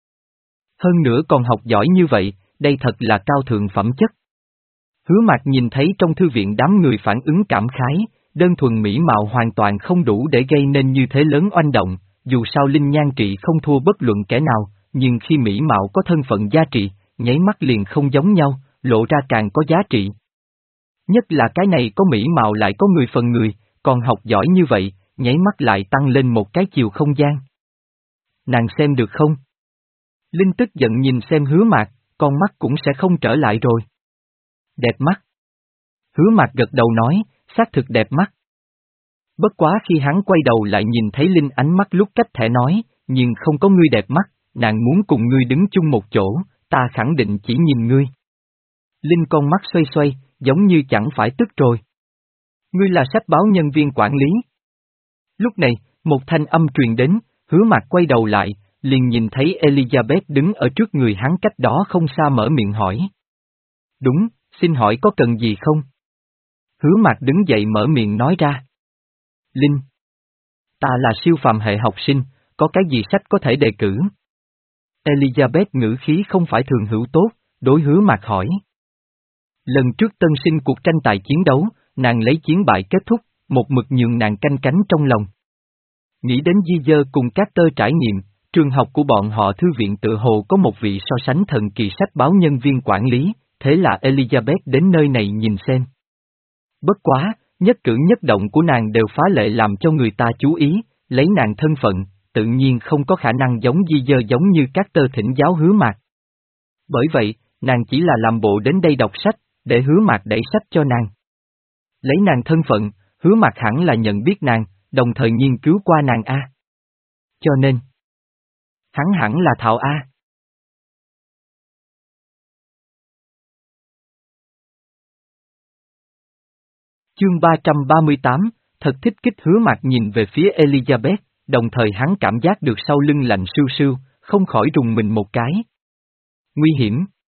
Hơn nữa còn học giỏi như vậy, đây thật là cao thượng phẩm chất. Hứa Mạc nhìn thấy trong thư viện đám người phản ứng cảm khái, đơn thuần mỹ mạo hoàn toàn không đủ để gây nên như thế lớn oanh động, dù sao linh nhan trị không thua bất luận kẻ nào, nhưng khi mỹ mạo có thân phận giá trị, nháy mắt liền không giống nhau, lộ ra càng có giá trị. Nhất là cái này có mỹ mạo lại có người phần người, còn học giỏi như vậy, nháy mắt lại tăng lên một cái chiều không gian. Nàng xem được không? Linh tức giận nhìn xem Hứa Mạc, con mắt cũng sẽ không trở lại rồi. Đẹp mắt. Hứa Mạc gật đầu nói, xác thực đẹp mắt. Bất quá khi hắn quay đầu lại nhìn thấy Linh ánh mắt lúc cách thẻ nói, nhưng không có ngươi đẹp mắt, nàng muốn cùng ngươi đứng chung một chỗ, ta khẳng định chỉ nhìn ngươi. Linh con mắt xoay xoay, giống như chẳng phải tức rồi. Ngươi là sách báo nhân viên quản lý. Lúc này, một thanh âm truyền đến, Hứa Mạc quay đầu lại, liền nhìn thấy Elizabeth đứng ở trước người hắn cách đó không xa mở miệng hỏi. Đúng, xin hỏi có cần gì không? Hứa Mạc đứng dậy mở miệng nói ra. Linh. Ta là siêu phàm hệ học sinh, có cái gì sách có thể đề cử? Elizabeth ngữ khí không phải thường hữu tốt, đối Hứa Mạc hỏi. Lần trước tân sinh cuộc tranh tài chiến đấu, nàng lấy chiến bại kết thúc, một mực nhường nàng canh cánh trong lòng. Nghĩ đến Di Dơ cùng các tơ trải nghiệm, trường học của bọn họ thư viện tự hồ có một vị so sánh thần kỳ sách báo nhân viên quản lý, thế là Elizabeth đến nơi này nhìn xem. Bất quá, nhất cử nhất động của nàng đều phá lệ làm cho người ta chú ý, lấy nàng thân phận, tự nhiên không có khả năng giống Di Dơ giống như các tơ thỉnh giáo Hứa Mạc. Bởi vậy, nàng chỉ là làm bộ đến đây đọc sách, để Hứa Mạc đẩy sách cho nàng. Lấy nàng thân phận, Hứa Mạc hẳn là nhận biết nàng, đồng thời nghiên cứu qua nàng A. Cho nên, hắn hẳn là Thảo A. Chương ba trăm ba mươi tám, thật thích kích. Hứa Mạc nhìn về phía Elizabeth, đồng thời hắn cảm giác được sau lưng lạnh sưu sưu, không khỏi rùng mình một cái. Nguy hiểm.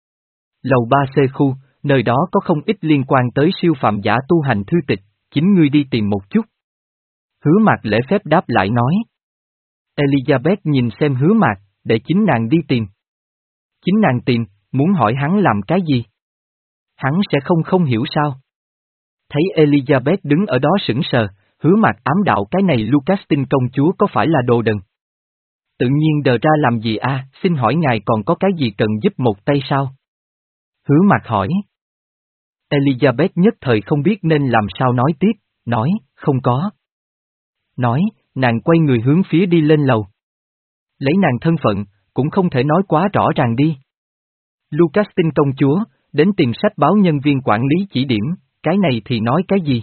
Lầu ba C khu, nơi đó có không ít liên quan tới siêu phàm giả tu hành thư tịch, chính ngươi đi tìm một chút. Hứa Mạc lễ phép đáp lại nói. Elizabeth nhìn xem Hứa Mạc, để chính nàng đi tìm. Chính nàng tìm, muốn hỏi hắn làm cái gì? Hắn sẽ không không hiểu sao? Thấy Elizabeth đứng ở đó sững sờ, Hứa Mạc ám đạo cái này Lucastin công chúa có phải là đồ đần? Tự nhiên đờ ra làm gì a? À, xin hỏi ngài còn có cái gì cần giúp một tay sao? Hứa Mạc hỏi. Elizabeth nhất thời không biết nên làm sao nói tiếp, nói, không có. Nói, nàng quay người hướng phía đi lên lầu. Lấy nàng thân phận, cũng không thể nói quá rõ ràng đi. Lucastin công chúa, đến tìm sách báo nhân viên quản lý chỉ điểm, cái này thì nói cái gì?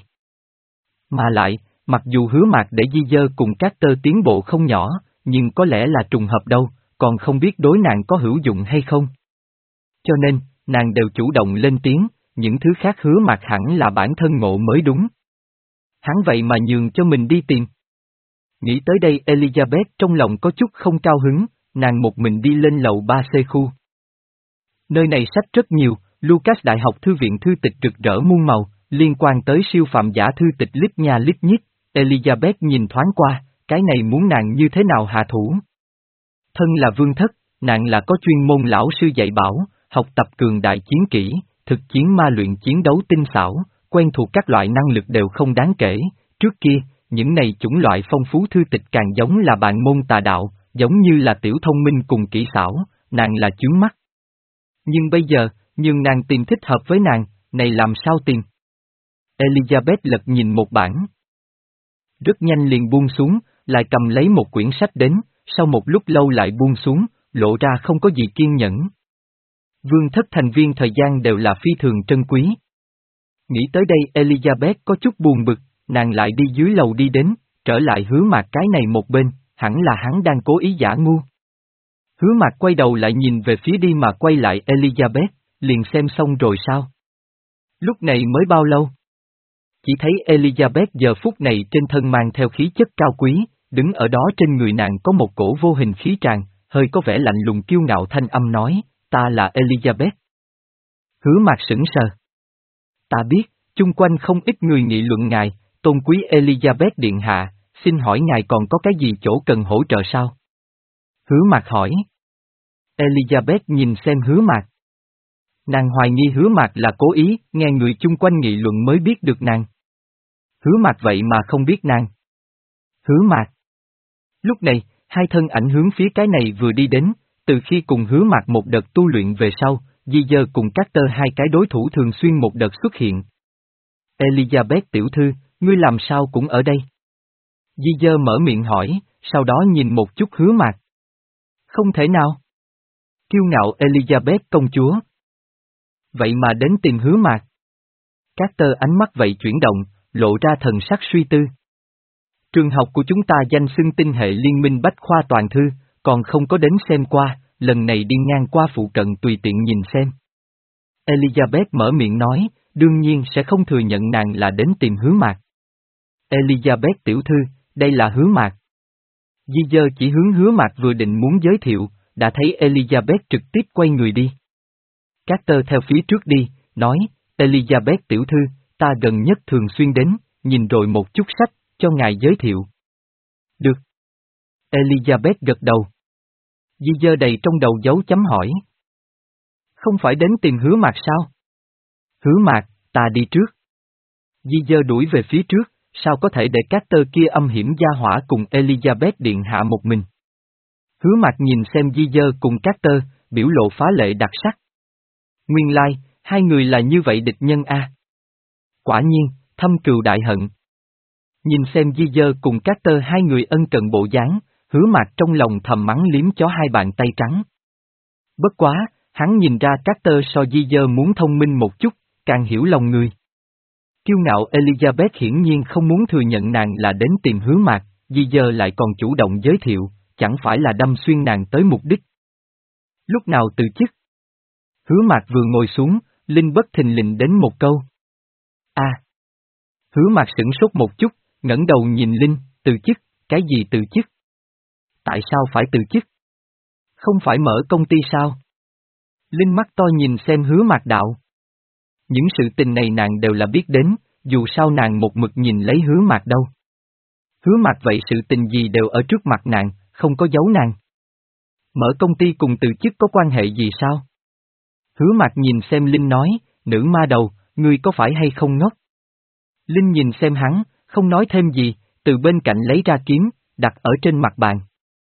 Mà lại, mặc dù Hứa Mạc để Di Dơ cùng các tơ tiến bộ không nhỏ, nhưng có lẽ là trùng hợp đâu, còn không biết đối nàng có hữu dụng hay không. Cho nên, nàng đều chủ động lên tiếng, những thứ khác Hứa Mạc hẳn là bản thân ngộ mới đúng. Hắn vậy mà nhường cho mình đi tìm. Nghĩ tới đây Elizabeth trong lòng có chút không cao hứng, nàng một mình đi lên lầu ba C khu. Nơi này sách rất nhiều, Lucas Đại học thư viện thư tịch rực rỡ muôn màu, liên quan tới siêu phàm giả thư tịch lít nha lít nhít, Elizabeth nhìn thoáng qua, cái này muốn nàng như thế nào hạ thủ. Thân là vương thất, nàng là có chuyên môn lão sư dạy bảo, học tập cường đại chiến kỹ, thực chiến ma luyện chiến đấu tinh xảo, quen thuộc các loại năng lực đều không đáng kể, trước kia, những này chủng loại phong phú thư tịch càng giống là bàn môn tà đạo, giống như là tiểu thông minh cùng kỹ xảo, nàng là chướng mắt. Nhưng bây giờ, nhưng nàng tìm thích hợp với nàng, này làm sao tìm? Elizabeth lật nhìn một bản. Rất nhanh liền buông xuống, lại cầm lấy một quyển sách đến, sau một lúc lâu lại buông xuống, lộ ra không có gì kiên nhẫn. Vương thất thành viên thời gian đều là phi thường trân quý. Nghĩ tới đây Elizabeth có chút buồn bực, nàng lại đi dưới lầu đi đến, trở lại Hứa Mạc cái này một bên, hẳn là hắn đang cố ý giả ngu. Hứa Mạc quay đầu lại nhìn về phía đi mà quay lại Elizabeth, liền xem xong rồi sao? Lúc này mới bao lâu? Chỉ thấy Elizabeth giờ phút này trên thân mang theo khí chất cao quý, đứng ở đó trên người nàng có một cổ vô hình khí tràn, hơi có vẻ lạnh lùng kiêu ngạo thanh âm nói, ta là Elizabeth. Hứa Mạc sững sờ. Ta biết, chung quanh không ít người nghị luận ngài, tôn quý Elizabeth điện hạ, xin hỏi ngài còn có cái gì chỗ cần hỗ trợ sao? Hứa Mạc hỏi. Elizabeth nhìn xem Hứa Mạc. Nàng hoài nghi Hứa Mạc là cố ý, nghe người chung quanh nghị luận mới biết được nàng. Hứa Mạc vậy mà không biết nàng. Hứa Mạc. Lúc này, hai thân ảnh hướng phía cái này vừa đi đến, từ khi cùng Hứa Mạc một đợt tu luyện về sau, Di Dơ cùng các tơ hai cái đối thủ thường xuyên một đợt xuất hiện. Elizabeth tiểu thư, ngươi làm sao cũng ở đây? Di Dơ mở miệng hỏi, sau đó nhìn một chút Hứa Mạc. Không thể nào. Kiêu ngạo Elizabeth công chúa. Vậy mà đến tìm Hứa Mạc. Các tơ ánh mắt vậy chuyển động, lộ ra thần sắc suy tư. Trường học của chúng ta danh xưng tinh hệ liên minh bách khoa toàn thư, còn không có đến xem qua, lần này đi ngang qua phụ cận tùy tiện nhìn xem. Elizabeth mở miệng nói, đương nhiên sẽ không thừa nhận nàng là đến tìm Hứa Mạc. Elizabeth tiểu thư, đây là Hứa Mạc. Di dơ chỉ hướng Hứa Mạc vừa định muốn giới thiệu, đã thấy Elizabeth trực tiếp quay người đi. Carter theo phía trước đi, nói, Elizabeth tiểu thư, ta gần nhất thường xuyên đến, nhìn rồi một chút sách, cho ngài giới thiệu. Được. Elizabeth gật đầu. Di dơ đầy trong đầu dấu chấm hỏi. Không phải đến tìm Hứa Mạc sao? Hứa Mạc, ta đi trước. Di dơ đuổi về phía trước, sao có thể để Carter kia âm hiểm gia hỏa cùng Elizabeth điện hạ một mình. Hứa Mạc nhìn xem Di dơ cùng Carter, biểu lộ phá lệ đặc sắc. Nguyên lai, like, hai người là như vậy địch nhân a. Quả nhiên, thâm cừu đại hận. Nhìn xem Di dơ cùng Carter hai người ân cần bộ dáng, Hứa Mạc trong lòng thầm mắng liếm chó hai bàn tay trắng. Bất quá, hắn nhìn ra Carter so Di dơ muốn thông minh một chút, càng hiểu lòng người. Kiêu ngạo Elizabeth hiển nhiên không muốn thừa nhận nàng là đến tìm Hứa Mạc, Di dơ lại còn chủ động giới thiệu, chẳng phải là đâm xuyên nàng tới mục đích. Lúc nào từ chức? Hứa Mạc vừa ngồi xuống, Linh bất thình lình đến một câu. A. À. Hứa Mạc sửng sốt một chút, ngẩng đầu nhìn Linh, từ chức, cái gì từ chức? Tại sao phải từ chức? Không phải mở công ty sao? Linh mắt to nhìn xem Hứa Mạc đạo. Những sự tình này nàng đều là biết đến, dù sao nàng một mực nhìn lấy Hứa Mạc đâu. Hứa Mạc vậy sự tình gì đều ở trước mặt nàng, không có giấu nàng. Mở công ty cùng từ chức có quan hệ gì sao? Hứa Mạc nhìn xem Linh nói, nữ ma đầu, ngươi có phải hay không ngốc? Linh nhìn xem hắn, không nói thêm gì, từ bên cạnh lấy ra kiếm, đặt ở trên mặt bàn.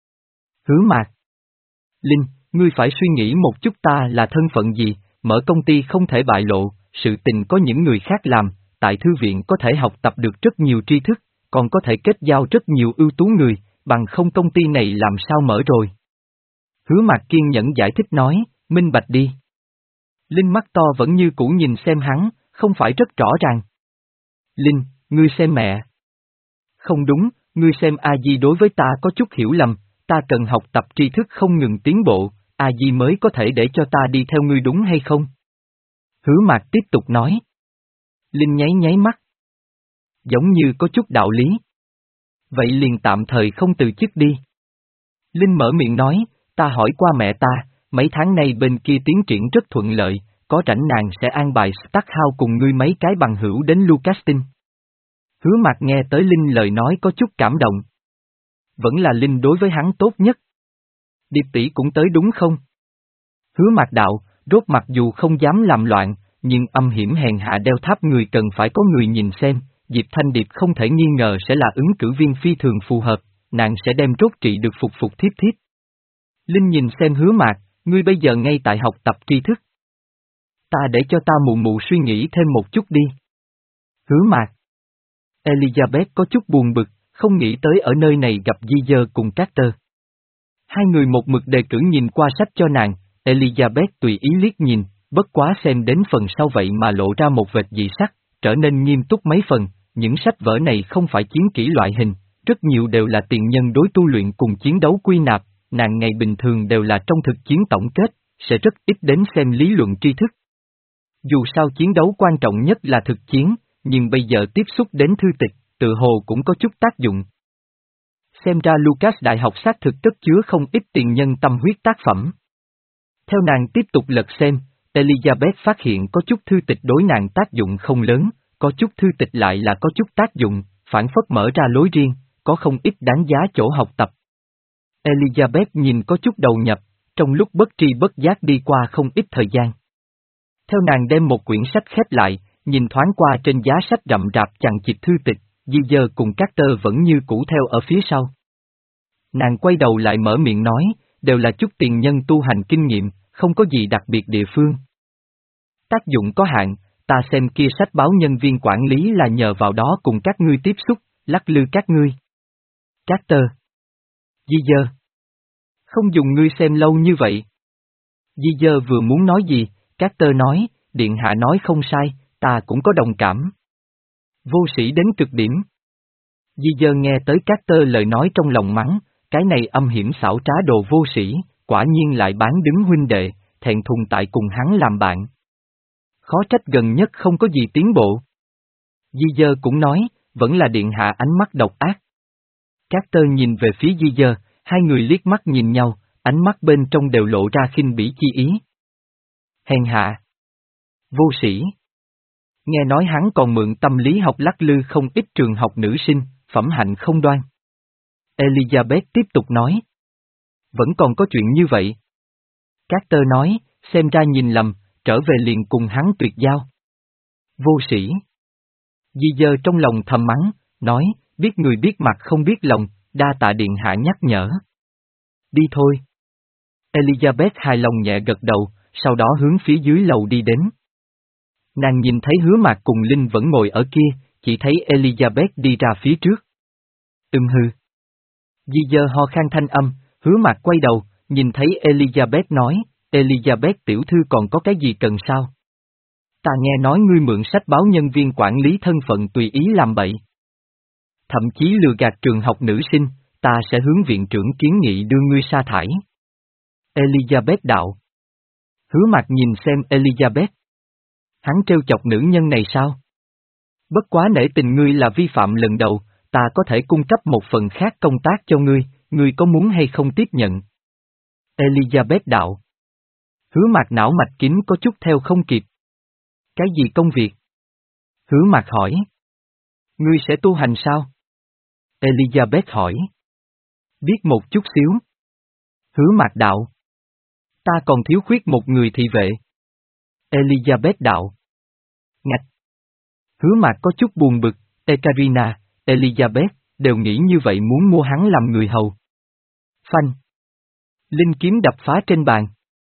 Hứa Mạc. Linh, ngươi phải suy nghĩ một chút ta là thân phận gì, mở công ty không thể bại lộ, sự tình có những người khác làm, tại thư viện có thể học tập được rất nhiều tri thức, còn có thể kết giao rất nhiều ưu tú người, bằng không công ty này làm sao mở rồi. Hứa Mạc kiên nhẫn giải thích nói, minh bạch đi. Linh mắt to vẫn như cũ nhìn xem hắn, không phải rất rõ ràng. Linh, ngươi xem mẹ. Không đúng, ngươi xem A Di đối với ta có chút hiểu lầm, ta cần học tập tri thức không ngừng tiến bộ, A Di mới có thể để cho ta đi theo ngươi đúng hay không? Hứa Mạc tiếp tục nói. Linh nháy nháy mắt. Giống như có chút đạo lý. Vậy liền tạm thời không từ chức đi. Linh mở miệng nói, ta hỏi qua mẹ ta, mấy tháng nay bên kia tiến triển rất thuận lợi, có rảnh nàng sẽ an bài Starkhouse cùng ngươi mấy cái bằng hữu đến Lucastin. Hứa Mạc nghe tới Linh lời nói có chút cảm động. Vẫn là Linh đối với hắn tốt nhất. Điệp tỷ cũng tới đúng không? Hứa Mạc đạo, rốt mặc dù không dám làm loạn, nhưng âm hiểm hèn hạ đeo tháp người cần phải có người nhìn xem, Diệp Thanh Điệp không thể nghi ngờ sẽ là ứng cử viên phi thường phù hợp, nàng sẽ đem rốt trị được phục phục thiếp thiếp. Linh nhìn xem Hứa Mạc, ngươi bây giờ ngay tại học tập tri thức. Ta để cho ta mụ mụ suy nghĩ thêm một chút đi. Hứa Mạc. Elizabeth có chút buồn bực, không nghĩ tới ở nơi này gặp Di dơ cùng Carter. Hai người một mực đề cử nhìn qua sách cho nàng, Elizabeth tùy ý liếc nhìn, bất quá xem đến phần sau vậy mà lộ ra một vệt dị sắc, trở nên nghiêm túc mấy phần, những sách vở này không phải chiến kỹ loại hình, rất nhiều đều là tiền nhân đối tu luyện cùng chiến đấu quy nạp, nàng ngày bình thường đều là trong thực chiến tổng kết, sẽ rất ít đến xem lý luận tri thức. Dù sao chiến đấu quan trọng nhất là thực chiến, nhưng bây giờ tiếp xúc đến thư tịch, tự hồ cũng có chút tác dụng. Xem ra Lucas Đại học xác thực cất chứa không ít tiền nhân tâm huyết tác phẩm. Theo nàng tiếp tục lật xem, Elizabeth phát hiện có chút thư tịch đối nàng tác dụng không lớn, có chút thư tịch lại là có chút tác dụng, phản phất mở ra lối riêng, có không ít đáng giá chỗ học tập. Elizabeth nhìn có chút đầu nhập, trong lúc bất tri bất giác đi qua không ít thời gian. Theo nàng đem một quyển sách khép lại, nhìn thoáng qua trên giá sách rậm rạp chằng chịt thư tịch, Di dơ cùng Carter vẫn như cũ theo ở phía sau. Nàng quay đầu lại mở miệng nói, đều là chút tiền nhân tu hành kinh nghiệm, không có gì đặc biệt địa phương. Tác dụng có hạn, ta xem kia sách báo nhân viên quản lý là nhờ vào đó cùng các ngươi tiếp xúc, lắc lư các ngươi. Carter. Di dơ. Không dùng ngươi xem lâu như vậy. Di dơ vừa muốn nói gì, Carter nói, điện hạ nói không sai, ta cũng có đồng cảm. Vô sĩ đến cực điểm. Di dơ nghe tới Carter lời nói trong lòng mắng, cái này âm hiểm xảo trá đồ vô sĩ, quả nhiên lại bán đứng huynh đệ, thẹn thùng tại cùng hắn làm bạn. Khó trách gần nhất không có gì tiến bộ. Di dơ cũng nói, vẫn là điện hạ ánh mắt độc ác. Carter nhìn về phía Di Dơ, hai người liếc mắt nhìn nhau, ánh mắt bên trong đều lộ ra khinh bỉ chi ý. Hèn hạ. Vô sĩ. Nghe nói hắn còn mượn tâm lý học lắc lư không ít trường học nữ sinh, phẩm hạnh không đoan. Elizabeth tiếp tục nói. Vẫn còn có chuyện như vậy. Carter nói, xem ra nhìn lầm, trở về liền cùng hắn tuyệt giao. Vô sĩ. Di Dơ trong lòng thầm mắng, nói, biết người biết mặt không biết lòng, đa tạ điện hạ nhắc nhở. Đi thôi. Elizabeth hài lòng nhẹ gật đầu, sau đó hướng phía dưới lầu đi đến. Nàng nhìn thấy Hứa Mạc cùng Linh vẫn ngồi ở kia, chỉ thấy Elizabeth đi ra phía trước. Ừm hư. Di Dơ ho khan thanh âm, Hứa Mạc quay đầu, nhìn thấy Elizabeth nói, Elizabeth tiểu thư còn có cái gì cần sao? Ta nghe nói ngươi mượn sách báo nhân viên quản lý thân phận tùy ý làm bậy. Thậm chí lừa gạt trường học nữ sinh, ta sẽ hướng viện trưởng kiến nghị đưa ngươi sa thải. Elizabeth đạo. Hứa Mạc nhìn xem Elizabeth. Hắn trêu chọc nữ nhân này sao? Bất quá nể tình ngươi là vi phạm lần đầu, ta có thể cung cấp một phần khác công tác cho ngươi, ngươi có muốn hay không tiếp nhận? Elizabeth đạo. Hứa Mạc não mạch kín có chút theo không kịp. Cái gì công việc? Hứa Mạc hỏi. Ngươi sẽ tu hành sao? Elizabeth hỏi. Biết một chút xíu. Hứa Mạc đạo. Ta còn thiếu khuyết một người thị vệ. Elizabeth đạo. Ngạch. Hứa Mạc có chút buồn bực, Ekaterina, Elizabeth, đều nghĩ như vậy muốn mua hắn làm người hầu. Phanh. Linh kiếm đập phá trên bàn.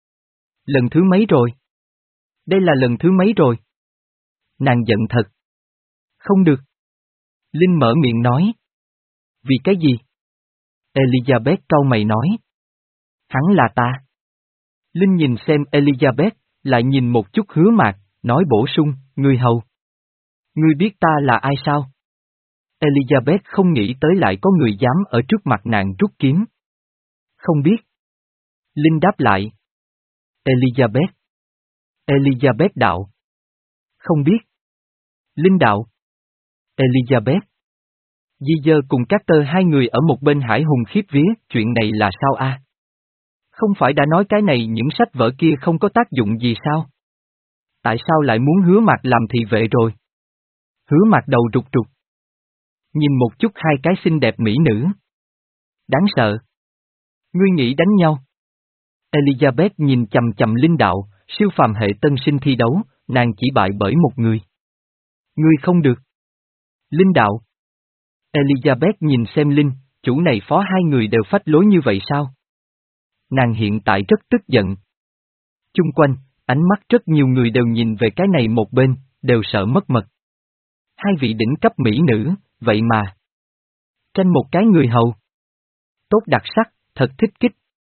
Lần thứ mấy rồi? Đây là lần thứ mấy rồi? Nàng giận thật. Không được. Linh mở miệng nói. Vì cái gì? Elizabeth cau mày nói. Hắn là ta. Linh nhìn xem Elizabeth, lại nhìn một chút Hứa Mạc, nói bổ sung, người hầu. Ngươi biết ta là ai sao? Elizabeth không nghĩ tới lại có người dám ở trước mặt nàng rút kiếm. Không biết. Linh đáp lại. Elizabeth. Elizabeth đạo. Không biết. Linh đạo. Elizabeth. Di Dơ cùng Carter hai người ở một bên hải hùng khiếp vía, chuyện này là sao a? Không phải đã nói cái này những sách vở kia không có tác dụng gì sao? Tại sao lại muốn Hứa Mạc làm thị vệ rồi? Hứa Mạc đầu rụt rụt. Nhìn một chút hai cái xinh đẹp mỹ nữ. Đáng sợ. Ngươi nghĩ đánh nhau? Elizabeth nhìn chầm chầm Linh đạo, siêu phàm hệ tân sinh thi đấu, nàng chỉ bại bởi một người. Ngươi không được. Linh đạo. Elizabeth nhìn xem Linh, chủ này phó hai người đều phách lối như vậy sao? Nàng hiện tại rất tức giận. Chung quanh, ánh mắt rất nhiều người đều nhìn về cái này một bên, đều sợ mất mật. Hai vị đỉnh cấp mỹ nữ, vậy mà. Tranh một cái người hầu. Tốt đặc sắc, thật thích kích.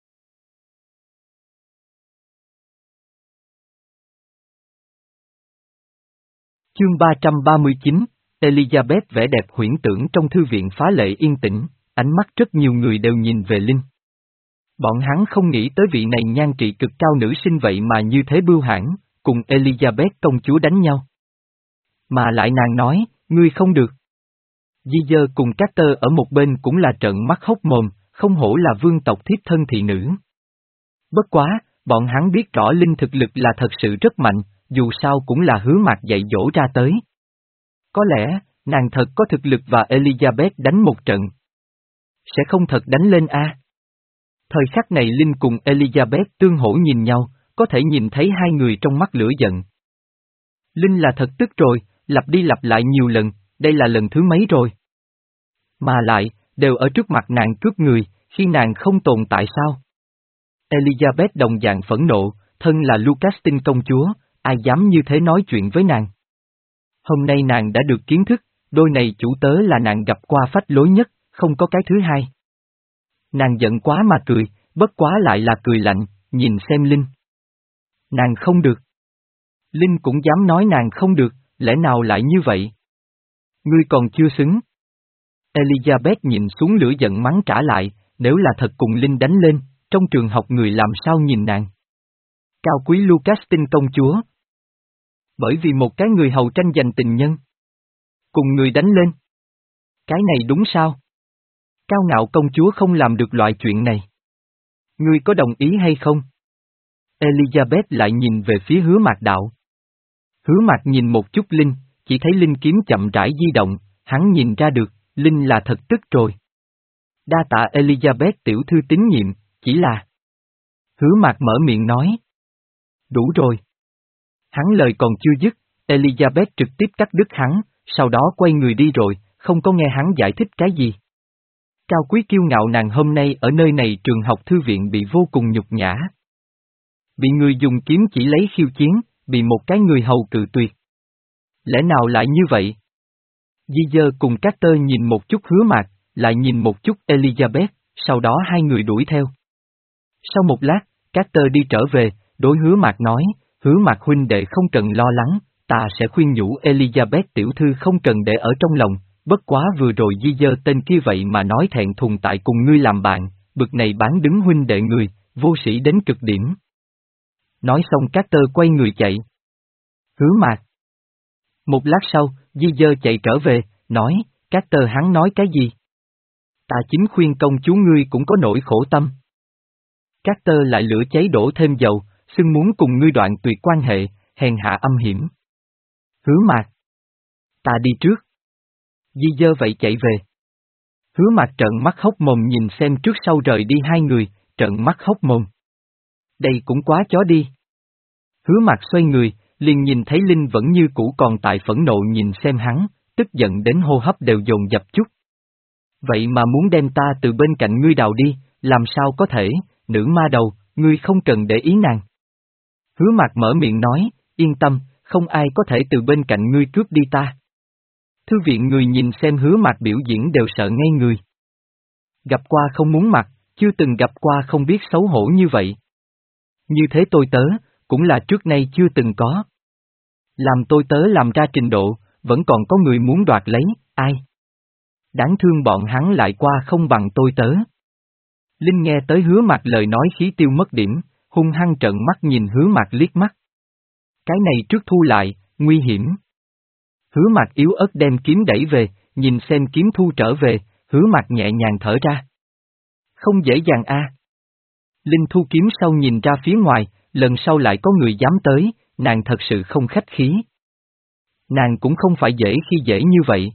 Chương ba trăm ba mươi chín, Elizabeth vẻ đẹp huyễn tưởng trong thư viện phá lệ yên tĩnh, ánh mắt rất nhiều người đều nhìn về Linh. Bọn hắn không nghĩ tới vị này nhan trị cực cao nữ sinh vậy mà như thế bưu hãn, cùng Elizabeth công chúa đánh nhau. Mà lại nàng nói, ngươi không được. Di Dơ cùng Carter ở một bên cũng là trợn mắt hốc mồm, không hổ là vương tộc thiếp thân thị nữ. Bất quá, bọn hắn biết rõ Linh thực lực là thật sự rất mạnh, dù sao cũng là Hứa Mạc dạy dỗ ra tới. Có lẽ, nàng thật có thực lực và Elizabeth đánh một trận. Sẽ không thật đánh lên a. Thời khắc này Linh cùng Elizabeth tương hỗ nhìn nhau, có thể nhìn thấy hai người trong mắt lửa giận. Linh là thật tức rồi, lặp đi lặp lại nhiều lần, đây là lần thứ mấy rồi. Mà lại, đều ở trước mặt nàng cướp người, khi nàng không tồn tại sao? Elizabeth đồng dạng phẫn nộ, thân là Lucastin công chúa, ai dám như thế nói chuyện với nàng. Hôm nay nàng đã được kiến thức, đôi này chủ tớ là nàng gặp qua phách lối nhất, không có cái thứ hai. Nàng giận quá mà cười, bất quá lại là cười lạnh, nhìn xem Linh. Nàng không được. Linh cũng dám nói nàng không được, lẽ nào lại như vậy? Ngươi còn chưa xứng. Elizabeth nhìn xuống lửa giận mắng trả lại, nếu là thật cùng Linh đánh lên, trong trường học người làm sao nhìn nàng? Cao quý Lucastin công chúa. Bởi vì một cái người hầu tranh giành tình nhân. Cùng người đánh lên. Cái này đúng sao? Cao ngạo công chúa không làm được loại chuyện này. Ngươi có đồng ý hay không? Elizabeth lại nhìn về phía Hứa Mạc đạo. Hứa Mạc nhìn một chút Linh, chỉ thấy Linh kiếm chậm rãi di động, hắn nhìn ra được, Linh là thật tức rồi. Đa tạ Elizabeth tiểu thư tín nhiệm, chỉ là... Hứa Mạc mở miệng nói. Đủ rồi. Hắn lời còn chưa dứt, Elizabeth trực tiếp cắt đứt hắn, sau đó quay người đi rồi, không có nghe hắn giải thích cái gì. Cao quý kiêu ngạo nàng hôm nay ở nơi này trường học thư viện bị vô cùng nhục nhã. Bị người dùng kiếm chỉ lấy khiêu chiến, bị một cái người hầu cự tuyệt. Lẽ nào lại như vậy? Di Dơ cùng Carter nhìn một chút Hứa Mạc, lại nhìn một chút Elizabeth, sau đó hai người đuổi theo. Sau một lát, Carter đi trở về, đối Hứa Mạc nói, Hứa Mạc huynh đệ không cần lo lắng, ta sẽ khuyên nhủ Elizabeth tiểu thư không cần để ở trong lòng, bất quá vừa rồi Di Dơ tên kia vậy mà nói thẹn thùng tại cùng ngươi làm bạn, bực này bán đứng huynh đệ người, vô sĩ đến cực điểm. Nói xong Carter quay người chạy. Hứa Mạc. Một lát sau, Di Dơ chạy trở về, nói, Carter hắn nói cái gì? Ta chính khuyên công chúa ngươi cũng có nỗi khổ tâm. Carter lại lửa cháy đổ thêm dầu, xưng muốn cùng ngươi đoạn tuyệt quan hệ, hèn hạ âm hiểm. Hứa Mạc. Ta đi trước. Di Dơ vậy chạy về. Hứa Mạc trợn mắt hốc mồm nhìn xem trước sau rời đi hai người, trợn mắt hốc mồm. Đây cũng quá chó đi. Hứa Mạc xoay người, liền nhìn thấy Linh vẫn như cũ còn tại phẫn nộ nhìn xem hắn, tức giận đến hô hấp đều dồn dập chút. Vậy mà muốn đem ta từ bên cạnh ngươi đào đi, làm sao có thể, nữ ma đầu, ngươi không cần để ý nàng. Hứa Mạc mở miệng nói, yên tâm, không ai có thể từ bên cạnh ngươi cướp đi ta. Thư viện người nhìn xem Hứa Mạc biểu diễn đều sợ ngây người. Gặp qua không muốn mặt, chưa từng gặp qua không biết xấu hổ như vậy. Như thế tôi tớ, cũng là trước nay chưa từng có. Làm tôi tớ làm ra trình độ, vẫn còn có người muốn đoạt lấy, ai? Đáng thương bọn hắn lại qua không bằng tôi tớ. Linh nghe tới Hứa Mạc lời nói khí tiêu mất điểm, hung hăng trợn mắt nhìn Hứa Mạc liếc mắt. Cái này trước thu lại, nguy hiểm. Hứa Mạc yếu ớt đem kiếm đẩy về, nhìn xem kiếm thu trở về, Hứa Mạc nhẹ nhàng thở ra. Không dễ dàng a. À. Linh thu kiếm sau nhìn ra phía ngoài, lần sau lại có người dám tới, nàng thật sự không khách khí. Nàng cũng không phải dễ khi dễ như vậy.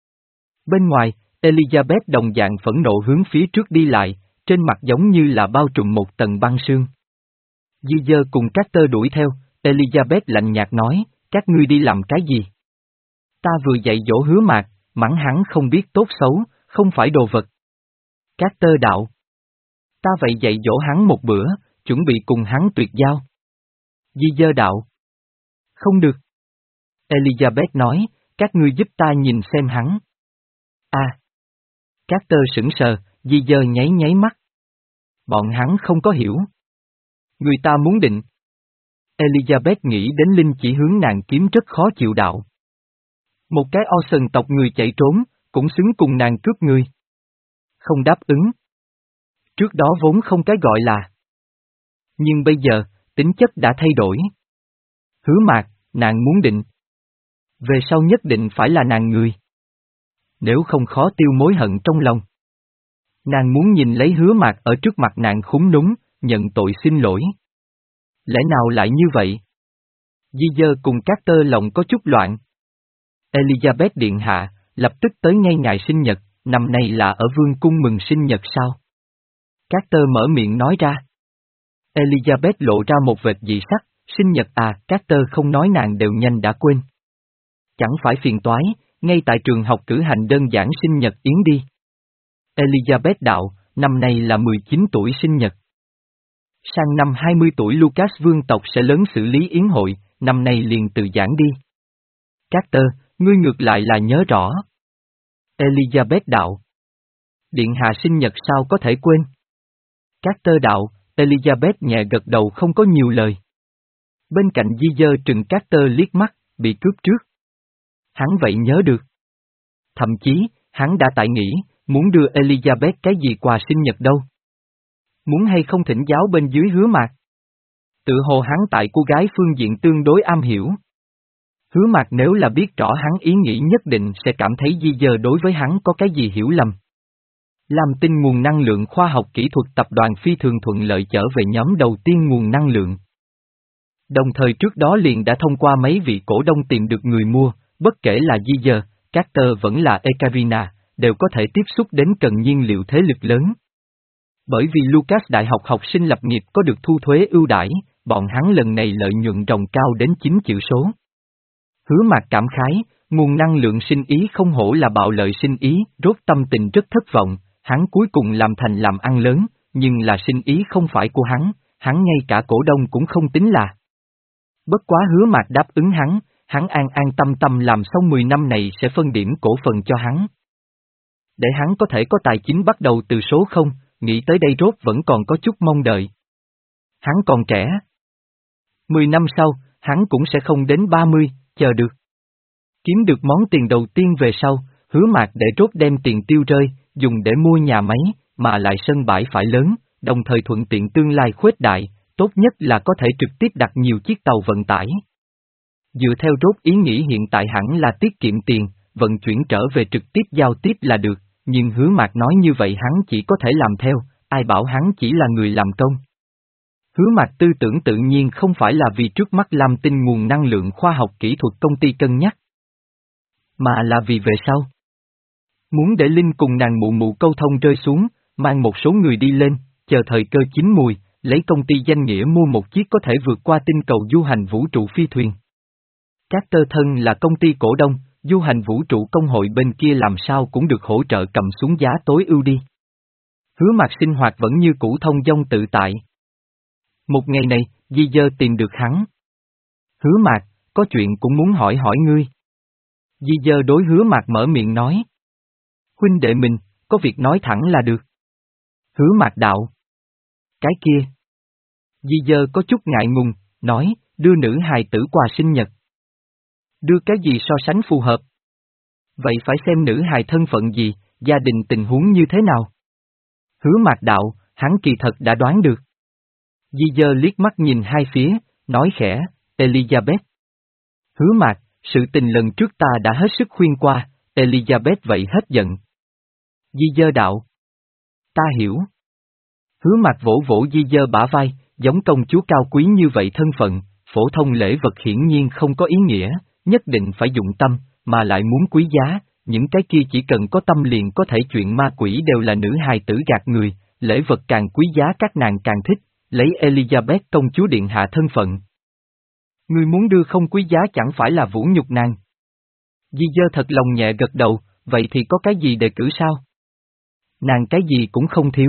Bên ngoài, Elizabeth đồng dạng phẫn nộ hướng phía trước đi lại, trên mặt giống như là bao trùm một tầng băng sương. Di Dơ cùng Carter đuổi theo, Elizabeth lạnh nhạt nói, các ngươi đi làm cái gì? Ta vừa dạy dỗ Hứa Mạc, mắng hắn không biết tốt xấu, không phải đồ vật. Carter đạo. Ta vậy dạy dỗ hắn một bữa, chuẩn bị cùng hắn tuyệt giao. Di Dơ đạo. Không được. Elizabeth nói, các ngươi giúp ta nhìn xem hắn. À. Carter sững sờ, Di Dơ nháy nháy mắt. Bọn hắn không có hiểu. Người ta muốn định. Elizabeth nghĩ đến Linh chỉ hướng nàng kiếm rất khó chịu đạo. Một cái Orson tộc người chạy trốn, cũng xứng cùng nàng cướp người. Không đáp ứng. Trước đó vốn không cái gọi là. Nhưng bây giờ, tính chất đã thay đổi. Hứa Mạc, nàng muốn định. Về sau nhất định phải là nàng người. Nếu không khó tiêu mối hận trong lòng. Nàng muốn nhìn lấy Hứa Mạc ở trước mặt nàng khúm núm, nhận tội xin lỗi. Lẽ nào lại như vậy? Di Dơ cùng Carter lòng có chút loạn. Elizabeth điện hạ, lập tức tới ngay ngày sinh nhật, năm nay là ở vương cung mừng sinh nhật sao? Carter mở miệng nói ra. Elizabeth lộ ra một vệt dị sắc, sinh nhật à, Carter không nói nàng đều nhanh đã quên. Chẳng phải phiền toái, ngay tại trường học cử hành đơn giản sinh nhật yến đi. Elizabeth đạo, năm nay là mười chín tuổi sinh nhật. Sang năm hai mươi tuổi Lucas vương tộc sẽ lớn xử lý yến hội, năm nay liền từ giảng đi. Carter, ngươi ngược lại là nhớ rõ. Elizabeth đạo. Điện hạ sinh nhật sao có thể quên? Carter đạo, Elizabeth nhẹ gật đầu không có nhiều lời. Bên cạnh Di Dơ trừng Carter liếc mắt, bị cướp trước. Hắn vậy nhớ được. Thậm chí, hắn đã tại nghĩ, muốn đưa Elizabeth cái gì quà sinh nhật đâu. Muốn hay không thỉnh giáo bên dưới Hứa Mạc. Tự hồ hắn tại cô gái phương diện tương đối am hiểu. Hứa Mạc nếu là biết rõ hắn ý nghĩ nhất định sẽ cảm thấy Di Dơ đối với hắn có cái gì hiểu lầm. Lam Tinh nguồn năng lượng khoa học kỹ thuật tập đoàn phi thường thuận lợi trở về nhóm đầu tiên nguồn năng lượng. Đồng thời trước đó liền đã thông qua mấy vị cổ đông tìm được người mua, bất kể là Yeager, Carter vẫn là Ekaterina, đều có thể tiếp xúc đến cần nhiên liệu thế lực lớn. Bởi vì Lucas Đại học học sinh lập nghiệp có được thu thuế ưu đãi, bọn hắn lần này lợi nhuận ròng cao đến chín chữ số. Hứa Mạc cảm khái, nguồn năng lượng sinh ý không hổ là bạo lợi sinh ý, rốt tâm tình rất thất vọng, hắn cuối cùng làm thành làm ăn lớn, nhưng là sinh ý không phải của hắn, hắn ngay cả cổ đông cũng không tính là. Bất quá Hứa Mạc đáp ứng hắn, hắn an an tâm tâm làm sau mười năm này sẽ phân điểm cổ phần cho hắn. Để hắn có thể có tài chính bắt đầu từ số không, nghĩ tới đây rốt vẫn còn có chút mong đợi. Hắn còn trẻ. Mười năm sau, hắn cũng sẽ không đến ba mươi, chờ được. Kiếm được món tiền đầu tiên về sau, Hứa Mạc để rốt đem tiền tiêu rơi, dùng để mua nhà máy, mà lại sân bãi phải lớn, đồng thời thuận tiện tương lai khuếch đại, tốt nhất là có thể trực tiếp đặt nhiều chiếc tàu vận tải. Dựa theo rốt ý nghĩ hiện tại hẳn là tiết kiệm tiền, vận chuyển trở về trực tiếp giao tiếp là được, nhưng Hứa Mạc nói như vậy hắn chỉ có thể làm theo, ai bảo hắn chỉ là người làm công. Hứa Mạc tư tưởng tự nhiên không phải là vì trước mắt Lam Tinh nguồn năng lượng khoa học kỹ thuật công ty cân nhắc, mà là vì về sau. Muốn để Linh cùng nàng mụ mụ câu thông rơi xuống, mang một số người đi lên, chờ thời cơ chín mùi, lấy công ty danh nghĩa mua một chiếc có thể vượt qua tinh cầu du hành vũ trụ phi thuyền. Carter thân là công ty cổ đông, du hành vũ trụ công hội bên kia làm sao cũng được hỗ trợ cầm xuống giá tối ưu đi. Hứa Mạc sinh hoạt vẫn như cũ thông dong tự tại. Một ngày này, Di Dơ tìm được hắn. Hứa Mạc, có chuyện cũng muốn hỏi hỏi ngươi. Di Dơ đối Hứa Mạc mở miệng nói. Huynh đệ mình, có việc nói thẳng là được. Hứa Mạc đạo. Cái kia. Di Dơ có chút ngại ngùng, nói, đưa nữ hài tử quà sinh nhật. Đưa cái gì so sánh phù hợp? Vậy phải xem nữ hài thân phận gì, gia đình tình huống như thế nào? Hứa Mạc đạo, hắn kỳ thật đã đoán được. Di Dơ liếc mắt nhìn hai phía, nói khẽ, Elizabeth. Hứa Mạc, sự tình lần trước ta đã hết sức khuyên qua, Elizabeth vậy hết giận. Di Dơ đạo. Ta hiểu. Hứa Mạc vỗ vỗ Di Dơ bả vai, giống công chúa cao quý như vậy thân phận, phổ thông lễ vật hiển nhiên không có ý nghĩa, nhất định phải dụng tâm, mà lại muốn quý giá, những cái kia chỉ cần có tâm liền có thể chuyện ma quỷ đều là nữ hài tử gạt người, lễ vật càng quý giá các nàng càng thích, lấy Elizabeth công chúa điện hạ thân phận. Ngươi muốn đưa không quý giá chẳng phải là vũ nhục nàng. Di Dơ thật lòng nhẹ gật đầu, vậy thì có cái gì đề cử sao? Nàng cái gì cũng không thiếu.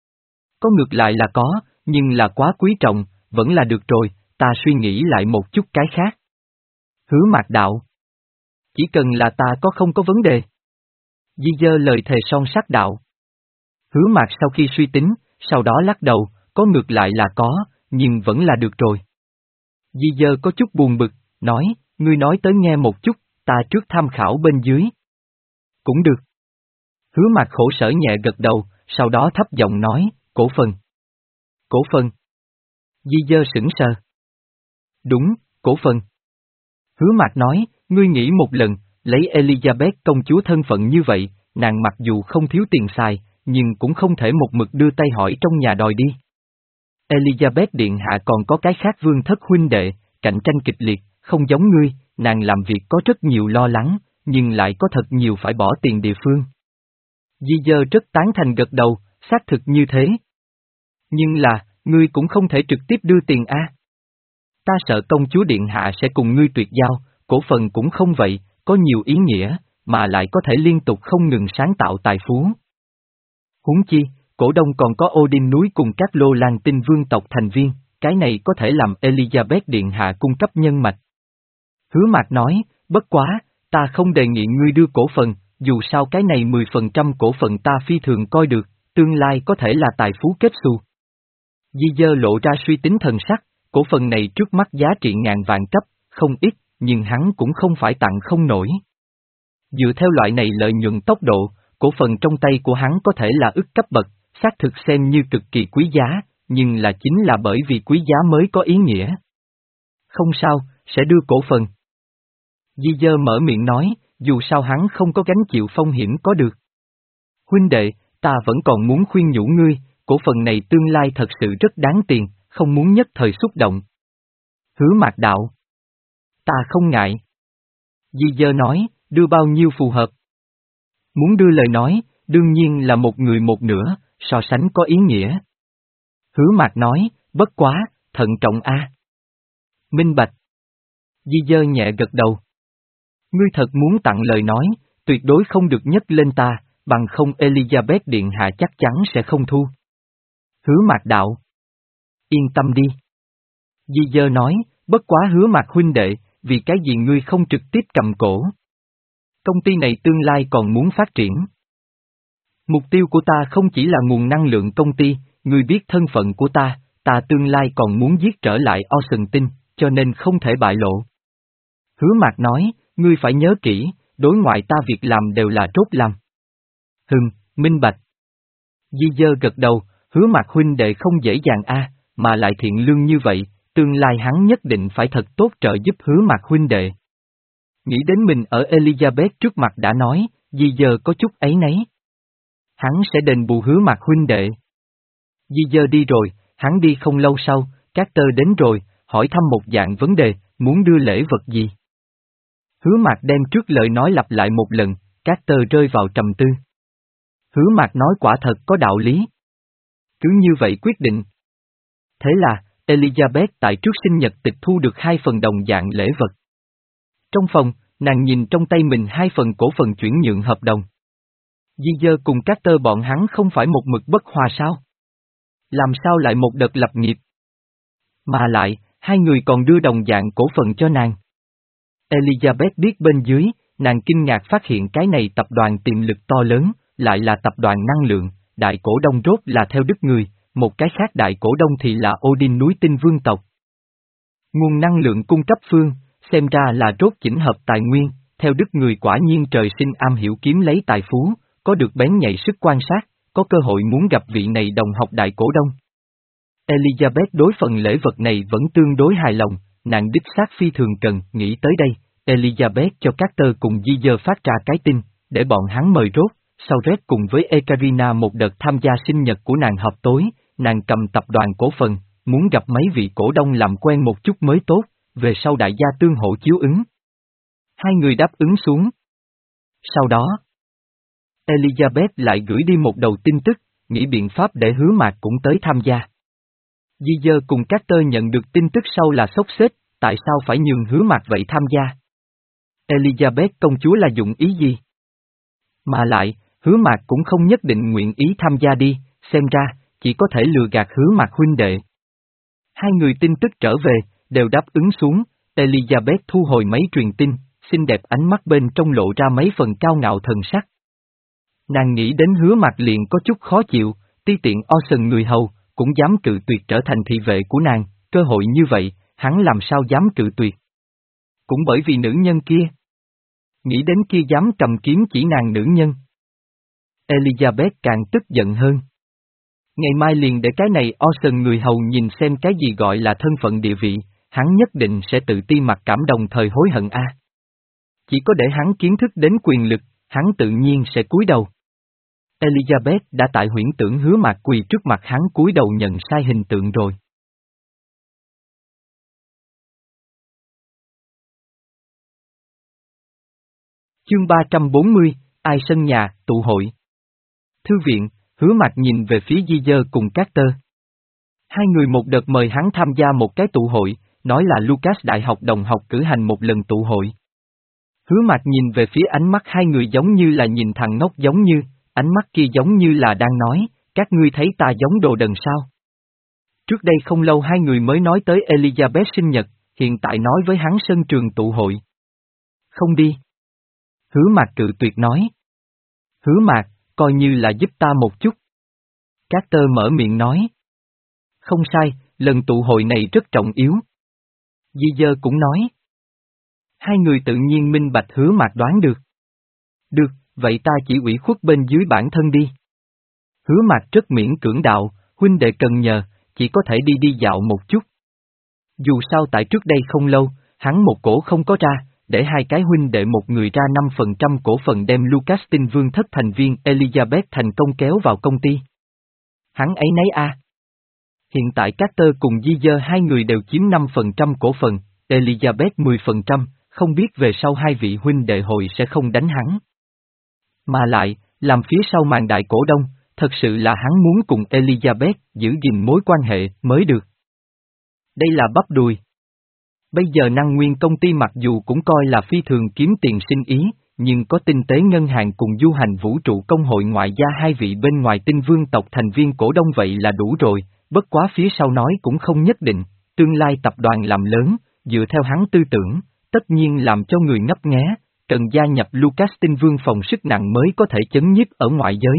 Có ngược lại là có, nhưng là quá quý trọng, vẫn là được rồi, ta suy nghĩ lại một chút cái khác. Hứa Mạc đạo. Chỉ cần là ta có không có vấn đề. Di Dơ lời thề son sắt đạo. Hứa Mạc sau khi suy tính, sau đó lắc đầu, có ngược lại là có, nhưng vẫn là được rồi. Di Dơ có chút buồn bực, nói, ngươi nói tới nghe một chút, ta trước tham khảo bên dưới. Cũng được. Hứa Mạc khổ sở nhẹ gật đầu, sau đó thấp giọng nói, cổ phần. Cổ phần. Di Dơ sững sờ. Đúng, cổ phần. Hứa Mạc nói, ngươi nghĩ một lần, lấy Elizabeth công chúa thân phận như vậy, nàng mặc dù không thiếu tiền xài, nhưng cũng không thể một mực đưa tay hỏi trong nhà đòi đi. Elizabeth điện hạ còn có cái khác vương thất huynh đệ, cạnh tranh kịch liệt, không giống ngươi, nàng làm việc có rất nhiều lo lắng, nhưng lại có thật nhiều phải bỏ tiền địa phương. Di Dơ rất tán thành gật đầu, xác thực như thế. Nhưng là, ngươi cũng không thể trực tiếp đưa tiền a. Ta sợ công chúa điện hạ sẽ cùng ngươi tuyệt giao, cổ phần cũng không vậy, có nhiều ý nghĩa, mà lại có thể liên tục không ngừng sáng tạo tài phú. Huống chi, cổ đông còn có Odin núi cùng các lô lan tinh vương tộc thành viên, cái này có thể làm Elizabeth điện hạ cung cấp nhân mạch. Hứa Mạc nói, bất quá, ta không đề nghị ngươi đưa cổ phần, dù sao cái này mười phần trăm cổ phần ta phi thường coi được, tương lai có thể là tài phú kết xu. Di Dơ lộ ra suy tính thần sắc, cổ phần này trước mắt giá trị ngàn vạn cấp, không ít, nhưng hắn cũng không phải tặng không nổi. Dựa theo loại này lợi nhuận tốc độ, cổ phần trong tay của hắn có thể là ức cấp bậc, xác thực xem như cực kỳ quý giá, nhưng là chính là bởi vì quý giá mới có ý nghĩa. Không sao, sẽ đưa cổ phần. Di Dơ mở miệng nói, dù sao hắn không có gánh chịu phong hiểm có được. Huynh đệ, ta vẫn còn muốn khuyên nhủ ngươi, cổ phần này tương lai thật sự rất đáng tiền, không muốn nhất thời xúc động. Hứa Mạc đạo. Ta không ngại. Di Dơ nói, đưa bao nhiêu phù hợp. Muốn đưa lời nói, đương nhiên là một người một nửa, so sánh có ý nghĩa. Hứa Mạc nói, bất quá, thận trọng a. Minh bạch. Di Dơ nhẹ gật đầu. Ngươi thật muốn tặng lời nói, tuyệt đối không được nhấc lên ta, bằng không Elizabeth điện hạ chắc chắn sẽ không thu. Hứa Mạc đạo. Yên tâm đi. Di Dơ nói, bất quá Hứa Mạc huynh đệ, vì cái gì ngươi không trực tiếp cầm cổ. Công ty này tương lai còn muốn phát triển. Mục tiêu của ta không chỉ là nguồn năng lượng công ty, ngươi biết thân phận của ta, ta tương lai còn muốn giết trở lại Ocean Tinh, cho nên không thể bại lộ. Hứa Mạc nói, ngươi phải nhớ kỹ, đối ngoại ta việc làm đều là trốt làm. Hừm, minh bạch. Di Dơ gật đầu, Hứa Mạc huynh đệ không dễ dàng a, mà lại thiện lương như vậy, tương lai hắn nhất định phải thật tốt trợ giúp Hứa Mạc huynh đệ. Nghĩ đến mình ở Elizabeth trước mặt đã nói, Di Dơ có chút áy náy. Hắn sẽ đền bù Hứa Mạc huynh đệ. Di Dơ đi rồi, hắn đi không lâu sau, Carter đến rồi, hỏi thăm một dạng vấn đề, muốn đưa lễ vật gì. Hứa Mạc đem trước lời nói lặp lại một lần, Carter rơi vào trầm tư. Hứa Mạc nói quả thật có đạo lý. Cứ như vậy quyết định. Thế là, Elizabeth tại trước sinh nhật tịch thu được hai phần đồng dạng lễ vật. Trong phòng, nàng nhìn trong tay mình hai phần cổ phần chuyển nhượng hợp đồng. Di Dơ cùng Carter bọn hắn không phải một mực bất hòa sao? Làm sao lại một đợt lập nghiệp? Mà lại, hai người còn đưa đồng dạng cổ phần cho nàng. Elizabeth biết bên dưới, nàng kinh ngạc phát hiện cái này tập đoàn tiềm lực to lớn, lại là tập đoàn năng lượng, đại cổ đông rốt là theo đức người, một cái khác đại cổ đông thì là Odin núi tinh vương tộc. Nguồn năng lượng cung cấp phương, xem ra là rốt chỉnh hợp tài nguyên, theo đức người quả nhiên trời sinh am hiểu kiếm lấy tài phú, có được bén nhạy sức quan sát, có cơ hội muốn gặp vị này đồng học đại cổ đông. Elizabeth đối phần lễ vật này vẫn tương đối hài lòng, nàng đích xác phi thường cần, nghĩ tới đây, Elizabeth cho Carter cùng Di Dơ phát ra cái tin, để bọn hắn mời rốt, sau Red cùng với Ekaterina một đợt tham gia sinh nhật của nàng họp tối, nàng cầm tập đoàn cổ phần, muốn gặp mấy vị cổ đông làm quen một chút mới tốt, về sau đại gia tương hỗ chiếu ứng. Hai người đáp ứng xuống. Sau đó, Elizabeth lại gửi đi một đầu tin tức, nghĩ biện pháp để Hứa Mạc cũng tới tham gia. Di Dơ cùng Carter nhận được tin tức sau là sốc xếp, tại sao phải nhường Hứa Mạc vậy tham gia? Elizabeth công chúa là dụng ý gì? Mà lại, Hứa Mạc cũng không nhất định nguyện ý tham gia đi, xem ra, chỉ có thể lừa gạt Hứa Mạc huynh đệ. Hai người tin tức trở về, đều đáp ứng xuống, Elizabeth thu hồi mấy truyền tin, xinh đẹp ánh mắt bên trong lộ ra mấy phần cao ngạo thần sắc. Nàng nghĩ đến Hứa Mạc liền có chút khó chịu, ti tiện Ocean người hầu, cũng dám cự tuyệt trở thành thị vệ của nàng, cơ hội như vậy, hắn làm sao dám cự tuyệt. Cũng bởi vì nữ nhân kia. Nghĩ đến kia dám cầm kiếm chỉ nàng nữ nhân. Elizabeth càng tức giận hơn. Ngày mai liền để cái này Ocean người hầu nhìn xem cái gì gọi là thân phận địa vị, hắn nhất định sẽ tự ti mặc cảm đồng thời hối hận a. Chỉ có để hắn kiến thức đến quyền lực, hắn tự nhiên sẽ cúi đầu. Elizabeth đã tại huyễn tưởng Hứa Mạc quỳ trước mặt hắn cúi đầu nhận sai hình tượng rồi. Chương ba trăm bốn mươi, ai sân nhà, tụ hội. Thư viện, Hứa Mạc nhìn về phía Di Dơ cùng Carter. Hai người một đợt mời hắn tham gia một cái tụ hội, nói là Lucas Đại học đồng học cử hành một lần tụ hội. Hứa Mạc nhìn về phía ánh mắt hai người giống như là nhìn thằng ngốc giống như, ánh mắt kia giống như là đang nói, các ngươi thấy ta giống đồ đần sao? Trước đây không lâu hai người mới nói tới Elizabeth sinh nhật, hiện tại nói với hắn sân trường tụ hội. Không đi. Hứa Mạc cự tuyệt nói. Hứa Mạc, coi như là giúp ta một chút. Carter mở miệng nói. Không sai, lần tụ hội này rất trọng yếu. Di Dơ cũng nói. Hai người tự nhiên minh bạch Hứa Mạc đoán được. Được, vậy ta chỉ ủy khuất bên dưới bản thân đi. Hứa Mạc rất miễn cưỡng đạo, huynh đệ cần nhờ, chỉ có thể đi đi dạo một chút. Dù sao tại trước đây không lâu, hắn một cổ không có ra, để hai cái huynh đệ một người ra năm phần trăm cổ phần đem Lucas tin vương thất thành viên Elizabeth thành công kéo vào công ty. Hắn ấy nấy a. Hiện tại Carter cùng Yeager hai người đều chiếm năm phần trăm cổ phần, Elizabeth mười phần trăm, không biết về sau hai vị huynh đệ hội sẽ không đánh hắn. Mà lại, làm phía sau màn đại cổ đông, thật sự là hắn muốn cùng Elizabeth giữ gìn mối quan hệ mới được. Đây là bắp đùi. Bây giờ năng nguyên công ty mặc dù cũng coi là phi thường kiếm tiền sinh ý, nhưng có tinh tế ngân hàng cùng du hành vũ trụ công hội ngoại gia hai vị bên ngoài tinh vương tộc thành viên cổ đông vậy là đủ rồi, bất quá phía sau nói cũng không nhất định, tương lai tập đoàn làm lớn, dựa theo hắn tư tưởng, tất nhiên làm cho người ngấp nghé, cần gia nhập Lucas tinh vương phòng sức nặng mới có thể chấn nhất ở ngoại giới.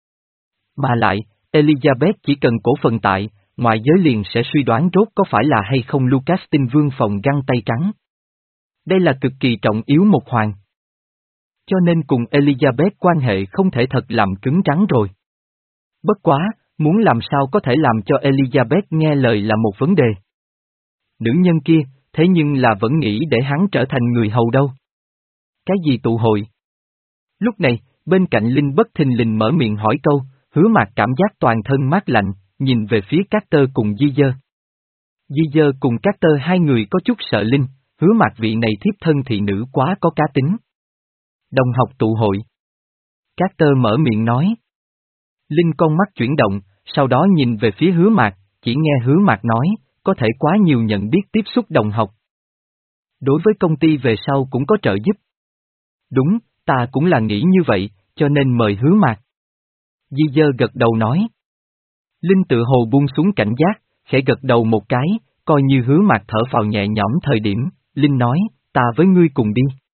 Mà lại, Elizabeth chỉ cần cổ phần tại, ngoại giới liền sẽ suy đoán rốt có phải là hay không Lucas tinh vương phòng găng tay trắng. Đây là cực kỳ trọng yếu một hoàn. Cho nên cùng Elizabeth quan hệ không thể thật làm cứng rắn rồi. Bất quá, muốn làm sao có thể làm cho Elizabeth nghe lời là một vấn đề. Nữ nhân kia, thế nhưng là vẫn nghĩ để hắn trở thành người hầu đâu. Cái gì tụ hội? Lúc này, bên cạnh Linh bất thình lình mở miệng hỏi câu, Hứa Mạc cảm giác toàn thân mát lạnh, nhìn về phía Carter cùng Yeager. Yeager cùng Carter hai người có chút sợ Linh, Hứa Mạc vị này thiếp thân thị nữ quá có cá tính. Đồng học tụ hội. Carter mở miệng nói. Linh con mắt chuyển động, sau đó nhìn về phía Hứa Mạc, chỉ nghe Hứa Mạc nói, có thể quá nhiều nhận biết tiếp xúc đồng học. Đối với công ty về sau cũng có trợ giúp. Đúng, ta cũng là nghĩ như vậy, cho nên mời Hứa Mạc. Yeager gật đầu nói. Linh tự hồ buông xuống cảnh giác, khẽ gật đầu một cái, coi như Hứa Mạc thở phào nhẹ nhõm thời điểm, Linh nói, ta với ngươi cùng đi.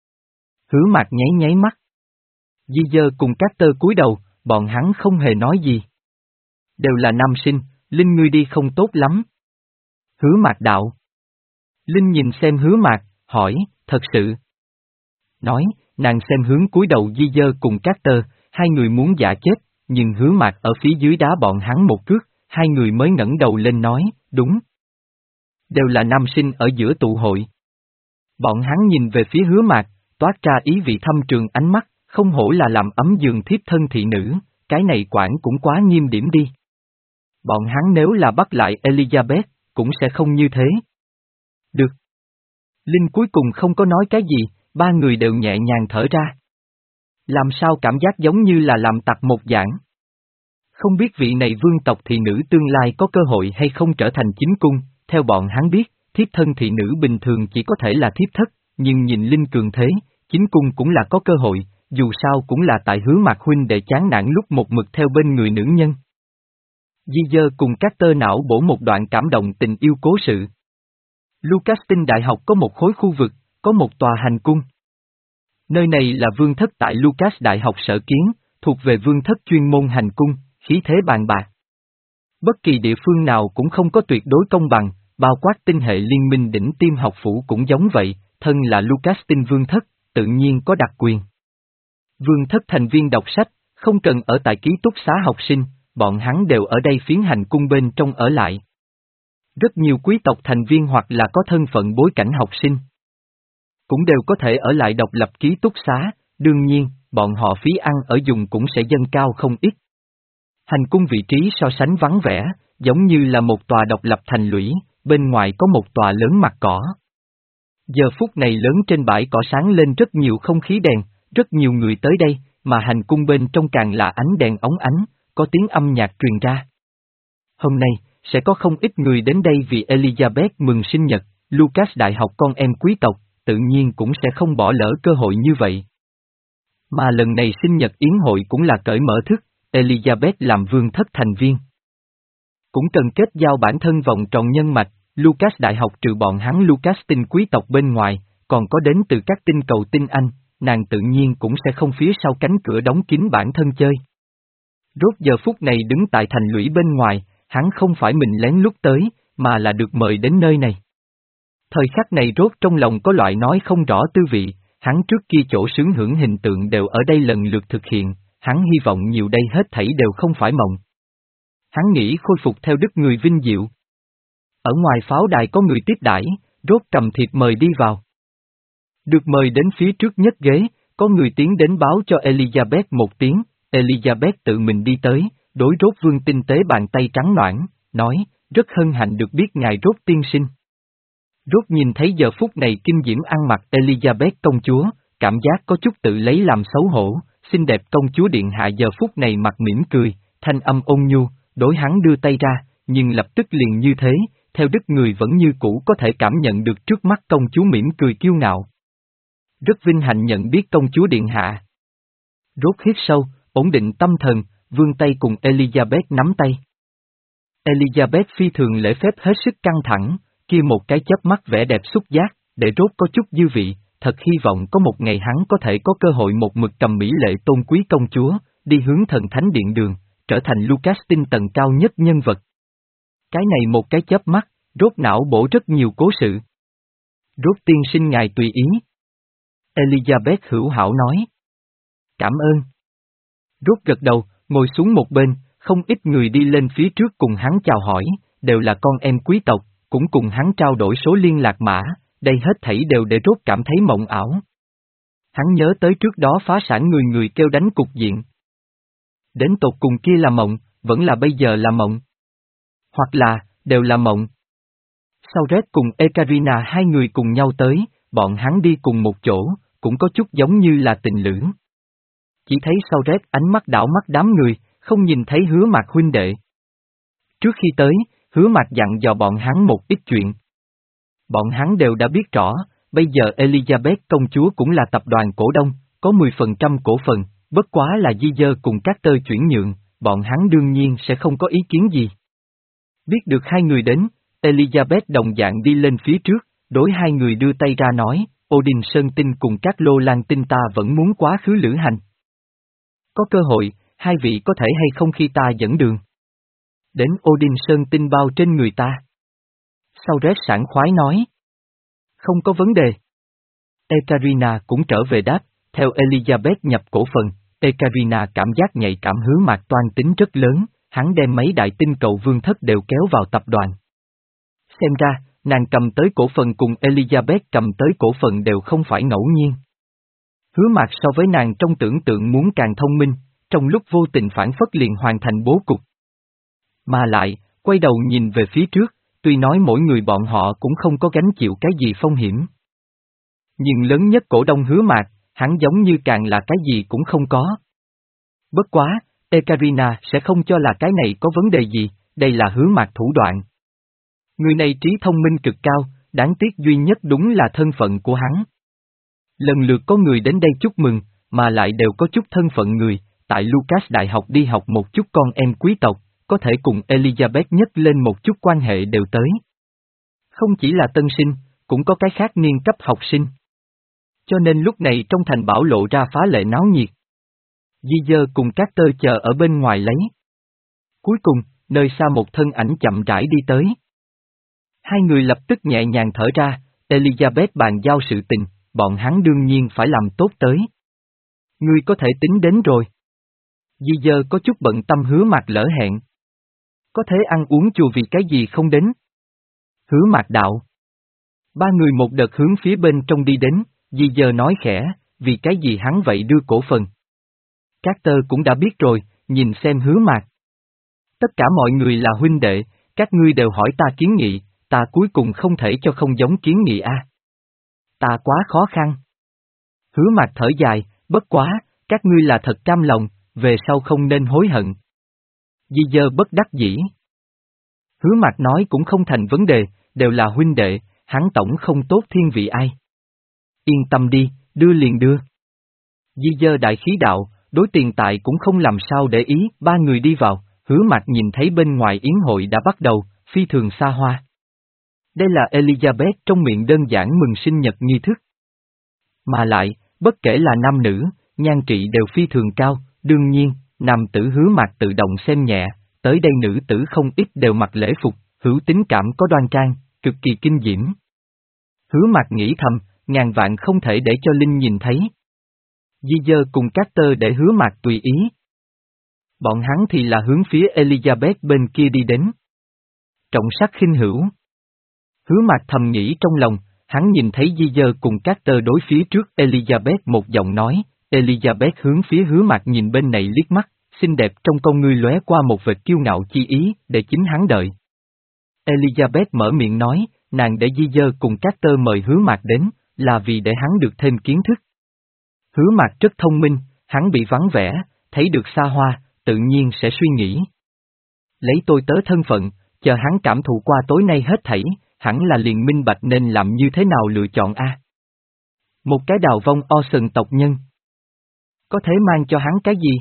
Hứa Mạc nháy nháy mắt. Yeager cùng Carter cúi đầu, bọn hắn không hề nói gì. Đều là nam sinh, Linh ngươi đi không tốt lắm. Hứa Mạc đạo. Linh nhìn xem Hứa Mạc, hỏi, thật sự. Nói, nàng xem hướng cúi đầu Yeager cùng Carter, hai người muốn giả chết, nhưng Hứa Mạc ở phía dưới đá bọn hắn một cước, hai người mới ngẩng đầu lên nói, đúng. Đều là nam sinh ở giữa tụ hội. Bọn hắn nhìn về phía Hứa Mạc, toát ra ý vị thâm trường ánh mắt, không hổ là làm ấm giường thiếp thân thị nữ, cái này quản cũng quá nghiêm điểm đi. Bọn hắn nếu là bắt lại Elizabeth, cũng sẽ không như thế. Được. Linh cuối cùng không có nói cái gì, ba người đều nhẹ nhàng thở ra. Làm sao cảm giác giống như là làm tặc một dạng. Không biết vị này vương tộc thị nữ tương lai có cơ hội hay không trở thành chính cung, theo bọn hắn biết, thiếp thân thị nữ bình thường chỉ có thể là thiếp thất, nhưng nhìn Linh cường thế, chính cung cũng là có cơ hội, dù sao cũng là tại Hứa Mạc huynh để chán nản lúc một mực theo bên người nữ nhân. Yeager cùng Carter não bổ một đoạn cảm động tình yêu cố sự. Lucas tin đại học có một khối khu vực, có một tòa hành cung. Nơi này là vương thất tại Lucas đại học sở kiến, thuộc về vương thất chuyên môn hành cung, khí thế bàn bạc. Bất kỳ địa phương nào cũng không có tuyệt đối công bằng, bao quát tinh hệ liên minh đỉnh tiêm học phủ cũng giống vậy, thân là Lucas tin vương thất, tự nhiên có đặc quyền. Vương thất thành viên đọc sách, không cần ở tại ký túc xá học sinh, bọn hắn đều ở đây phiến hành cung bên trong ở lại. Rất nhiều quý tộc thành viên hoặc là có thân phận bối cảnh học sinh, cũng đều có thể ở lại độc lập ký túc xá, đương nhiên, bọn họ phí ăn ở dùng cũng sẽ dâng cao không ít. Hành cung vị trí so sánh vắng vẻ, giống như là một tòa độc lập thành lũy, bên ngoài có một tòa lớn mặt cỏ. Giờ phút này lớn trên bãi cỏ sáng lên rất nhiều không khí đèn, rất nhiều người tới đây, mà hành cung bên trong càng là ánh đèn óng ánh, có tiếng âm nhạc truyền ra. Hôm nay, sẽ có không ít người đến đây vì Elizabeth mừng sinh nhật, Lucas đại học con em quý tộc, tự nhiên cũng sẽ không bỏ lỡ cơ hội như vậy. Mà lần này sinh nhật yến hội cũng là cởi mở thức, Elizabeth làm vương thất thành viên. Cũng cần kết giao bản thân vòng tròn nhân mạch, Lucas đại học trừ bọn hắn Lucas tinh quý tộc bên ngoài, còn có đến từ các tinh cầu tinh Anh, nàng tự nhiên cũng sẽ không phía sau cánh cửa đóng kín bản thân chơi. Rốt giờ phút này đứng tại thành lũy bên ngoài, hắn không phải mình lén lút tới, mà là được mời đến nơi này. Thời khắc này rốt trong lòng có loại nói không rõ tư vị, hắn trước kia chỗ sướng hưởng hình tượng đều ở đây lần lượt thực hiện, hắn hy vọng nhiều đây hết thảy đều không phải mộng. Hắn nghĩ khôi phục theo đức người vinh diệu. Ở ngoài pháo đài có người tiếp đãi, rốt cầm thiệp mời đi vào. Được mời đến phía trước nhất ghế, có người tiến đến báo cho Elizabeth một tiếng, Elizabeth tự mình đi tới, đối Rốt Vương tinh tế bàn tay trắng ноãn, nói, rất hân hạnh được biết ngài Rốt tiên sinh. Rốt nhìn thấy giờ phút này kinh diễm ăn mặc Elizabeth công chúa, cảm giác có chút tự lấy làm xấu hổ, xinh đẹp công chúa điện hạ giờ phút này mặt mỉm cười, thanh âm ôn nhu, đối hắn đưa tay ra, nhưng lập tức liền như thế, theo đức người vẫn như cũ có thể cảm nhận được trước mắt công chúa mỉm cười kiêu ngạo. Rất vinh hạnh nhận biết công chúa điện hạ. Rốt hít sâu, ổn định tâm thần, vươn tay cùng Elizabeth nắm tay. Elizabeth phi thường lễ phép hết sức căng thẳng, kia một cái chớp mắt vẻ đẹp xúc giác, để Rốt có chút dư vị, thật hy vọng có một ngày hắn có thể có cơ hội một mực cầm mỹ lệ tôn quý công chúa, đi hướng thần thánh điện đường, trở thành Lucas tinh tầng cao nhất nhân vật. Cái này một cái chớp mắt, Rốt não bổ rất nhiều cố sự. Rốt tiên sinh ngài tùy ý. Elizabeth hữu hảo nói. Cảm ơn. Rốt gật đầu, ngồi xuống một bên, không ít người đi lên phía trước cùng hắn chào hỏi, đều là con em quý tộc, cũng cùng hắn trao đổi số liên lạc mã, đây hết thảy đều để Rốt cảm thấy mộng ảo. Hắn nhớ tới trước đó phá sản người người kêu đánh cục diện. Đến tột cùng kia là mộng, vẫn là bây giờ là mộng. Hoặc là, đều là mộng. Sau Red cùng Ekaterina hai người cùng nhau tới, bọn hắn đi cùng một chỗ, cũng có chút giống như là tình lữ. Chỉ thấy sau Red ánh mắt đảo mắt đám người, không nhìn thấy Hứa Mạc huynh đệ. Trước khi tới, Hứa Mạc dặn dò bọn hắn một ít chuyện. Bọn hắn đều đã biết rõ, bây giờ Elizabeth công chúa cũng là tập đoàn cổ đông, có mười phần trăm cổ phần, bất quá là Di Dơ cùng các tơ chuyển nhượng, bọn hắn đương nhiên sẽ không có ý kiến gì. Biết được hai người đến, Elizabeth đồng dạng đi lên phía trước, đối hai người đưa tay ra nói, Odin Sơn Tinh cùng các Lô Lan Tinh ta vẫn muốn quá khứ lữ hành. Có cơ hội, hai vị có thể hay không khi ta dẫn đường. Đến Odin Sơn Tinh bao trên người ta. Sau Red sảng khoái nói. Không có vấn đề. Ekaterina cũng trở về đáp, theo Elizabeth nhập cổ phần, Ekaterina cảm giác nhạy cảm Hứa Mạc toan tính rất lớn, hắn đem mấy đại tinh cầu vương thất đều kéo vào tập đoàn. Xem ra, nàng cầm tới cổ phần cùng Elizabeth cầm tới cổ phần đều không phải ngẫu nhiên. Hứa Mạc so với nàng trong tưởng tượng muốn càng thông minh, trong lúc vô tình phản phất liền hoàn thành bố cục. Mà lại, quay đầu nhìn về phía trước, tuy nói mỗi người bọn họ cũng không có gánh chịu cái gì phong hiểm. Nhưng lớn nhất cổ đông Hứa Mạc, hắn giống như càng là cái gì cũng không có. Bất quá, Ekaterina sẽ không cho là cái này có vấn đề gì, đây là Hứa Mạc thủ đoạn. Người này trí thông minh cực cao, đáng tiếc duy nhất đúng là thân phận của hắn. Lần lượt có người đến đây chúc mừng, mà lại đều có chút thân phận người, tại Lucas Đại học đi học một chút con em quý tộc, có thể cùng Elizabeth nhấc lên một chút quan hệ đều tới. Không chỉ là tân sinh, cũng có cái khác niên cấp học sinh. Cho nên lúc này trong thành bảo lộ ra phá lệ náo nhiệt. Di Dơ cùng các tơ chờ ở bên ngoài lấy. Cuối cùng, nơi xa một thân ảnh chậm rãi đi tới. Hai người lập tức nhẹ nhàng thở ra, Elizabeth bàn giao sự tình, bọn hắn đương nhiên phải làm tốt tới. Ngươi có thể tính đến rồi. Di Dơ có chút bận tâm Hứa Mạc lỡ hẹn. Có thế ăn uống chùa vì cái gì không đến? Hứa Mạc đạo. Ba người một đợt hướng phía bên trong đi đến, Di Dơ nói khẽ, vì cái gì hắn vậy đưa cổ phần. Các tơ cũng đã biết rồi, nhìn xem Hứa Mạc. Tất cả mọi người là huynh đệ, các ngươi đều hỏi ta kiến nghị, ta cuối cùng không thể cho không giống kiến nghị a. À. Ta quá khó khăn. Hứa Mạc thở dài, bất quá, các ngươi là thật cam lòng, về sau không nên hối hận. Di Dơ bất đắc dĩ. Hứa Mạc nói cũng không thành vấn đề, đều là huynh đệ, hắn tổng không tốt thiên vị ai. Yên tâm đi, đưa liền đưa. Di Dơ đại khí đạo, đối tiền tài cũng không làm sao để ý, ba người đi vào, Hứa Mạc nhìn thấy bên ngoài yến hội đã bắt đầu, phi thường xa hoa. Đây là Elizabeth trong miệng đơn giản mừng sinh nhật nghi thức. Mà lại, bất kể là nam nữ, nhan trị đều phi thường cao, đương nhiên, nam tử Hứa Mạc tự động xem nhẹ, tới đây nữ tử không ít đều mặc lễ phục, hữu tính cảm có đoan trang, cực kỳ kinh diễm. Hứa Mạc nghĩ thầm, ngàn vạn không thể để cho Linh nhìn thấy. Di Dơ cùng các tơ để Hứa Mạc tùy ý. Bọn hắn thì là hướng phía Elizabeth bên kia đi đến. Trọng sắc khinh hữu. Hứa Mạc thầm nghĩ trong lòng, hắn nhìn thấy Giger cùng Carter đối phía trước Elizabeth một giọng nói, Elizabeth hướng phía Hứa Mạc nhìn bên này liếc mắt, xinh đẹp trong con ngươi lóe qua một vệt kiêu ngạo chi ý, để chính hắn đợi. Elizabeth mở miệng nói, nàng để Giger cùng Carter mời Hứa Mạc đến, là vì để hắn được thêm kiến thức. Hứa Mạc rất thông minh, hắn bị vắng vẻ, thấy được xa hoa, tự nhiên sẽ suy nghĩ. Lấy tôi tớ thân phận, chờ hắn cảm thụ qua tối nay hết thảy, hẳn là liền minh bạch nên làm như thế nào lựa chọn a. Một cái đào vong Orson tộc nhân. Có thể mang cho hắn cái gì?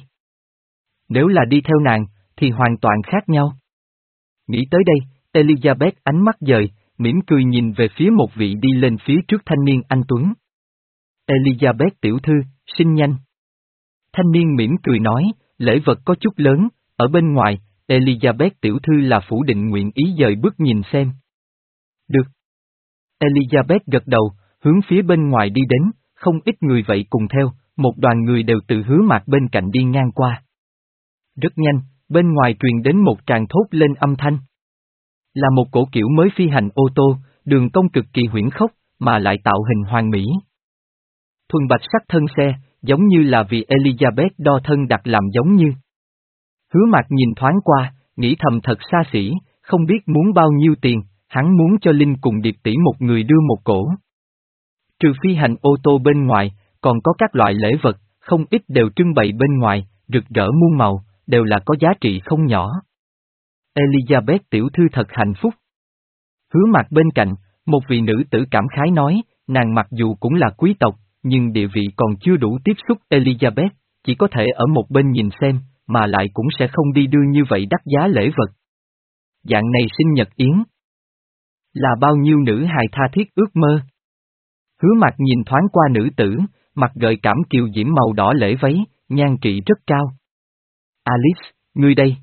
Nếu là đi theo nàng, thì hoàn toàn khác nhau. Nghĩ tới đây, Elizabeth ánh mắt dời, mỉm cười nhìn về phía một vị đi lên phía trước thanh niên anh tuấn. Elizabeth tiểu thư, xin nhanh. Thanh niên mỉm cười nói, lễ vật có chút lớn, ở bên ngoài, Elizabeth tiểu thư là phủ định nguyện ý dời bước nhìn xem. Được. Elizabeth gật đầu, hướng phía bên ngoài đi đến, không ít người vậy cùng theo, một đoàn người đều từ Hứa Mạc bên cạnh đi ngang qua. Rất nhanh, bên ngoài truyền đến một tràng thốt lên âm thanh. Là một cổ kiểu mới phi hành ô tô, đường cong cực kỳ huyễn khốc, mà lại tạo hình hoàn mỹ. Thuần bạch sắc thân xe, giống như là vì Elizabeth đo thân đặt làm giống như. Hứa Mạc nhìn thoáng qua, nghĩ thầm thật xa xỉ, không biết muốn bao nhiêu tiền, hắn muốn cho Linh cùng Điệp tỷ một người đưa một cổ. Trừ phi hành ô tô bên ngoài, còn có các loại lễ vật, không ít đều trưng bày bên ngoài, rực rỡ muôn màu, đều là có giá trị không nhỏ. Elizabeth tiểu thư thật hạnh phúc. Hứa Mạc bên cạnh, một vị nữ tử cảm khái nói, nàng mặc dù cũng là quý tộc, nhưng địa vị còn chưa đủ tiếp xúc Elizabeth, chỉ có thể ở một bên nhìn xem, mà lại cũng sẽ không đi đưa như vậy đắt giá lễ vật. Dạng này sinh nhật yến. Là bao nhiêu nữ hài tha thiết ước mơ. Hứa Mạc nhìn thoáng qua nữ tử, mặt gợi cảm kiều diễm màu đỏ lễ váy, nhan trị rất cao. Alice, ngươi đây.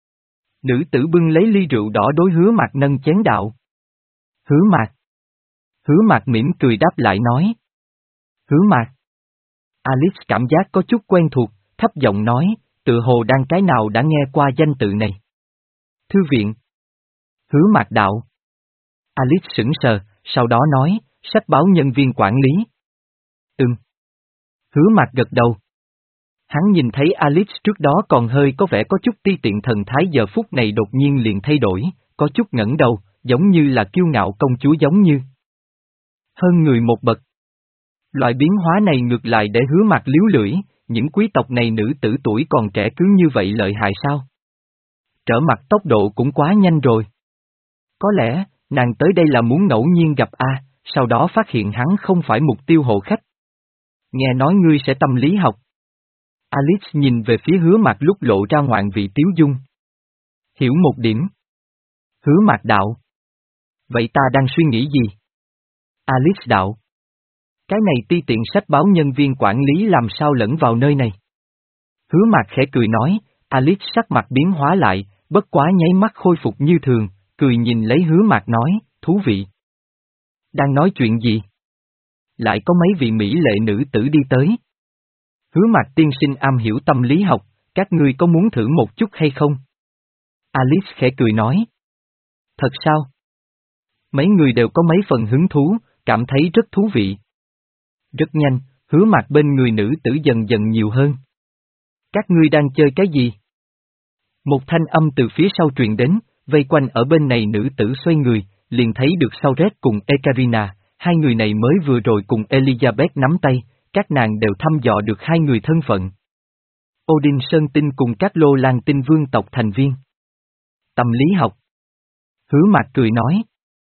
Nữ tử bưng lấy ly rượu đỏ đối Hứa Mạc nâng chén đạo. Hứa Mạc. Hứa Mạc mỉm cười đáp lại nói. Hứa Mạc. Alice cảm giác có chút quen thuộc, thấp giọng nói, tự hồ đang cái nào đã nghe qua danh tự này. Thư viện. Hứa Mạc đạo. Alice sững sờ, sau đó nói, sách báo nhân viên quản lý. Ừm. Hứa Mạc gật đầu. Hắn nhìn thấy Alice trước đó còn hơi có vẻ có chút ti tiện thần thái giờ phút này đột nhiên liền thay đổi, có chút ngẩng đầu, giống như là kiêu ngạo công chúa giống như. Hơn người một bậc. Loại biến hóa này ngược lại để Hứa Mạc liếu lưỡi, những quý tộc này nữ tử tuổi còn trẻ cứ như vậy lợi hại sao? Trở mặt tốc độ cũng quá nhanh rồi. Có lẽ, nàng tới đây là muốn ngẫu nhiên gặp A, sau đó phát hiện hắn không phải mục tiêu hộ khách. Nghe nói ngươi sẽ tâm lý học. Alice nhìn về phía Hứa Mạc lúc lộ ra ngoạn vị tiếu dung. Hiểu một điểm. Hứa Mạc đạo. Vậy ta đang suy nghĩ gì? Alice đạo. Cái này ti tiện sách báo nhân viên quản lý làm sao lẫn vào nơi này? Hứa Mạc khẽ cười nói, Alice sắc mặt biến hóa lại, bất quá nháy mắt khôi phục như thường, cười nhìn lấy Hứa Mạc nói, thú vị. Đang nói chuyện gì? Lại có mấy vị mỹ lệ nữ tử đi tới. Hứa Mạc tiên sinh am hiểu tâm lý học, các ngươi có muốn thử một chút hay không? Alice khẽ cười nói. Thật sao? Mấy người đều có mấy phần hứng thú, cảm thấy rất thú vị. Rất nhanh, Hứa Mạc bên người nữ tử dần dần nhiều hơn. Các ngươi đang chơi cái gì? Một thanh âm từ phía sau truyền đến, vây quanh ở bên này nữ tử xoay người, liền thấy được Sauret cùng Ekaterina, hai người này mới vừa rồi cùng Elizabeth nắm tay, các nàng đều thăm dò được hai người thân phận. Odin Sơn Tinh cùng các Lô Lan Tinh vương tộc thành viên. Tâm lý học. Hứa Mạc cười nói.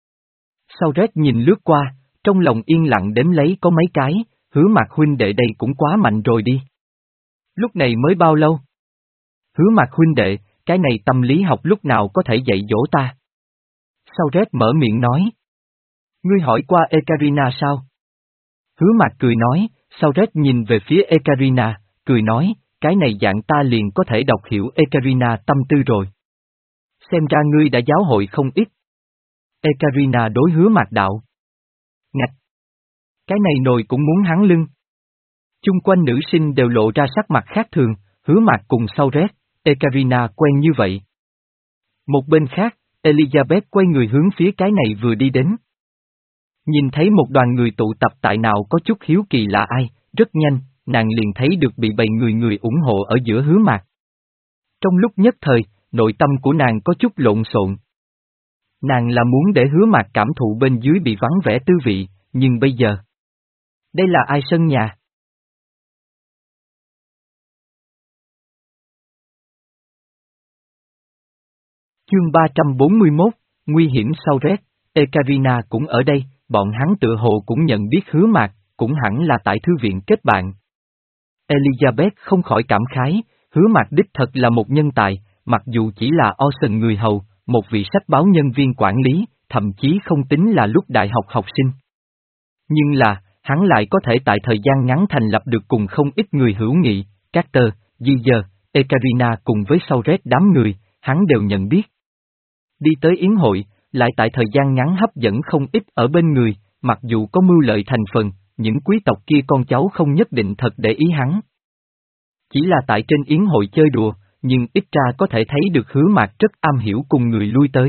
Sauret nhìn lướt qua, trong lòng yên lặng đếm lấy có mấy cái, Hứa Mạc huynh đệ đây cũng quá mạnh rồi đi. Lúc này mới bao lâu? Hứa Mạc huynh đệ, cái này tâm lý học lúc nào có thể dạy dỗ ta? Sauret mở miệng nói. Ngươi hỏi qua Ekaterina sao? Hứa Mạc cười nói, Sauret nhìn về phía Ekaterina, cười nói, cái này dạng ta liền có thể đọc hiểu Ekaterina tâm tư rồi. Xem ra ngươi đã giáo hội không ít. Ekaterina đối Hứa Mạc đạo. Ngạch! Cái này nồi cũng muốn hắn lưng. Chung quanh nữ sinh đều lộ ra sắc mặt khác thường, Hứa Mạc cùng Sauret, Ekaterina quen như vậy. Một bên khác, Elizabeth quay người hướng phía cái này vừa đi đến. Nhìn thấy một đoàn người tụ tập tại nào có chút hiếu kỳ là ai, rất nhanh, nàng liền thấy được bị bầy người người ủng hộ ở giữa Hứa Mạc. Trong lúc nhất thời, nội tâm của nàng có chút lộn xộn. Nàng là muốn để Hứa Mạc cảm thụ bên dưới bị vắng vẻ tư vị, nhưng bây giờ... Đây là ai sân nhà? Chương ba trăm bốn mươi mốt, Nguy hiểm sau rét, Ekaterina cũng ở đây, bọn hắn tự hồ cũng nhận biết Hứa Mạc, cũng hẳn là tại thư viện kết bạn. Elizabeth không khỏi cảm khái, Hứa Mạc đích thật là một nhân tài, mặc dù chỉ là Orson người hầu, một vị sách báo nhân viên quản lý, thậm chí không tính là lúc đại học học sinh. Nhưng là, hắn lại có thể tại thời gian ngắn thành lập được cùng không ít người hữu nghị, Carter, Giger, Ekaterina cùng với sau rét đám người, hắn đều nhận biết. Đi tới yến hội, lại tại thời gian ngắn hấp dẫn không ít ở bên người, mặc dù có mưu lợi thành phần, những quý tộc kia con cháu không nhất định thật để ý hắn. Chỉ là tại trên yến hội chơi đùa, nhưng ít ra có thể thấy được Hứa Mạc rất am hiểu cùng người lui tới.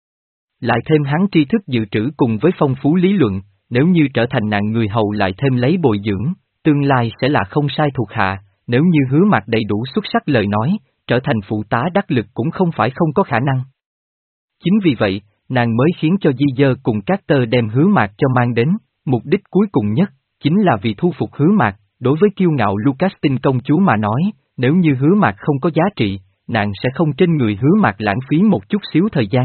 Lại thêm hắn tri thức dự trữ cùng với phong phú lý luận, nếu như trở thành nàng người hầu lại thêm lấy bồi dưỡng, tương lai sẽ là không sai thuộc hạ, nếu như Hứa Mạc đầy đủ xuất sắc lời nói, trở thành phụ tá đắc lực cũng không phải không có khả năng. Chính vì vậy, nàng mới khiến cho Giger cùng Carter đem Hứa Mạc cho mang đến, mục đích cuối cùng nhất, chính là vì thu phục Hứa Mạc. Đối với kiêu ngạo Lucastin công chúa mà nói, nếu như Hứa Mạc không có giá trị, nàng sẽ không trên người Hứa Mạc lãng phí một chút xíu thời gian.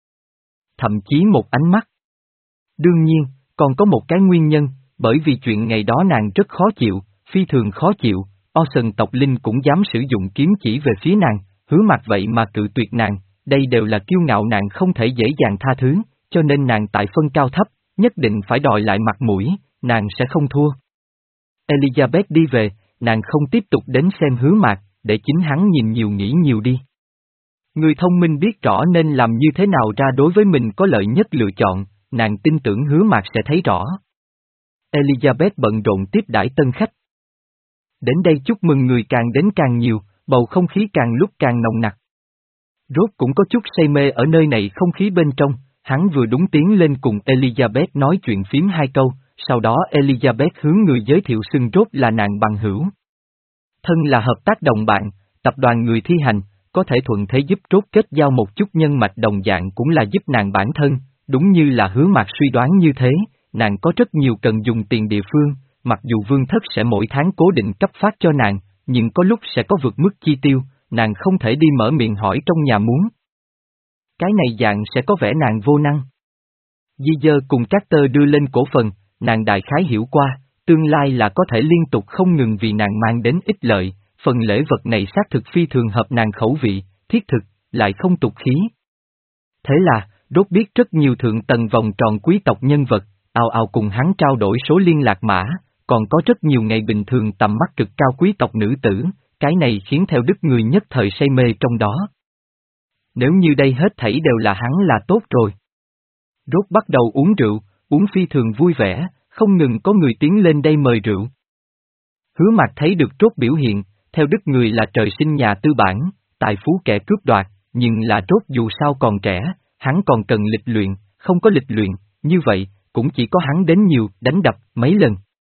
Thậm chí một ánh mắt. Đương nhiên, còn có một cái nguyên nhân, bởi vì chuyện ngày đó nàng rất khó chịu, phi thường khó chịu, Orson tộc Linh cũng dám sử dụng kiếm chỉ về phía nàng, Hứa Mạc vậy mà cự tuyệt nàng, đây đều là kiêu ngạo nàng không thể dễ dàng tha thứ, cho nên nàng tại phân cao thấp, nhất định phải đòi lại mặt mũi, nàng sẽ không thua. Elizabeth đi về, nàng không tiếp tục đến xem Hứa Mạc, để chính hắn nhìn nhiều nghĩ nhiều đi. Người thông minh biết rõ nên làm như thế nào ra đối với mình có lợi nhất lựa chọn, nàng tin tưởng Hứa Mạc sẽ thấy rõ. Elizabeth bận rộn tiếp đãi tân khách. Đến đây chúc mừng người càng đến càng nhiều, bầu không khí càng lúc càng nồng nặc. Rốt cũng có chút say mê ở nơi này không khí bên trong, hắn vừa đúng tiến lên cùng Elizabeth nói chuyện phím hai câu, sau đó Elizabeth hướng người giới thiệu xưng Rốt là nàng bằng hữu. Thân là hợp tác đồng bạn, tập đoàn người thi hành, có thể thuận thế giúp Rốt kết giao một chút nhân mạch đồng dạng cũng là giúp nàng bản thân, đúng như là Hứa Mạc suy đoán như thế, nàng có rất nhiều cần dùng tiền địa phương, mặc dù vương thất sẽ mỗi tháng cố định cấp phát cho nàng, nhưng có lúc sẽ có vượt mức chi tiêu, nàng không thể đi mở miệng hỏi trong nhà muốn. Cái này dạng sẽ có vẻ nàng vô năng. Giger cùng Carter đưa lên cổ phần, nàng đại khái hiểu qua, tương lai là có thể liên tục không ngừng vì nàng mang đến ích lợi, phần lễ vật này xác thực phi thường hợp nàng khẩu vị, thiết thực, lại không tục khí. Thế là, Rốt biết rất nhiều thượng tầng vòng tròn quý tộc nhân vật, ào ào cùng hắn trao đổi số liên lạc mã, còn có rất nhiều ngày bình thường tầm mắt cực cao quý tộc nữ tử, cái này khiến theo đức người nhất thời say mê trong đó. Nếu như đây hết thảy đều là hắn là tốt rồi. Rốt bắt đầu uống rượu, uống phi thường vui vẻ, không ngừng có người tiến lên đây mời rượu. Hứa Mạc thấy được Rốt biểu hiện, theo đức người là trời sinh nhà tư bản, tài phú kẻ cướp đoạt, nhưng là Rốt dù sao còn trẻ, hắn còn cần lịch luyện, không có lịch luyện, như vậy, cũng chỉ có hắn đến nhiều, đánh đập, mấy lần.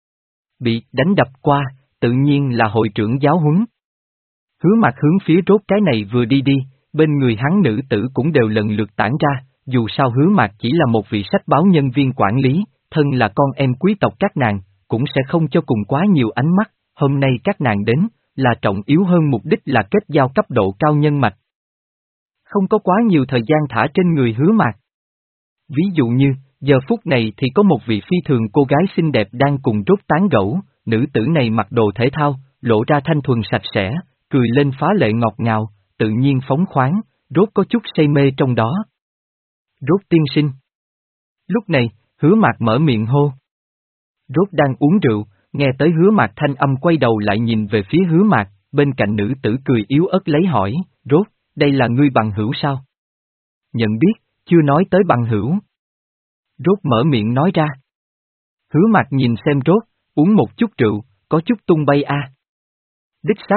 Bị đánh đập qua, tự nhiên là hội trưởng giáo huấn. Hứa Mạc hướng phía Rốt cái này vừa đi đi, bên người hắn nữ tử cũng đều lần lượt tản ra, dù sao Hứa Mạc chỉ là một vị sách báo nhân viên quản lý, thân là con em quý tộc các nàng, cũng sẽ không cho cùng quá nhiều ánh mắt, hôm nay các nàng đến, là trọng yếu hơn mục đích là kết giao cấp độ cao nhân mạch. Không có quá nhiều thời gian thả trên người Hứa Mạc. Ví dụ như, giờ phút này thì có một vị phi thường cô gái xinh đẹp đang cùng Rốt tán gẫu, nữ tử này mặc đồ thể thao, lộ ra thanh thuần sạch sẽ, cười lên phá lệ ngọt ngào, tự nhiên phóng khoáng, Rốt có chút say mê trong đó. Rốt tiên sinh. Lúc này, Hứa Mạc mở miệng hô. Rốt đang uống rượu, nghe tới Hứa Mạc thanh âm quay đầu lại nhìn về phía Hứa Mạc, bên cạnh nữ tử cười yếu ớt lấy hỏi, Rốt, đây là ngươi bằng hữu sao? Nhận biết, chưa nói tới bằng hữu. Rốt mở miệng nói ra. Hứa Mạc nhìn xem Rốt, uống một chút rượu, có chút tung bay a. À. Đích xác.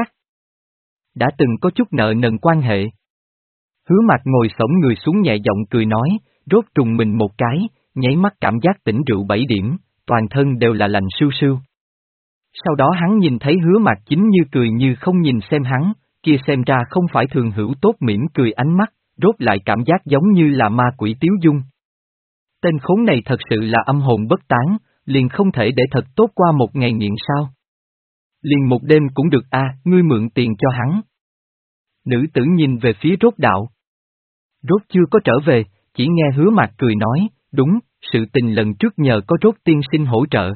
Đã từng có chút nợ nần quan hệ. Hứa Mạc ngồi xổm người xuống nhẹ giọng cười nói, Rốt trùng mình một cái, nháy mắt cảm giác tỉnh rượu bảy điểm, toàn thân đều là lạnh sưu sưu. Sau đó hắn nhìn thấy Hứa Mạc chính như cười như không nhìn xem hắn, kia xem ra không phải thường hữu tốt mỉm cười ánh mắt, rốt lại cảm giác giống như là ma quỷ tiếu dung. Tên khốn này thật sự là âm hồn bất tán, liền không thể để thật tốt qua một ngày nghiện sao? Liền một đêm cũng được a, ngươi mượn tiền cho hắn. Nữ tử nhìn về phía Rốt đạo. Rốt chưa có trở về, chỉ nghe Hứa Mạc cười nói, đúng, sự tình lần trước nhờ có Rốt tiên sinh hỗ trợ.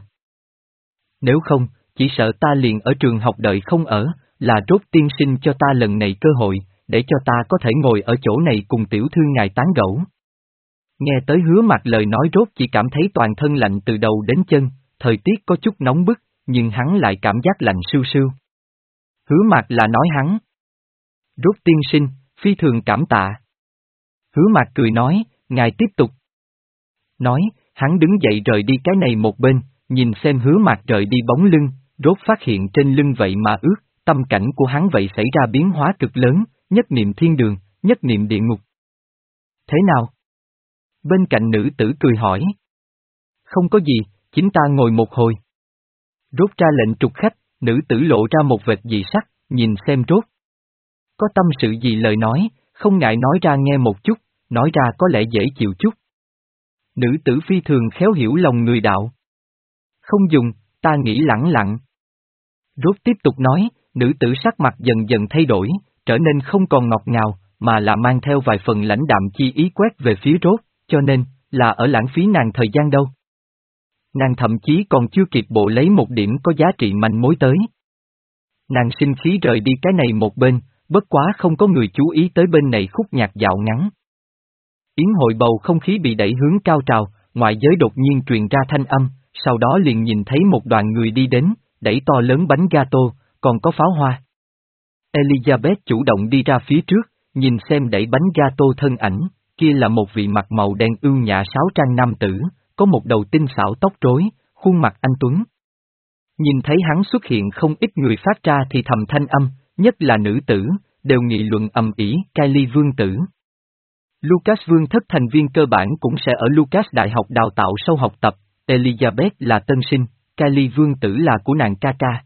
Nếu không, chỉ sợ ta liền ở trường học đợi không ở, là Rốt tiên sinh cho ta lần này cơ hội, để cho ta có thể ngồi ở chỗ này cùng tiểu thư ngài tán gẫu. Nghe tới Hứa Mạc lời nói Rốt chỉ cảm thấy toàn thân lạnh từ đầu đến chân, thời tiết có chút nóng bức, nhưng hắn lại cảm giác lạnh sưu sưu. Hứa Mạc là nói hắn. Rốt tiên sinh, phi thường cảm tạ. Hứa Mạc cười nói, ngài tiếp tục. Nói, hắn đứng dậy rời đi cái này một bên, nhìn xem Hứa Mạc rời đi bóng lưng, Rốt phát hiện trên lưng vậy mà ướt, tâm cảnh của hắn vậy xảy ra biến hóa cực lớn, nhất niệm thiên đường, nhất niệm địa ngục. Thế nào? Bên cạnh nữ tử cười hỏi. Không có gì, chính ta ngồi một hồi. Rốt ra lệnh trục khách, nữ tử lộ ra một vệt dị sắc, nhìn xem Rốt. Có tâm sự gì lời nói, không ngại nói ra nghe một chút, nói ra có lẽ dễ chịu chút. Nữ tử phi thường khéo hiểu lòng người đạo. Không dùng, ta nghĩ lẳng lặng. Rốt tiếp tục nói, nữ tử sắc mặt dần dần thay đổi, trở nên không còn ngọt ngào, mà là mang theo vài phần lãnh đạm chi ý quét về phía Rốt, cho nên, là ở lãng phí nàng thời gian đâu. Nàng thậm chí còn chưa kịp bộ lấy một điểm có giá trị manh mối tới. Nàng sinh khí rời đi cái này một bên, bất quá không có người chú ý tới bên này khúc nhạc dạo ngắn. Yến hội bầu không khí bị đẩy hướng cao trào, ngoại giới đột nhiên truyền ra thanh âm, sau đó liền nhìn thấy một đoàn người đi đến, đẩy to lớn bánh gato, còn có pháo hoa. Elizabeth chủ động đi ra phía trước, nhìn xem đẩy bánh gato thân ảnh, kia là một vị mặt màu đen ưu nhã sáo trang nam tử, có một đầu tinh xảo tóc rối, khuôn mặt anh tuấn. Nhìn thấy hắn xuất hiện không ít người phát ra thì thầm thanh âm, nhất là nữ tử, đều nghị luận ầm ĩ, Kylie vương tử. Lucas vương thất thành viên cơ bản cũng sẽ ở Lucas đại học đào tạo sâu học tập, Elizabeth là tân sinh, Kylie vương tử là của nàng ca ca.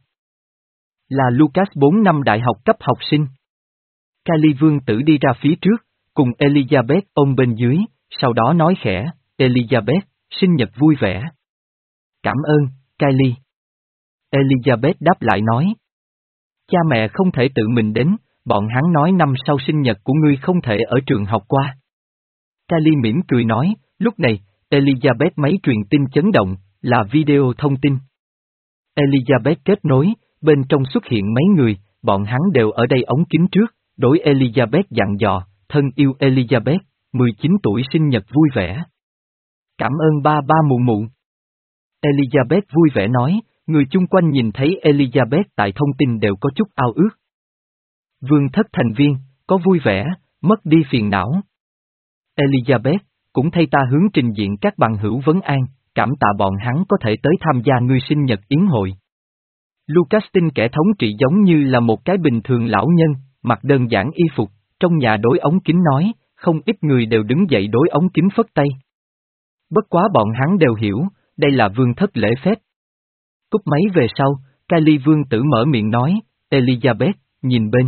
Là Lucas bốn năm đại học cấp học sinh. Kylie vương tử đi ra phía trước, cùng Elizabeth ôm bên dưới, sau đó nói khẽ, Elizabeth, sinh nhật vui vẻ. Cảm ơn, Kylie. Elizabeth đáp lại nói. Cha mẹ không thể tự mình đến, bọn hắn nói năm sau sinh nhật của ngươi không thể ở trường học qua. Kylie mỉm cười nói, lúc này, Elizabeth máy truyền tin chấn động, là video thông tin. Elizabeth kết nối, bên trong xuất hiện mấy người, bọn hắn đều ở đây ống kính trước, đối Elizabeth dặn dò, thân yêu Elizabeth, mười chín tuổi sinh nhật vui vẻ. Cảm ơn ba ba mụ mụ. Elizabeth vui vẻ nói, người chung quanh nhìn thấy Elizabeth tại thông tin đều có chút ao ước. Vương thất thành viên, có vui vẻ, mất đi phiền não. Elizabeth, cũng thay ta hướng trình diện các bằng hữu vấn an, cảm tạ bọn hắn có thể tới tham gia ngươi sinh nhật yến hội. Lucas tin kẻ thống trị giống như là một cái bình thường lão nhân, mặc đơn giản y phục, trong nhà đối ống kính nói, không ít người đều đứng dậy đối ống kính phất tay. Bất quá bọn hắn đều hiểu, đây là vương thất lễ phép. Cúp máy về sau, Kylie vương tử mở miệng nói, Elizabeth, nhìn bên.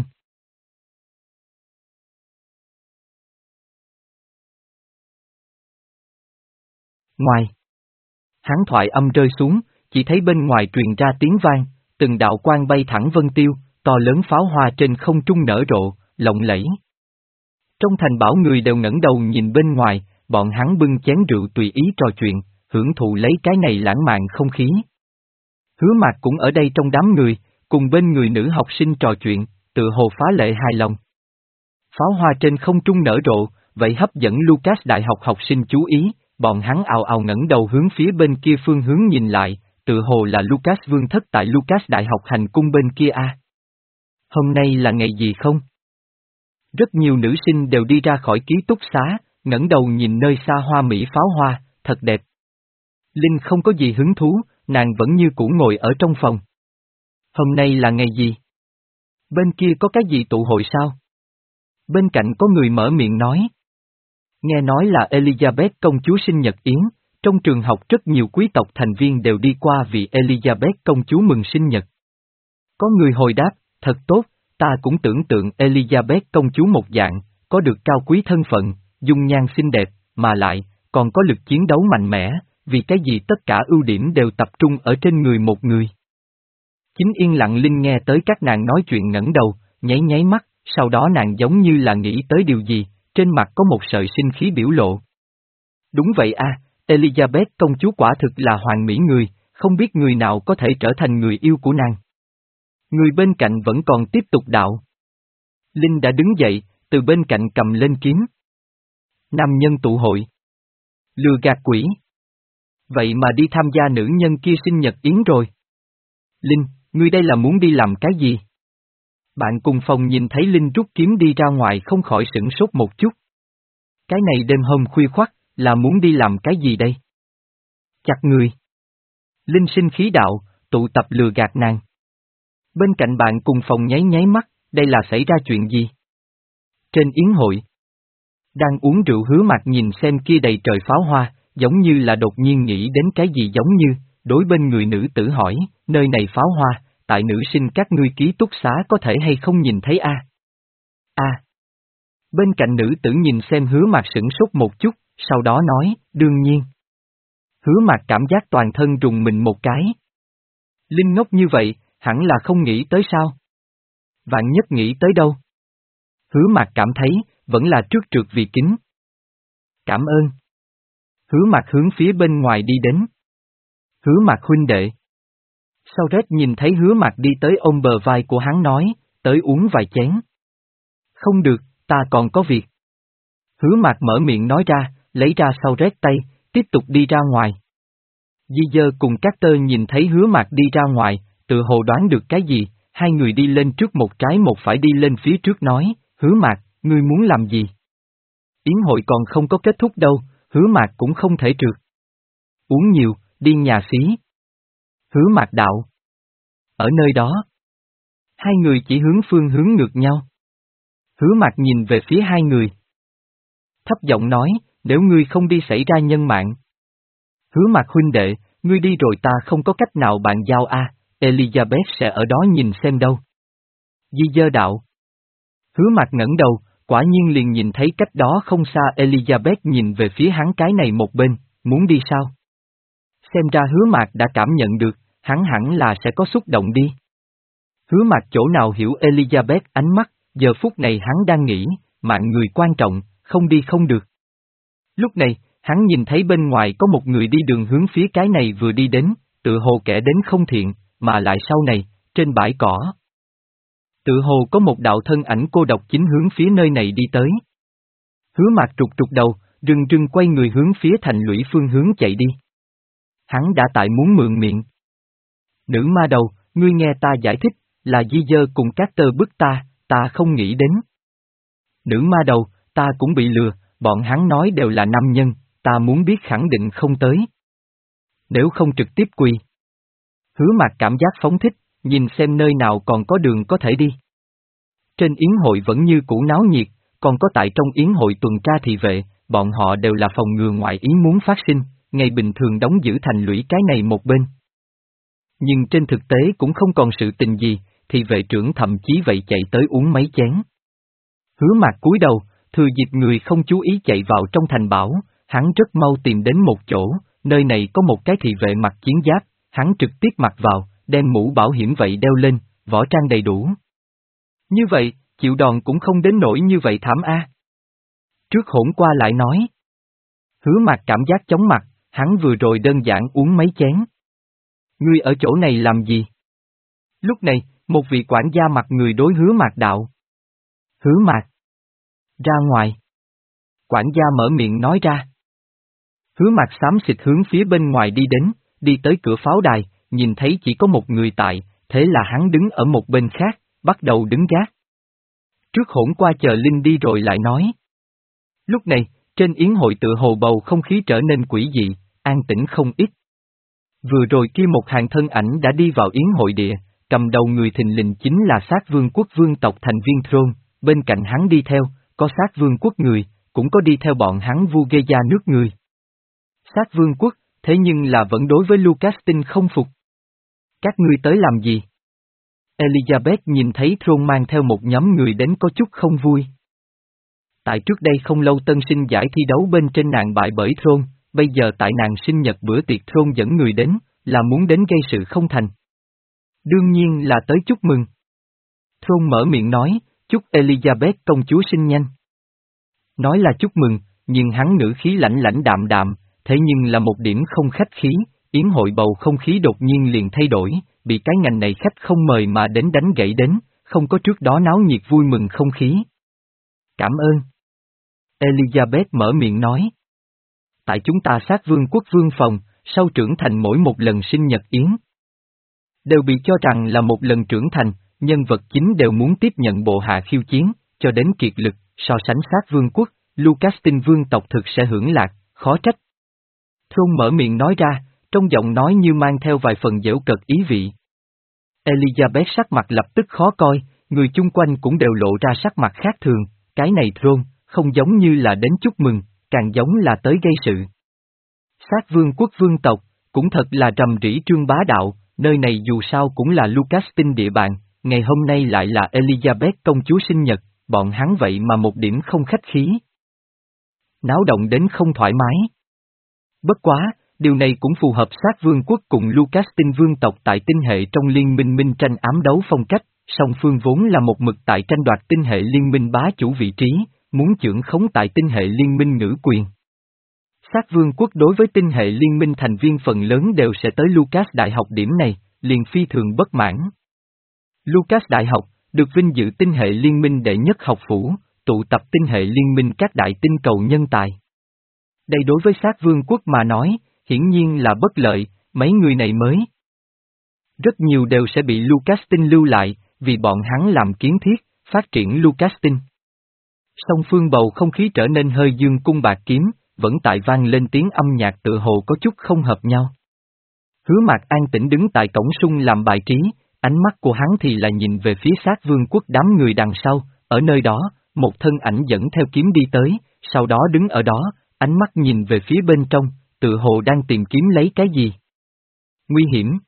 Ngoài. Hắn thoại âm rơi xuống, chỉ thấy bên ngoài truyền ra tiếng vang, từng đạo quang bay thẳng vân tiêu, to lớn pháo hoa trên không trung nở rộ, lộng lẫy. Trong thành bảo người đều ngẩng đầu nhìn bên ngoài, bọn hắn bưng chén rượu tùy ý trò chuyện, hưởng thụ lấy cái này lãng mạn không khí. Hứa Mạc cũng ở đây trong đám người, cùng bên người nữ học sinh trò chuyện, tự hồ phá lệ hài lòng. Pháo hoa trên không trung nở rộ, vậy hấp dẫn Lucas đại học học sinh chú ý, bọn hắn ào ào ngẩng đầu hướng phía bên kia phương hướng nhìn lại, tự hồ là Lucas vương thất tại Lucas đại học hành cung bên kia a. À. Hôm nay là ngày gì không? Rất nhiều nữ sinh đều đi ra khỏi ký túc xá, ngẩng đầu nhìn nơi xa hoa mỹ pháo hoa, thật đẹp. Linh không có gì hứng thú, nàng vẫn như cũ ngồi ở trong phòng. Hôm nay là ngày gì? Bên kia có cái gì tụ hội sao? Bên cạnh có người mở miệng nói. Nghe nói là Elizabeth công chúa sinh nhật yến, Trong trường học rất nhiều quý tộc thành viên đều đi qua vì Elizabeth công chúa mừng sinh nhật. Có người hồi đáp, thật tốt, ta cũng tưởng tượng Elizabeth công chúa một dạng, có được cao quý thân phận, dung nhan xinh đẹp, mà lại, còn có lực chiến đấu mạnh mẽ, vì cái gì tất cả ưu điểm đều tập trung ở trên người một người. Chính yên lặng Linh nghe tới các nàng nói chuyện ngẩng đầu, nháy nháy mắt, sau đó nàng giống như là nghĩ tới điều gì, trên mặt có một sợi sinh khí biểu lộ. Đúng vậy a, Elizabeth công chúa quả thực là hoàn mỹ người, không biết người nào có thể trở thành người yêu của nàng. Người bên cạnh vẫn còn tiếp tục đạo. Linh đã đứng dậy, từ bên cạnh cầm lên kiếm. Nam nhân tụ hội. Lừa gạt quỷ. Vậy mà đi tham gia nữ nhân kia sinh nhật yến rồi. Linh, ngươi đây là muốn đi làm cái gì? Bạn cùng phòng nhìn thấy Linh rút kiếm đi ra ngoài không khỏi sửng sốt một chút. Cái này đêm hôm khuya khoắt, là muốn đi làm cái gì đây? Chặt người. Linh sinh khí đạo, tụ tập lừa gạt nàng. Bên cạnh bạn cùng phòng nháy nháy mắt, đây là xảy ra chuyện gì? Trên yến hội. Đang uống rượu Hứa Mạc nhìn xem kia đầy trời pháo hoa, giống như là đột nhiên nghĩ đến cái gì giống như, đối bên người nữ tử hỏi, nơi này pháo hoa, tại nữ sinh các ngươi ký túc xá có thể hay không nhìn thấy a? A. Bên cạnh nữ tử nhìn xem Hứa Mạc sửng sốt một chút, sau đó nói, đương nhiên. Hứa Mạc cảm giác toàn thân rùng mình một cái. Linh ngốc như vậy, hẳn là không nghĩ tới sao? Vạn nhất nghĩ tới đâu? Hứa Mạc cảm thấy, vẫn là trước trượt vì kính. Cảm ơn. Hứa Mạc hướng phía bên ngoài đi đến. Hứa Mạc huynh đệ. Sau rét nhìn thấy Hứa Mạc đi tới ôm bờ vai của hắn nói, tới uống vài chén. Không được, ta còn có việc. Hứa Mạc mở miệng nói ra, lấy ra sau rét tay, tiếp tục đi ra ngoài. Di Dơ cùng các tơ nhìn thấy Hứa Mạc đi ra ngoài, tự hồ đoán được cái gì, hai người đi lên trước một trái một phải đi lên phía trước nói, Hứa Mạc, ngươi muốn làm gì? Yến hội còn không có kết thúc đâu, Hứa Mạc cũng không thể trượt. Uống nhiều, đi nhà xí. Hứa Mạc đạo. Ở nơi đó. Hai người chỉ hướng phương hướng ngược nhau. Hứa Mạc nhìn về phía hai người. Thấp giọng nói, nếu ngươi không đi xảy ra nhân mạng. Hứa Mạc huynh đệ, ngươi đi rồi ta không có cách nào bàn giao a, Elizabeth sẽ ở đó nhìn xem đâu. Di Dơ đạo. Hứa Mạc ngẩng đầu, quả nhiên liền nhìn thấy cách đó không xa Elizabeth nhìn về phía hắn cái này một bên, muốn đi sao? Xem ra Hứa Mạc đã cảm nhận được, hắn hẳn là sẽ có xúc động đi. Hứa Mạc chỗ nào hiểu Elizabeth ánh mắt, giờ phút này hắn đang nghĩ, mạng người quan trọng, không đi không được. Lúc này, hắn nhìn thấy bên ngoài có một người đi đường hướng phía cái này vừa đi đến, tự hồ kẻ đến không thiện, mà lại sau này, trên bãi cỏ. Tự hồ có một đạo thân ảnh cô độc chính hướng phía nơi này đi tới. Hứa Mạc trục trục đầu, rừng rừng quay người hướng phía thành lũy phương hướng chạy đi. Hắn đã tại muốn mượn miệng. Nữ ma đầu, ngươi nghe ta giải thích, là Di Dơ cùng các tơ bức ta, ta không nghĩ đến. Nữ ma đầu, ta cũng bị lừa, bọn hắn nói đều là nam nhân, ta muốn biết khẳng định không tới. Nếu không trực tiếp quỳ. Hứa Mạc cảm giác phóng thích, nhìn xem nơi nào còn có đường có thể đi. Trên yến hội vẫn như cũ náo nhiệt, còn có tại trong yến hội tuần tra thị vệ, bọn họ đều là phòng ngừa ngoại ý muốn phát sinh, ngày bình thường đóng giữ thành lũy cái này một bên. Nhưng trên thực tế cũng không còn sự tình gì, thị vệ trưởng thậm chí vậy chạy tới uống mấy chén. Hứa Mạc cúi đầu, thừa dịp người không chú ý chạy vào trong thành bảo, hắn rất mau tìm đến một chỗ, nơi này có một cái thị vệ mặc chiến giáp, hắn trực tiếp mặc vào, đem mũ bảo hiểm vậy đeo lên, võ trang đầy đủ. Như vậy, chịu đòn cũng không đến nỗi như vậy thảm a. Trước hỗn qua lại nói. Hứa Mạc cảm giác chóng mặt, hắn vừa rồi đơn giản uống mấy chén. Ngươi ở chỗ này làm gì? Lúc này, một vị quản gia mặt người đối Hứa Mạc đạo. Hứa Mạc. Ra ngoài. Quản gia mở miệng nói ra. Hứa Mạc xám xịt hướng phía bên ngoài đi đến, đi tới cửa pháo đài, nhìn thấy chỉ có một người tại, thế là hắn đứng ở một bên khác, bắt đầu đứng gác. Trước hỗn qua chờ Linh đi rồi lại nói. Lúc này, trên yến hội tự hồ bầu không khí trở nên quỷ dị, an tĩnh không ít. Vừa rồi kia một hàng thân ảnh đã đi vào yến hội địa, cầm đầu người thình lình chính là sát vương quốc vương tộc thành viên Throne, bên cạnh hắn đi theo, có sát vương quốc người, cũng có đi theo bọn hắn vu gây gia nước người. Sát vương quốc, thế nhưng là vẫn đối với Lucastin không phục. Các ngươi tới làm gì? Elizabeth nhìn thấy Thron mang theo một nhóm người đến có chút không vui. Tại trước đây không lâu tân sinh giải thi đấu bên trên nàng bại bởi Thron, bây giờ tại nàng sinh nhật bữa tiệc Thron dẫn người đến, là muốn đến gây sự không thành. Đương nhiên là tới chúc mừng. Thron mở miệng nói, chúc Elizabeth công chúa sinh nhanh. Nói là chúc mừng, nhưng hắn ngữ khí lãnh lãnh đạm đạm, thế nhưng là một điểm không khách khí, yến hội bầu không khí đột nhiên liền thay đổi, bị cái ngành này khách không mời mà đến đánh gãy đến, không có trước đó náo nhiệt vui mừng không khí. Cảm ơn. Elizabeth mở miệng nói. Tại chúng ta sát vương quốc vương phòng, sau trưởng thành mỗi một lần sinh nhật yến, đều bị cho rằng là một lần trưởng thành, nhân vật chính đều muốn tiếp nhận bộ hạ khiêu chiến, cho đến kiệt lực, so sánh sát vương quốc, Lucastin vương tộc thực sẽ hưởng lạc, khó trách. Thron mở miệng nói ra, trong giọng nói như mang theo vài phần giễu cợt ý vị. Elizabeth sắc mặt lập tức khó coi, người chung quanh cũng đều lộ ra sắc mặt khác thường, cái này Thron, không giống như là đến chúc mừng, càng giống là tới gây sự. Sát vương quốc vương tộc, cũng thật là rầm rĩ trương bá đạo, nơi này dù sao cũng là Lucastin địa bàn, ngày hôm nay lại là Elizabeth công chúa sinh nhật, bọn hắn vậy mà một điểm không khách khí. Náo động đến không thoải mái. Bất quá, điều này cũng phù hợp sát vương quốc cùng Lucastin vương tộc tại tinh hệ trong liên minh minh tranh ám đấu phong cách, song phương vốn là một mực tại tranh đoạt tinh hệ liên minh bá chủ vị trí, muốn chưởng khống tại tinh hệ liên minh ngữ quyền. Sát vương quốc đối với tinh hệ liên minh thành viên phần lớn đều sẽ tới Lucas Đại học điểm này, liền phi thường bất mãn. Lucas Đại học, được vinh dự tinh hệ liên minh đệ nhất học phủ, tụ tập tinh hệ liên minh các đại tinh cầu nhân tài. Đây đối với sát vương quốc mà nói, hiển nhiên là bất lợi, mấy người này mới. Rất nhiều đều sẽ bị Lucastin lưu lại, vì bọn hắn làm kiến thiết, phát triển Lucastin. Song phương bầu không khí trở nên hơi dương cung bạc kiếm, vẫn tại vang lên tiếng âm nhạc tựa hồ có chút không hợp nhau. Hứa Mạc an tĩnh đứng tại cổng sung làm bài trí, ánh mắt của hắn thì là nhìn về phía sát vương quốc đám người đằng sau, ở nơi đó, một thân ảnh dẫn theo kiếm đi tới, sau đó đứng ở đó, ánh mắt nhìn về phía bên trong, tự hồ đang tìm kiếm lấy cái gì. Nguy hiểm.